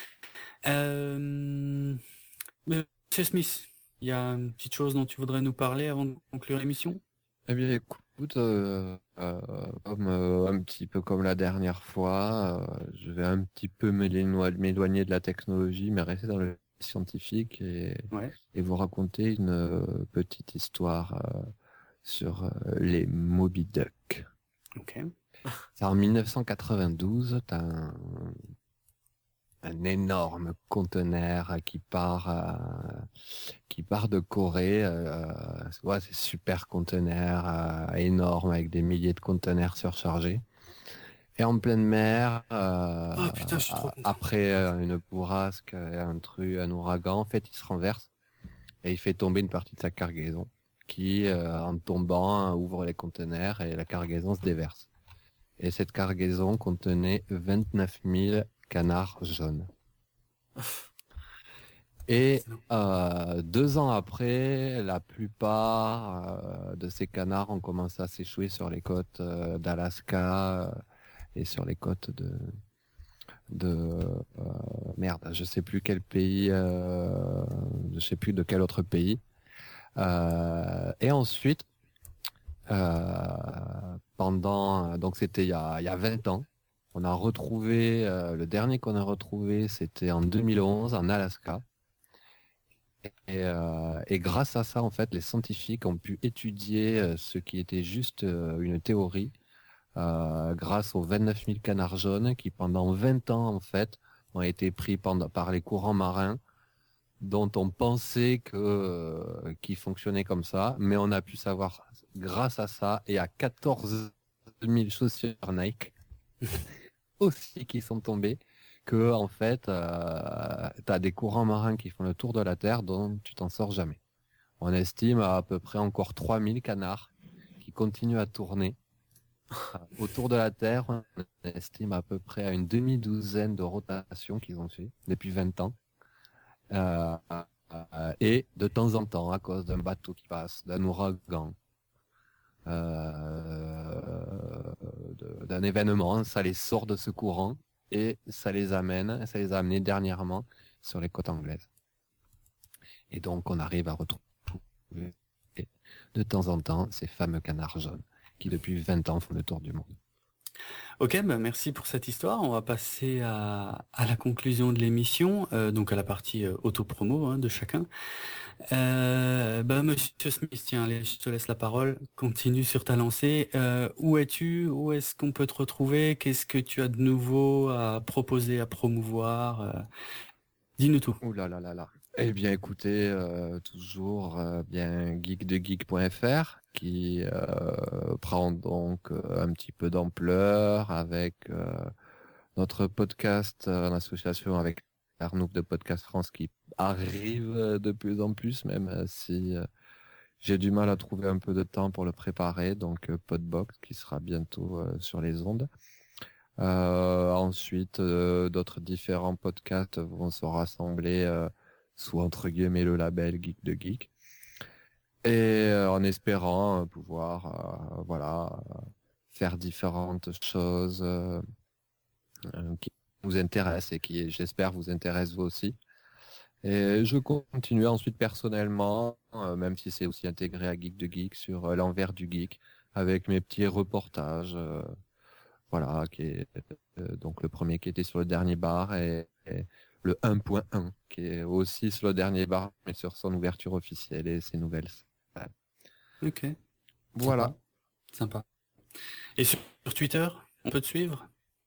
Euh... Monsieur Smith, il y a une petite chose dont tu voudrais nous parler avant de conclure l'émission? Eh bien, écoute, euh, euh, comme, euh, un petit peu comme la dernière fois, euh, je vais un petit peu m'éloigner m'éloigner de la technologie, mais rester dans le scientifique et, Ouais. et vous raconter une euh, petite histoire euh, sur euh, les Moby Duck. Ok. C'est en mille neuf cent quatre-vingt-douze, t'as un, un énorme conteneur qui part, euh, qui part de Corée. Euh, ouais, c'est super conteneur euh, énorme avec des milliers de conteneurs surchargés. Et en pleine mer, euh, Oh putain, je suis trop content. après euh, une bourrasque, un truc, un ouragan, en fait, il se renverse et il fait tomber une partie de sa cargaison, qui, euh, en tombant, ouvre les conteneurs et la cargaison se déverse. Et cette cargaison contenait vingt-neuf mille canards jaunes. Et euh, deux ans après, la plupart euh, de ces canards ont commencé à s'échouer sur les côtes euh, d'Alaska euh, et sur les côtes de de euh, merde, je sais plus quel pays, euh, je sais plus de quel autre pays. Euh, et ensuite, euh, pendant donc c'était il y a il y a vingt ans, on a retrouvé euh, le dernier qu'on a retrouvé, c'était en deux mille onze en Alaska. Et, euh, et grâce à ça, en fait, les scientifiques ont pu étudier euh, ce qui était juste euh, une théorie, euh, grâce aux vingt-neuf mille canards jaunes qui, pendant vingt ans, en fait, ont été pris pendant, par les courants marins, dont on pensait que euh, qu'ils fonctionnaient comme ça, mais on a pu savoir, grâce à ça, et à quatorze mille chaussures Nike aussi qui sont tombées, que en fait, euh, tu as des courants marins qui font le tour de la Terre dont tu t'en sors jamais. On estime à, à peu près encore trois mille canards qui continuent à tourner euh, autour de la Terre. On estime à peu près à une demi-douzaine de rotations qu'ils ont fait depuis vingt ans. Euh, euh, et de temps en temps, à cause d'un bateau qui passe, d'un ouragan, euh, de- d'un événement, ça les sort de ce courant. Et ça les amène, ça les a amenés dernièrement sur les côtes anglaises. Et donc, on arrive à retrouver de temps en temps ces fameux canards jaunes qui, depuis vingt ans, font le tour du monde. Ok, bah merci pour cette histoire. On va passer à, à la conclusion de l'émission, euh, donc à la partie euh, auto-promo hein, de chacun. Euh, bah, Monsieur Smith, tiens, allez, je te laisse la parole. Continue sur ta lancée. Euh, où es-tu? Où est-ce qu'on peut te retrouver? Qu'est-ce que tu as de nouveau à proposer, à promouvoir? Euh, dis-nous tout. Ouh là là là là. Eh bien, écoutez, euh, toujours euh, bien geek de geek point f r qui euh, prend donc euh, un petit peu d'ampleur avec euh, notre podcast euh, en association avec Arnoux de Podcast France qui arrive euh, de plus en plus, même euh, si euh, j'ai du mal à trouver un peu de temps pour le préparer. Donc euh, Podbox qui sera bientôt euh, sur les ondes. Euh, ensuite, euh, d'autres différents podcasts vont se rassembler euh, sous entre guillemets le label Geek de Geek. Et euh, en espérant euh, pouvoir euh, voilà euh, faire différentes choses euh, euh, qui vous intéressent et qui, j'espère, vous intéressent vous aussi. Et je continue ensuite personnellement, euh, même si c'est aussi intégré à Geek de Geek, sur euh, l'envers du geek, avec mes petits reportages. Euh, voilà, qui est euh, donc le premier qui était sur le dernier bar et, et le un point un qui est aussi sur le dernier bar, mais sur son ouverture officielle et ses nouvelles. Ok. Voilà. Sympa. Sympa. Et sur, sur Twitter, on peut te suivre?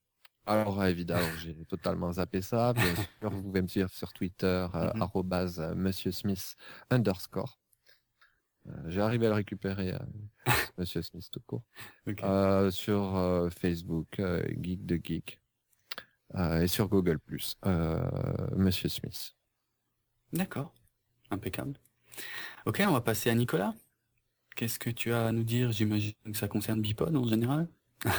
Alors évidemment, j'ai totalement zappé ça. Bien sûr, vous pouvez me suivre sur Twitter, euh, Mhm. arrobase Monsieur Smith underscore. Euh, j'ai arrivé à le récupérer, euh, Monsieur Smith tout court. Ok. Euh, sur euh, Facebook, euh, Geek de Geek, euh, et sur Google plus, euh, Monsieur Smith. D'accord. Impeccable. Ok, on va passer à Nicolas. Qu'est-ce que tu as à nous dire? J'imagine que ça concerne Bipod en général.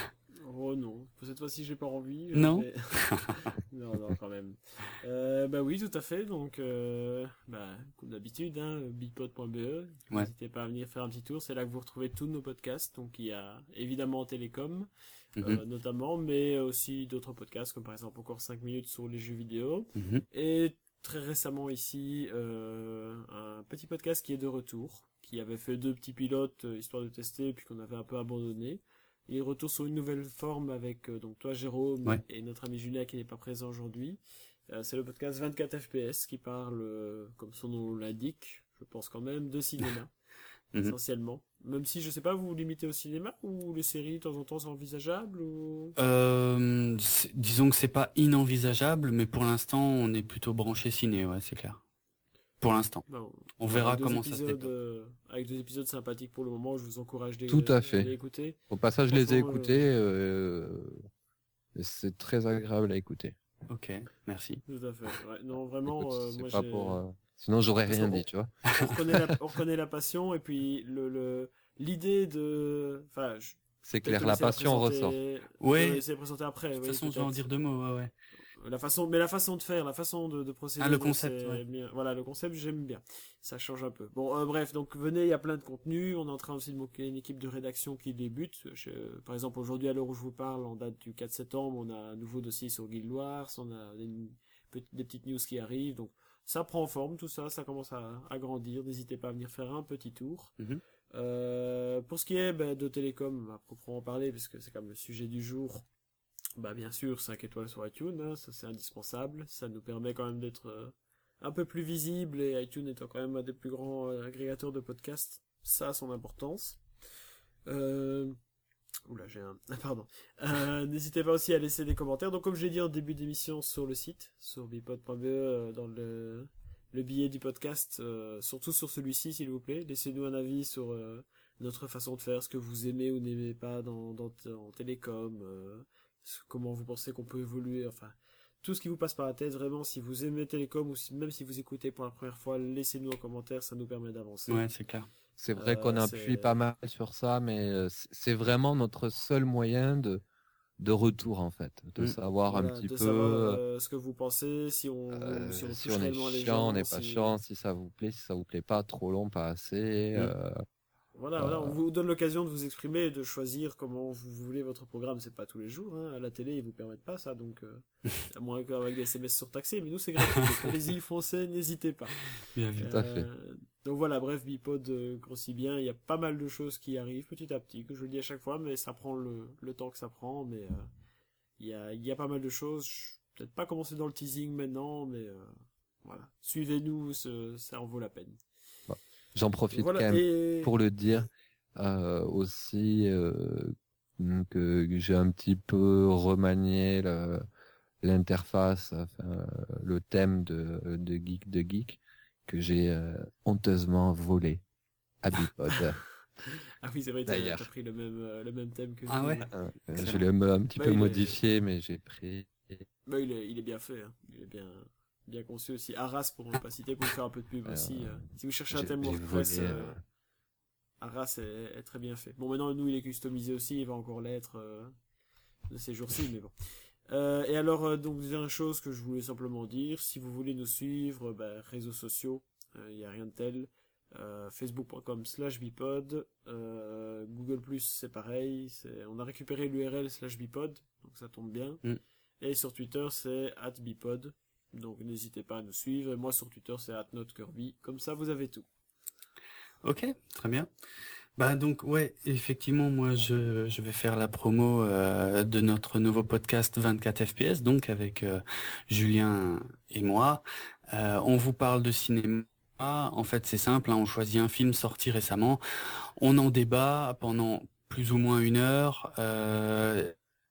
Oh non, cette fois-ci j'ai pas envie. Non. mais- non, non, quand même. Euh, bah oui, tout à fait. Donc, euh, bah, comme d'habitude, hein, bigpod point b e. Ouais. N'hésitez pas à venir faire un petit tour. C'est là que vous retrouvez tous nos podcasts. Donc, il y a évidemment Télécom, Mhm. euh, notamment, mais aussi d'autres podcasts, comme par exemple encore cinq minutes sur les jeux vidéo. Mhm. Et très récemment ici, euh, un petit podcast qui est de retour, qui avait fait deux petits pilotes, euh, histoire de tester, puis qu'on avait un peu abandonné. Il retourne sur une nouvelle forme avec euh, donc toi Jérôme Ouais. et notre ami Julien qui n'est pas présent aujourd'hui. Euh, c'est le podcast vingt-quatre F P S qui parle, euh, comme son nom l'indique, je pense quand même, de cinéma, Mhm. essentiellement. Même si je sais pas, vous vous limitez au cinéma ou les séries de temps en temps sont envisageables ou... Euh, c'est- disons que c'est pas inenvisageable, mais pour l'instant, on est plutôt branché ciné, ouais, c'est clair. Pour l'instant. Non, On ouais, verra avec deux comment ça se épisodes, développe. euh, avec deux épisodes sympathiques pour le moment, je vous encourage de Tout à de fait. les écouter. Au passage, je les ai Franchement, écoutés. Euh, et c'est très agréable à écouter. Ok, merci. Tout à fait. Ouais, non, vraiment, Écoute, euh, c'est moi pas j'ai... pour. euh, Sinon, j'aurais Parce rien qu'on- dit, tu vois. on reconnaît la, on reconnaît la passion et puis le, le l'idée de, enfin, je- C'est peut-être clair, te la laisser passion présenter- ressort. Ouais. te laisser la présenter après. De toute oui, façon, je vais en peut-être. dire deux mots, ouais, ouais. La façon, mais la façon de faire, la façon de, de procéder. Ah, le donc, concept, c'est ouais. bien. Voilà, le concept, j'aime bien. Ça change un peu. Bon, euh, bref, donc venez, il y a plein de contenu. On est en train aussi de monter une équipe de rédaction qui débute. Je- par exemple, aujourd'hui, à l'heure où je vous parle, en date du quatre septembre, on a un nouveau dossier sur Guild Wars, on a des, des petites news qui arrivent. Donc, ça prend forme, tout ça, ça commence à, à grandir. N'hésitez pas à venir faire un petit tour. Mhm. Euh, pour ce qui est ben, de Télécom, à proprement parler, parce que c'est comme le sujet du jour, bah bien sûr cinq étoiles sur iTunes, hein, ça c'est indispensable, ça nous permet quand même d'être euh, un peu plus visible, et iTunes étant quand même un des plus grands euh, agrégateurs de podcasts, ça a son importance. Euh... Oula, j'ai un... Ah, pardon. Euh, n'hésitez pas aussi à laisser des commentaires, donc comme je l'ai dit en début d'émission sur le site, sur bipod point b e, euh, dans le... le billet du podcast, euh, surtout sur celui-ci s'il vous plaît, laissez-nous un avis sur euh, notre façon de faire, ce que vous aimez ou n'aimez pas dans, dans, en télécom, euh, comment vous pensez qu'on peut évoluer, enfin, tout ce qui vous passe par la tête, vraiment, si vous aimez Télécom ou si, même si vous écoutez pour la première fois, laissez-nous en commentaire, ça nous permet d'avancer. Ouais, c'est clair. C'est vrai Euh, qu'on c'est- appuie pas mal sur ça, mais euh, c'est c'est vraiment notre seul moyen de, de retour, en fait. De Mm. savoir Voilà, un petit de peu savoir euh, euh, ce que vous pensez, si on, euh, si on si touche on est réellement les chiant, gens, on n'est pas si- chiant, si ça vous plaît, si ça vous plaît pas, trop long, pas assez. Mm. euh, Voilà, voilà, on vous donne l'occasion de vous exprimer et de choisir comment vous voulez votre programme. C'est pas tous les jours, hein. À la télé, ils vous permettent pas ça, donc euh, à moins qu'avec des S M S surtaxés, mais nous c'est gratuit. Donc, allez-y, foncez, n'hésitez pas. Bien vu. Tout à fait. Euh, donc voilà, bref, Bipod euh, grossit bien. Il y a pas mal de choses qui arrivent petit à petit, que je le dis à chaque fois, mais ça prend le, le temps que ça prend. Mais euh, il y a, il y a pas mal de choses. Je vais peut-être pas commencer dans le teasing maintenant, mais euh, voilà, suivez-nous, ce- ça en vaut la peine. J'en profite Voilà, quand même et pour le dire euh, aussi euh, que j'ai un petit peu remanié le- l'interface, enfin, le thème de, de Geek de Geek que j'ai euh, honteusement volé à Bipod. ah oui, c'est vrai, t'as D'ailleurs. t'as pris le même, euh, le même thème que Ah nous. ouais. Euh, Excellent. je l'ai un, un petit Bah, peu il est- modifié, mais j'ai pris. Bah, il est, il est bien fait, hein. Il est bien, bien conçu aussi. Arras, pour ne pas citer, pour faire un peu de pub Euh, aussi. euh. Si vous cherchez un J'ai thème j'ai WordPress, volé. euh, euh, Arras est, est très bien fait. Bon, maintenant, nous, il est customisé aussi, il va encore l'être euh, de ces jours-ci, mais bon. Euh, et alors, euh, donc, dernière chose que je voulais simplement dire, si vous voulez nous suivre, bah, réseaux sociaux, il n'y a rien de tel. Euh, facebook point com slash bipod, euh, Google plus c'est pareil, c'est, on a récupéré l'U R L slash bipod, donc ça tombe bien. Mm. Et sur Twitter c'est at bipod, donc n'hésitez pas à nous suivre. Et moi sur Twitter c'est at notekirby, comme ça vous avez tout. Ok, très bien. Bah donc ouais, effectivement, moi je, je vais faire la promo euh, de notre nouveau podcast vingt-quatre F P S, donc avec euh, Julien et moi. Euh, on vous parle de cinéma. En fait, c'est simple, hein, on choisit un film sorti récemment, on en débat pendant plus ou moins une heure. Euh,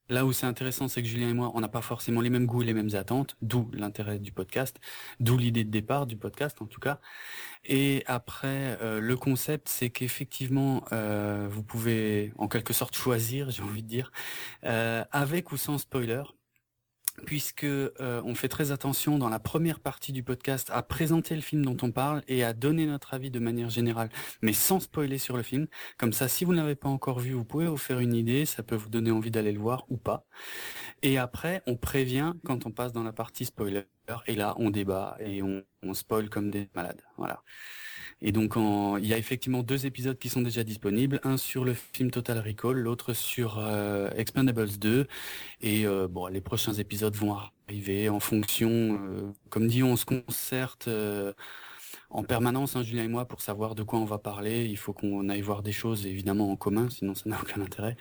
Là où c'est intéressant, c'est que Julien et moi, on n'a pas forcément les mêmes goûts et les mêmes attentes, d'où l'intérêt du podcast, d'où l'idée de départ du podcast en tout cas. Et après, euh, le concept, c'est qu'effectivement, euh, vous pouvez en quelque sorte choisir, j'ai envie de dire, euh, avec ou sans spoiler. Puisque euh, on fait très attention dans la première partie du podcast à présenter le film dont on parle et à donner notre avis de manière générale, mais sans spoiler sur le film. Comme ça, si vous ne l'avez pas encore vu, vous pouvez vous faire une idée, ça peut vous donner envie d'aller le voir ou pas. Et après, on prévient quand on passe dans la partie spoiler, et là, on débat et on, on spoil comme des malades. Voilà. Et donc, en... il y a effectivement deux épisodes qui sont déjà disponibles, un sur le film Total Recall, l'autre sur euh, Expendables deux. Et euh, bon, les prochains épisodes vont arriver en fonction, euh, comme dit, on se concerte euh, en permanence, hein, Julien et moi, pour savoir de quoi on va parler. Il faut qu'on aille voir des choses évidemment en commun, sinon ça n'a aucun intérêt.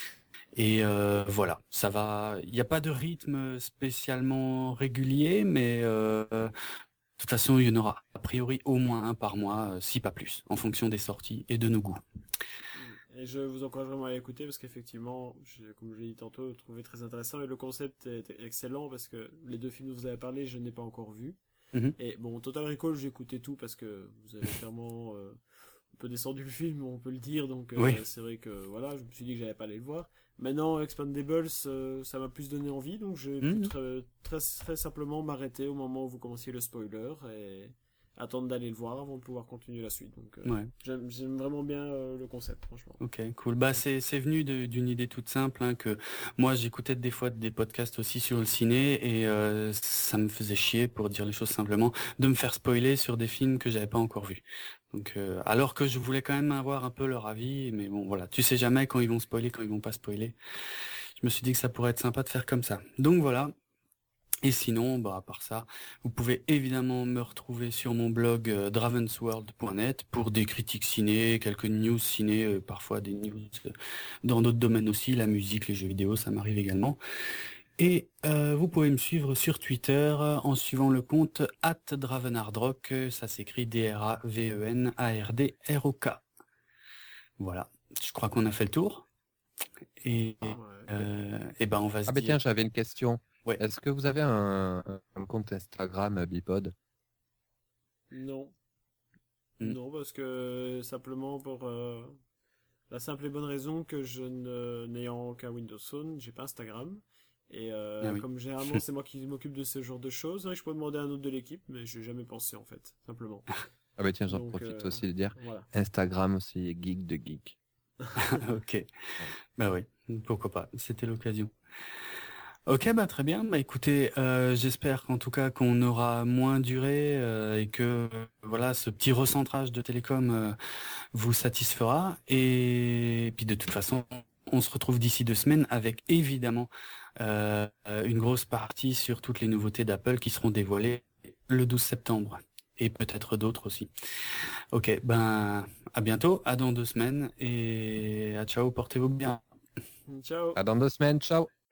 Et euh, voilà, ça va. Il n'y a pas de rythme spécialement régulier, mais euh, de toute façon, il y en aura a priori au moins un par mois, si pas plus, en fonction des sorties et de nos goûts. Et je vous encourage vraiment à l'écouter parce qu'effectivement, comme je l'ai dit tantôt, je l'ai trouvé très intéressant et le concept est excellent parce que les deux films dont vous avez parlé, je n'ai pas encore vu. Mm-hmm. Et bon, Total Recall, j'ai écouté tout parce que vous avez clairement euh, un peu descendu le film, on peut le dire, donc euh, oui. C'est vrai que voilà, je me suis dit que j'allais pas aller le voir. Maintenant, Expendables, euh, ça m'a plus donné envie, donc j'ai mm-hmm. pu très, très, très simplement m'arrêter au moment où vous commenciez le spoiler et attendre d'aller le voir avant de pouvoir continuer la suite. Donc, euh, ouais. j'aime, j'aime vraiment bien euh, le concept, franchement. Ok, cool. Bah, c'est, c'est venu de, d'une idée toute simple, hein, que moi, j'écoutais des fois des podcasts aussi sur le ciné et euh, ça me faisait chier, pour dire les choses simplement, de me faire spoiler sur des films que j'avais pas encore vus. Donc, euh, alors que je voulais quand même avoir un peu leur avis, mais bon, voilà, tu sais jamais quand ils vont spoiler, quand ils vont pas spoiler. Je me suis dit que ça pourrait être sympa de faire comme ça. Donc voilà. Et sinon, bah, à part ça, vous pouvez évidemment me retrouver sur mon blog euh, dravensworld point net pour des critiques ciné, quelques news ciné, euh, parfois des news euh, dans d'autres domaines aussi, la musique, les jeux vidéo, ça m'arrive également. Et euh, vous pouvez me suivre sur Twitter euh, en suivant le compte arobase dravenardrock, euh, ça s'écrit D R A V E N A R D R O K. Voilà, je crois qu'on a fait le tour. Et, ouais. euh, et ben on va se ah dire... Ah ben tiens, j'avais une question. Ouais. Est-ce que vous avez un, un compte Instagram Bipod ? Non. Mm. Non, parce que simplement pour euh, la simple et bonne raison que je ne, n'ayant qu'un Windows Phone, j'ai pas Instagram. Et euh, ah oui. Comme généralement c'est moi qui m'occupe de ce genre de choses, je peux demander à un autre de l'équipe, mais j'ai jamais pensé en fait, simplement. Ah bah tiens, j'en Donc, profite euh, aussi de dire. Voilà. Instagram aussi, geek de geek. Ok. Ouais. Bah oui, pourquoi pas, c'était l'occasion. Ok, bah très bien. Bah écoutez, euh, j'espère qu'en tout cas qu'on aura moins duré euh, et que euh, voilà, ce petit recentrage de Télécom euh, vous satisfera. Et... et puis de toute façon, on se retrouve d'ici deux semaines avec évidemment euh, une grosse partie sur toutes les nouveautés d'Apple qui seront dévoilées le douze septembre et peut-être d'autres aussi. Ok, ben à bientôt, à dans deux semaines et à ciao, portez-vous bien. Ciao. À dans deux semaines, ciao.